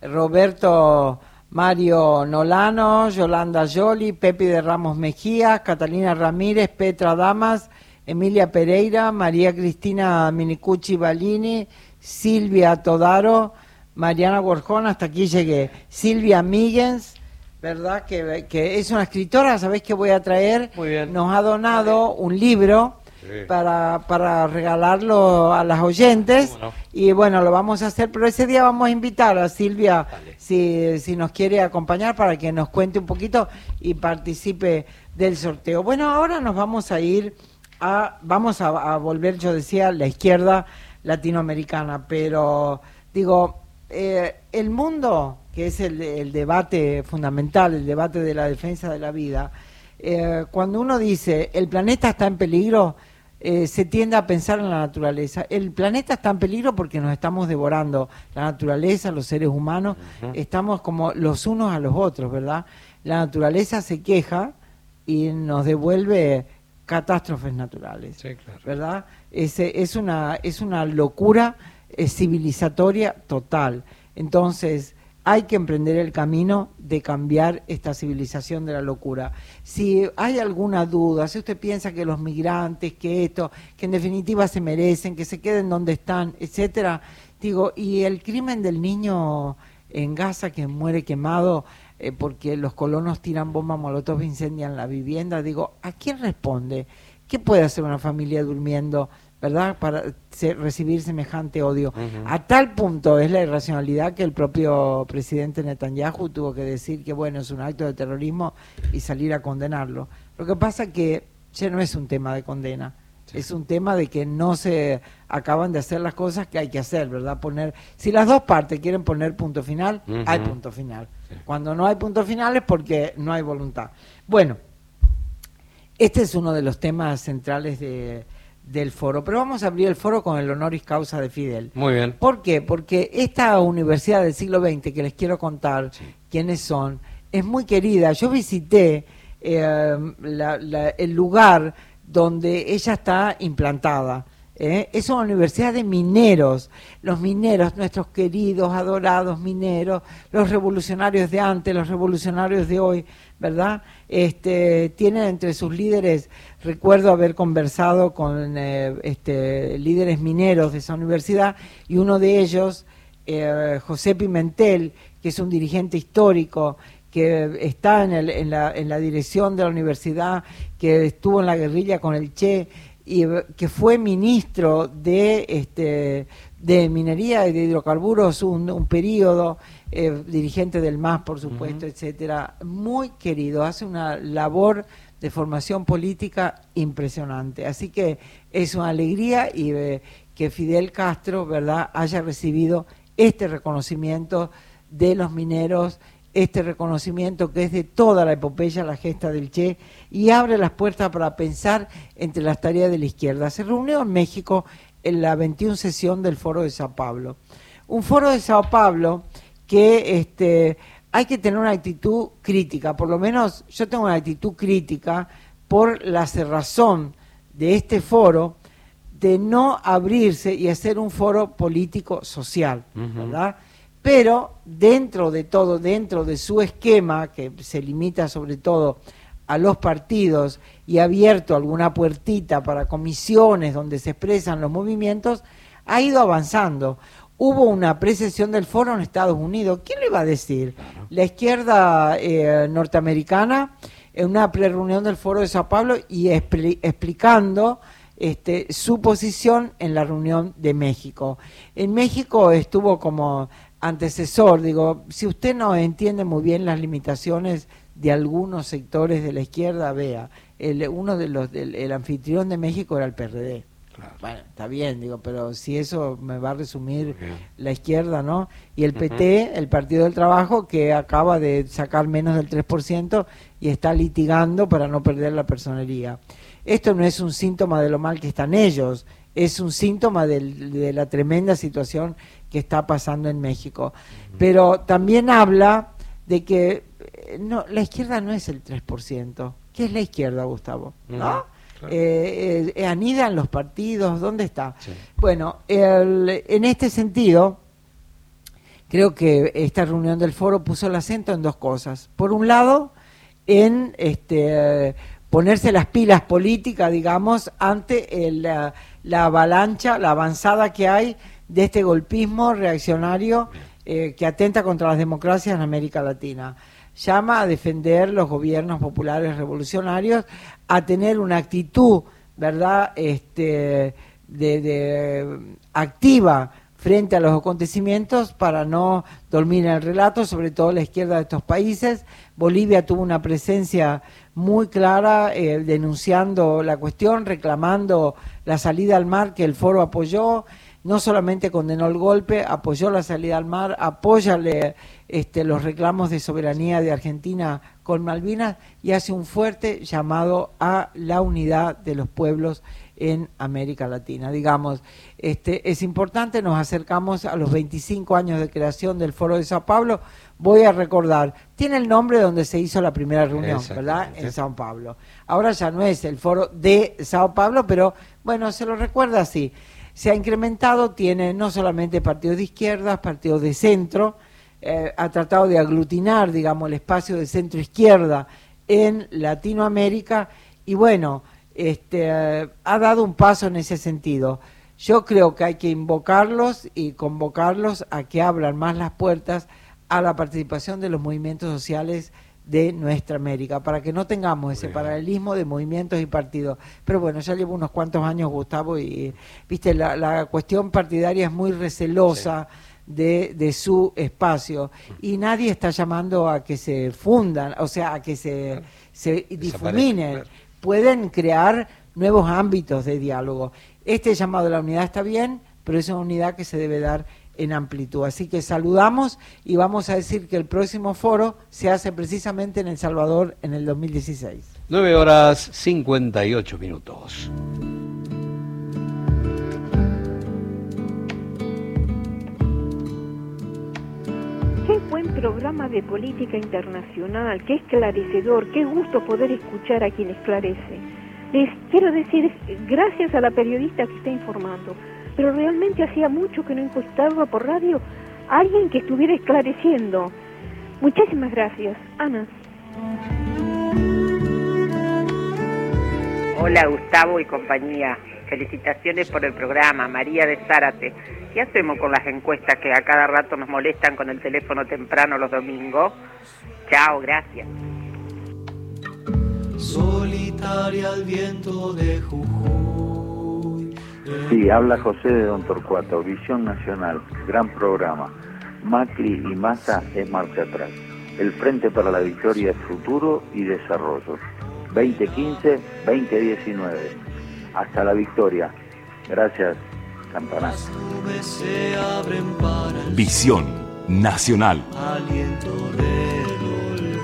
S12: Roberto Mario Nolano, Yolanda Yoli, Pepi de Ramos Mejía, Catalina Ramírez, Petra Damas, Emilia Pereira, María Cristina Minicucci Ballini, Silvia Todaro, Mariana Borjón, hasta aquí llegué. Silvia Míguez, ¿verdad? Que, que es una escritora, ¿sabés qué voy a traer?
S2: Muy bien.
S12: Nos ha donado un libro
S2: sí.
S12: para, para regalarlo a las oyentes.
S2: No?
S12: Y bueno, lo vamos a hacer, pero ese día vamos a invitar a Silvia, si, si nos quiere acompañar, para que nos cuente un poquito y participe del sorteo. Bueno, ahora nos vamos a ir a, vamos a, a volver, yo decía, la izquierda latinoamericana, pero digo, eh, el mundo, que es el, el debate fundamental, el debate de la defensa de la vida, eh, cuando uno dice el planeta está en peligro, eh, se tiende a pensar en la naturaleza. El planeta está en peligro porque nos estamos devorando, la naturaleza, los seres humanos, uh-huh. estamos como los unos a los otros, ¿verdad? La naturaleza se queja y nos devuelve catástrofes naturales, sí, claro. ¿verdad? Es, es, una, es una locura eh, civilizatoria total. Entonces, hay que emprender el camino de cambiar esta civilización de la locura. Si hay alguna duda, si usted piensa que los migrantes, que esto, que en definitiva se merecen, que se queden donde están, etcétera, digo, y el crimen del niño en Gaza que muere quemado eh, porque los colonos tiran bombas molotov e incendian la vivienda, digo, ¿a quién responde? ¿Qué puede hacer una familia durmiendo, verdad, para se, recibir semejante odio? Uh-huh. A tal punto es la irracionalidad que el propio presidente Netanyahu tuvo que decir que bueno, es un acto de terrorismo y salir a condenarlo. Lo que pasa que ya no es un tema de condena, sí. es un tema de que no se acaban de hacer las cosas que hay que hacer, ¿verdad? Poner, si las dos partes quieren poner punto final, uh-huh. hay punto final. Sí. Cuando no hay punto final es porque no hay voluntad. Bueno, este es uno de los temas centrales de del foro, pero vamos a abrir el foro con el honoris causa de Fidel.
S2: Muy bien.
S12: ¿Por qué? Porque esta universidad del siglo veinte, que les quiero contar sí. quiénes son, es muy querida. Yo visité eh, la, la, el lugar donde ella está implantada. ¿eh? Es una universidad de mineros, los mineros, nuestros queridos, adorados mineros, los revolucionarios de antes, los revolucionarios de hoy, ¿verdad? Este, tienen entre sus líderes, recuerdo haber conversado con eh, este, líderes mineros de esa universidad, y uno de ellos, eh, José Pimentel, que es un dirigente histórico, que está en, el, en, la, en la dirección de la universidad, que estuvo en la guerrilla con el Che, y que fue ministro de este de minería y de hidrocarburos un, un periodo, eh, dirigente del M A S, por supuesto, uh-huh. etcétera, muy querido, hace una labor de formación política impresionante, así que es una alegría y eh, que Fidel Castro, verdad, haya recibido este reconocimiento de los mineros, este reconocimiento que es de toda la epopeya, la gesta del Che, y abre las puertas para pensar entre las tareas de la izquierda. Se reunió en México en la veintiuna sesión del Foro de Sao Paulo. Un Foro de Sao Paulo que este, hay que tener una actitud crítica, por lo menos yo tengo una actitud crítica por la cerrazón de este foro de no abrirse y hacer un foro político-social, uh-huh. ¿verdad? Pero dentro de todo, dentro de su esquema, que se limita sobre todo a los partidos y ha abierto alguna puertita para comisiones donde se expresan los movimientos, ha ido avanzando. Hubo una precesión del foro en Estados Unidos. ¿Quién le va a decir? Claro. La izquierda eh, norteamericana en una pre-reunión del foro de Sao Paulo y expli- explicando este, su posición en la reunión de México. En México estuvo como antecesor, digo, si usted no entiende muy bien las limitaciones de algunos sectores de la izquierda, vea, el, uno de los, el, el anfitrión de México era el P R D. Claro. Bueno, está bien, digo, pero si eso me va a resumir okay. la izquierda, ¿no? Y el P T, uh-huh. el Partido del Trabajo, que acaba de sacar menos del tres por ciento y está litigando para no perder la personería. Esto no es un síntoma de lo mal que están ellos, es un síntoma del, de la tremenda situación que está pasando en México. Uh-huh. Pero también habla de que no, la izquierda no es el tres por ciento. ¿Qué es la izquierda, Gustavo? Uh-huh. ¿No? Claro. Eh, eh, anidan los partidos, ¿dónde está? Sí. Bueno, el, en este sentido, creo que esta reunión del foro puso el acento en dos cosas. Por un lado, en este, ponerse las pilas políticas, digamos, ante el, la, la avalancha, la avanzada que hay de este golpismo reaccionario eh, que atenta contra las democracias en América Latina. Llama a defender los gobiernos populares revolucionarios, a tener una actitud, ¿verdad?, este, de, de activa frente a los acontecimientos para no dormir en el relato, sobre todo la izquierda de estos países. Bolivia tuvo una presencia muy clara eh, denunciando la cuestión, reclamando la salida al mar que el foro apoyó. No solamente condenó el golpe, apoyó la salida al mar, apoya este, los reclamos de soberanía de Argentina con Malvinas y hace un fuerte llamado a la unidad de los pueblos en América Latina. Digamos, este, es importante, nos acercamos a los veinticinco años de creación del Foro de Sao Paulo. Voy a recordar, tiene el nombre donde se hizo la primera reunión, ¿verdad?, en Sao Paulo. Ahora ya no es el Foro de Sao Paulo, pero bueno, se lo recuerda así. Se ha incrementado, tiene no solamente partidos de izquierdas, partidos de centro, eh, ha tratado de aglutinar, digamos, el espacio de centro-izquierda en Latinoamérica y bueno, este, eh, ha dado un paso en ese sentido. Yo creo que hay que invocarlos y convocarlos a que abran más las puertas a la participación de los movimientos sociales de nuestra América, para que no tengamos ese paralelismo de movimientos y partidos. Pero bueno, ya llevo unos cuantos años, Gustavo, y viste, la, la cuestión partidaria es muy recelosa sí. de, de su espacio, y nadie está llamando a que se fundan, o sea, a que se, se difuminen. Claro. Pueden crear nuevos ámbitos de diálogo. Este llamado a la unidad está bien, pero es una unidad que se debe dar en amplitud. Así que saludamos y vamos a decir que el próximo foro se hace precisamente en El Salvador en el dos mil dieciséis.
S2: nueve horas cincuenta y ocho minutos.
S13: Qué buen programa de política internacional, qué esclarecedor, qué gusto poder escuchar a quien esclarece. Les quiero decir, gracias a la periodista que está informando, pero realmente hacía mucho que no escuchaba por radio a alguien que estuviera esclareciendo. Muchísimas gracias. Ana.
S15: Hola Gustavo y compañía, felicitaciones por el programa, María de Zárate. ¿Qué hacemos con las encuestas que a cada rato nos molestan con el teléfono temprano los domingos? Chao, gracias.
S1: Solitaria al viento de Jujuy.
S22: Sí, habla José de Don Torcuato, Visión Nacional, gran programa. Macri y Massa es marcha atrás. El Frente para la Victoria es futuro y desarrollo. veinte quince, veinte diecinueve. Hasta la victoria. Gracias, Campaná.
S4: Visión Nacional.
S1: Aliento del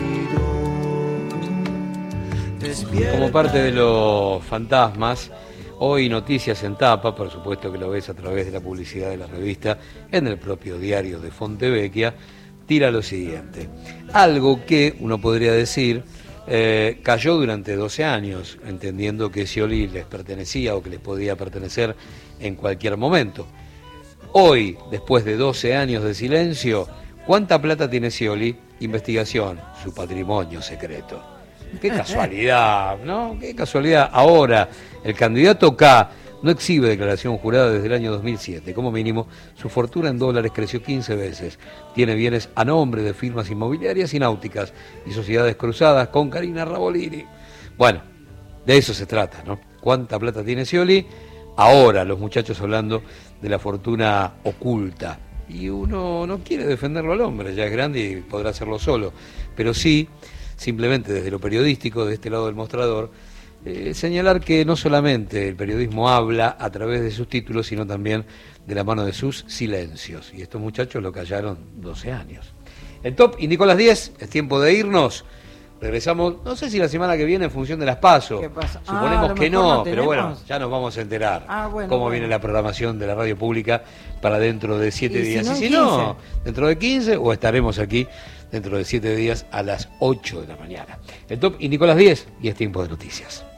S1: olvido.
S2: Como parte de los fantasmas, hoy Noticias en Tapa, por supuesto que lo ves a través de la publicidad de la revista, en el propio diario de Fontevecchia, tira lo siguiente. Algo que uno podría decir eh, cayó durante doce años, entendiendo que Scioli les pertenecía o que les podía pertenecer en cualquier momento. Hoy, después de doce años de silencio, ¿cuánta plata tiene Scioli? Investigación, su patrimonio secreto. Qué casualidad, ¿no? Qué casualidad. Ahora, el candidato K no exhibe declaración jurada desde el año dos mil siete. Como mínimo, su fortuna en dólares creció quince veces. Tiene bienes a nombre de firmas inmobiliarias y náuticas y sociedades cruzadas con Karina Ravolini. Bueno, de eso se trata, ¿no? ¿Cuánta plata tiene Scioli? Ahora los muchachos hablando de la fortuna oculta. Y uno no quiere defenderlo al hombre, ya es grande y podrá hacerlo solo. Pero sí, simplemente desde lo periodístico, de este lado del mostrador, eh, señalar que no solamente el periodismo habla a través de sus títulos, sino también de la mano de sus silencios. Y estos muchachos lo callaron doce años. El top indicó las diez, es tiempo de irnos. Regresamos, no sé si la semana que viene en función de las PASO.
S12: ¿Qué pasa?
S2: Suponemos
S12: Ah,
S2: que
S12: no,
S2: no,
S12: no
S2: pero bueno,
S12: tenemos.
S2: ya nos vamos a enterar
S12: Ah, bueno,
S2: cómo
S12: bueno.
S2: viene la programación de la radio pública para dentro de siete
S12: Y si
S2: días.
S12: no,
S2: y si
S12: en
S2: no,
S12: quince.
S2: dentro de quince, o estaremos aquí dentro de siete días a las ocho de la mañana. El top indicó las diez y es tiempo de noticias.